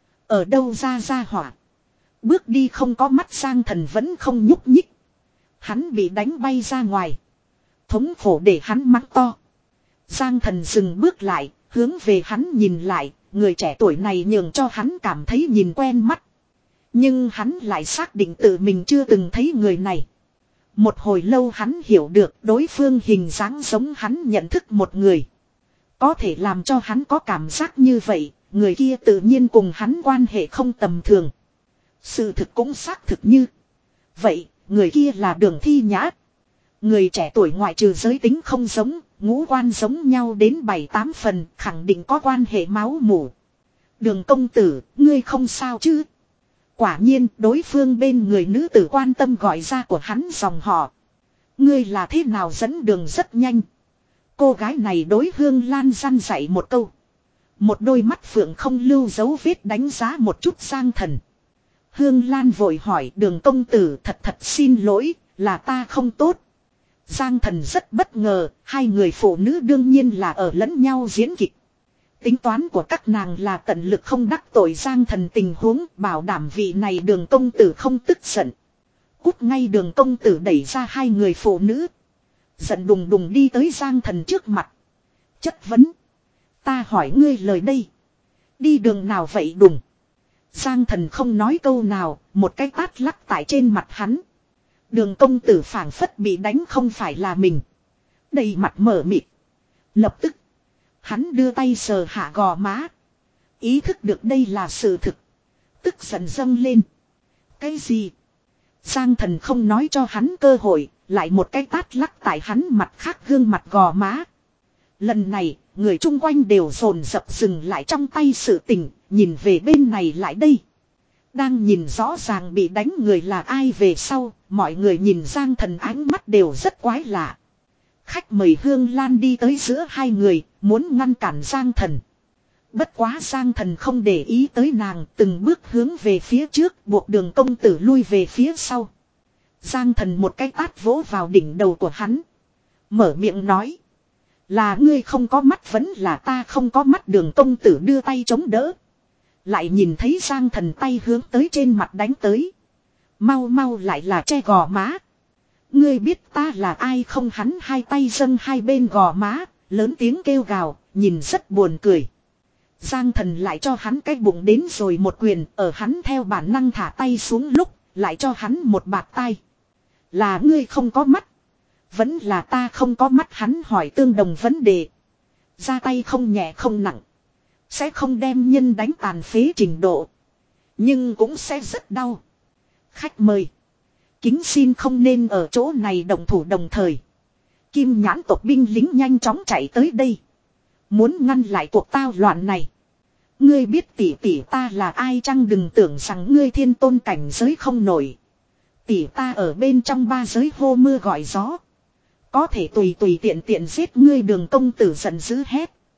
Ở đâu ra ra hỏa. Bước đi không có mắt Giang Thần vẫn không nhúc nhích. Hắn bị đánh bay ra ngoài. Thống khổ để hắn mắng to. Giang Thần dừng bước lại, hướng về hắn nhìn lại, người trẻ tuổi này nhường cho hắn cảm thấy nhìn quen mắt. Nhưng hắn lại xác định tự mình chưa từng thấy người này. Một hồi lâu hắn hiểu được đối phương hình dáng giống hắn nhận thức một người. Có thể làm cho hắn có cảm giác như vậy, người kia tự nhiên cùng hắn quan hệ không tầm thường. Sự thực cũng xác thực như. Vậy, người kia là Đường Thi Nhã. Người trẻ tuổi ngoại trừ giới tính không giống, ngũ quan giống nhau đến bảy tám phần, khẳng định có quan hệ máu mủ. Đường công tử, ngươi không sao chứ? Quả nhiên, đối phương bên người nữ tử quan tâm gọi ra của hắn dòng họ. Ngươi là thế nào dẫn đường rất nhanh. Cô gái này đối Hương Lan răn dạy một câu. Một đôi mắt phượng không lưu dấu vết đánh giá một chút Giang Thần. Hương Lan vội hỏi Đường công tử thật thật xin lỗi, là ta không tốt. Giang Thần rất bất ngờ, hai người phụ nữ đương nhiên là ở lẫn nhau diễn kịch. Tính toán của các nàng là tận lực không đắc tội Giang Thần tình huống, bảo đảm vị này Đường công tử không tức giận. Cút ngay Đường công tử đẩy ra hai người phụ nữ. Giận đùng đùng đi tới Giang Thần trước mặt. Chất vấn. Ta hỏi ngươi lời đây. Đi đường nào vậy đùng. Giang Thần không nói câu nào, một cái tát lắc tại trên mặt hắn. Đường công tử phảng phất bị đánh không phải là mình. Đầy mặt mở mịt. Lập tức. Hắn đưa tay sờ hạ gò má. Ý thức được đây là sự thực. Tức giận dâng lên. Cái gì? Giang Thần không nói cho hắn cơ hội. Lại một cái tát lắc tại hắn mặt khác gương mặt gò má. Lần này, người chung quanh đều dồn dập dừng lại trong tay sự tình, nhìn về bên này lại đây. Đang nhìn rõ ràng bị đánh người là ai về sau, mọi người nhìn Giang Thần ánh mắt đều rất quái lạ. Khách mời Hương Lan đi tới giữa hai người, muốn ngăn cản Giang Thần. Bất quá Giang Thần không để ý tới nàng, từng bước hướng về phía trước, buộc Đường công tử lui về phía sau. Giang Thần một cái tát vỗ vào đỉnh đầu của hắn. Mở miệng nói. Là ngươi không có mắt vẫn là ta không có mắt. Đường công tử đưa tay chống đỡ. Lại nhìn thấy Giang Thần tay hướng tới trên mặt đánh tới. Mau mau lại là che gò má. Ngươi biết ta là ai không? Hắn hai tay dâng hai bên gò má, lớn tiếng kêu gào, nhìn rất buồn cười. Giang Thần lại cho hắn cái bụng đến rồi một quyền, ở hắn theo bản năng thả tay xuống lúc, lại cho hắn một bạt tay. Là ngươi không có mắt. Vẫn là ta không có mắt. Hắn hỏi tương đồng vấn đề. Ra tay không nhẹ không nặng. Sẽ không đem nhân đánh tàn phế trình độ. Nhưng cũng sẽ rất đau. Khách mời. Kính xin không nên ở chỗ này đồng thủ đồng thời. Kim nhãn tộc binh lính nhanh chóng chạy tới đây. Muốn ngăn lại cuộc tao loạn này. Ngươi biết tỷ tỷ ta là ai chăng? Đừng tưởng rằng ngươi thiên tôn cảnh giới không nổi. Tỷ ta ở bên trong ba giới hô mưa gọi gió. Có thể tùy tùy tiện tiện giết ngươi. Đường công tử giận dữ hét.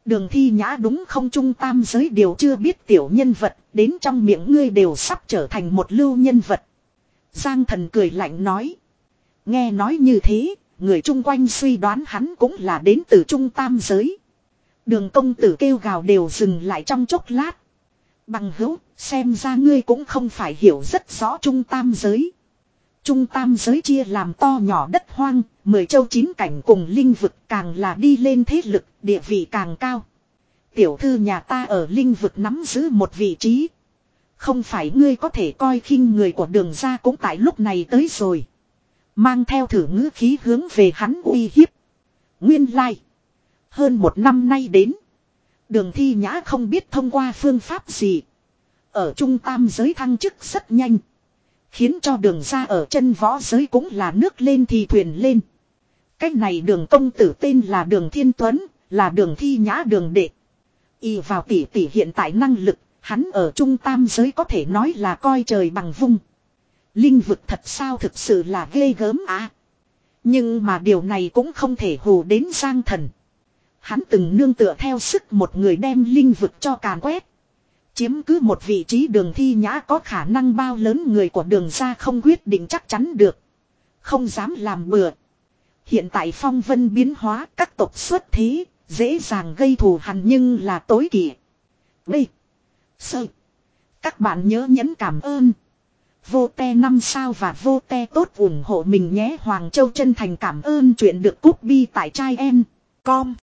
Đường Thi Nhã đúng không, trung tam giới đều chưa biết tiểu nhân vật, đến trong miệng ngươi đều sắp trở thành một lưu nhân vật. Giang Thần cười lạnh nói. Nghe nói như thế, người chung quanh suy đoán hắn cũng là đến từ trung tam giới. Đường công tử kêu gào đều dừng lại trong chốc lát. Bằng hữu, xem ra ngươi cũng không phải hiểu rất rõ trung tam giới. Trung tam giới chia làm to nhỏ đất hoang, mười châu chín cảnh cùng linh vực, càng là đi lên thế lực, địa vị càng cao. Tiểu thư nhà ta ở linh vực nắm giữ một vị trí. Không phải ngươi có thể coi khinh, người của Đường gia cũng tại lúc này tới rồi. Mang theo thử ngữ khí hướng về hắn uy hiếp. Nguyên lai. Like. Hơn một năm nay đến. Đường Thi Nhã không biết thông qua phương pháp gì. Ở trung tam giới thăng chức rất nhanh. Khiến cho Đường gia ở chân võ giới cũng là nước lên thì thuyền lên. Cách này Đường công tử tên là Đường Thiên Tuấn, là Đường Thi Nhã đường đệ. Y vào tỷ tỷ hiện tại năng lực, hắn ở trung tam giới có thể nói là coi trời bằng vung. Linh vực thật sao, thực sự là ghê gớm à. Nhưng mà điều này cũng không thể hù đến Giang Thần. Hắn từng nương tựa theo sức một người đem linh vực cho càn quét. Chiếm cứ một vị trí Đường Thi Nhã có khả năng bao lớn người của Đường gia không quyết định chắc chắn được. Không dám làm bừa. Hiện tại phong vân biến hóa, các tộc xuất thế, dễ dàng gây thù hằn nhưng là tối kỵ. B. Sơ. Các bạn nhớ nhấn cảm ơn. Vô te năm sao và vô te tốt ủng hộ mình nhé. Hoàng Châu chân thành cảm ơn chuyện được copy tại trai em. Com.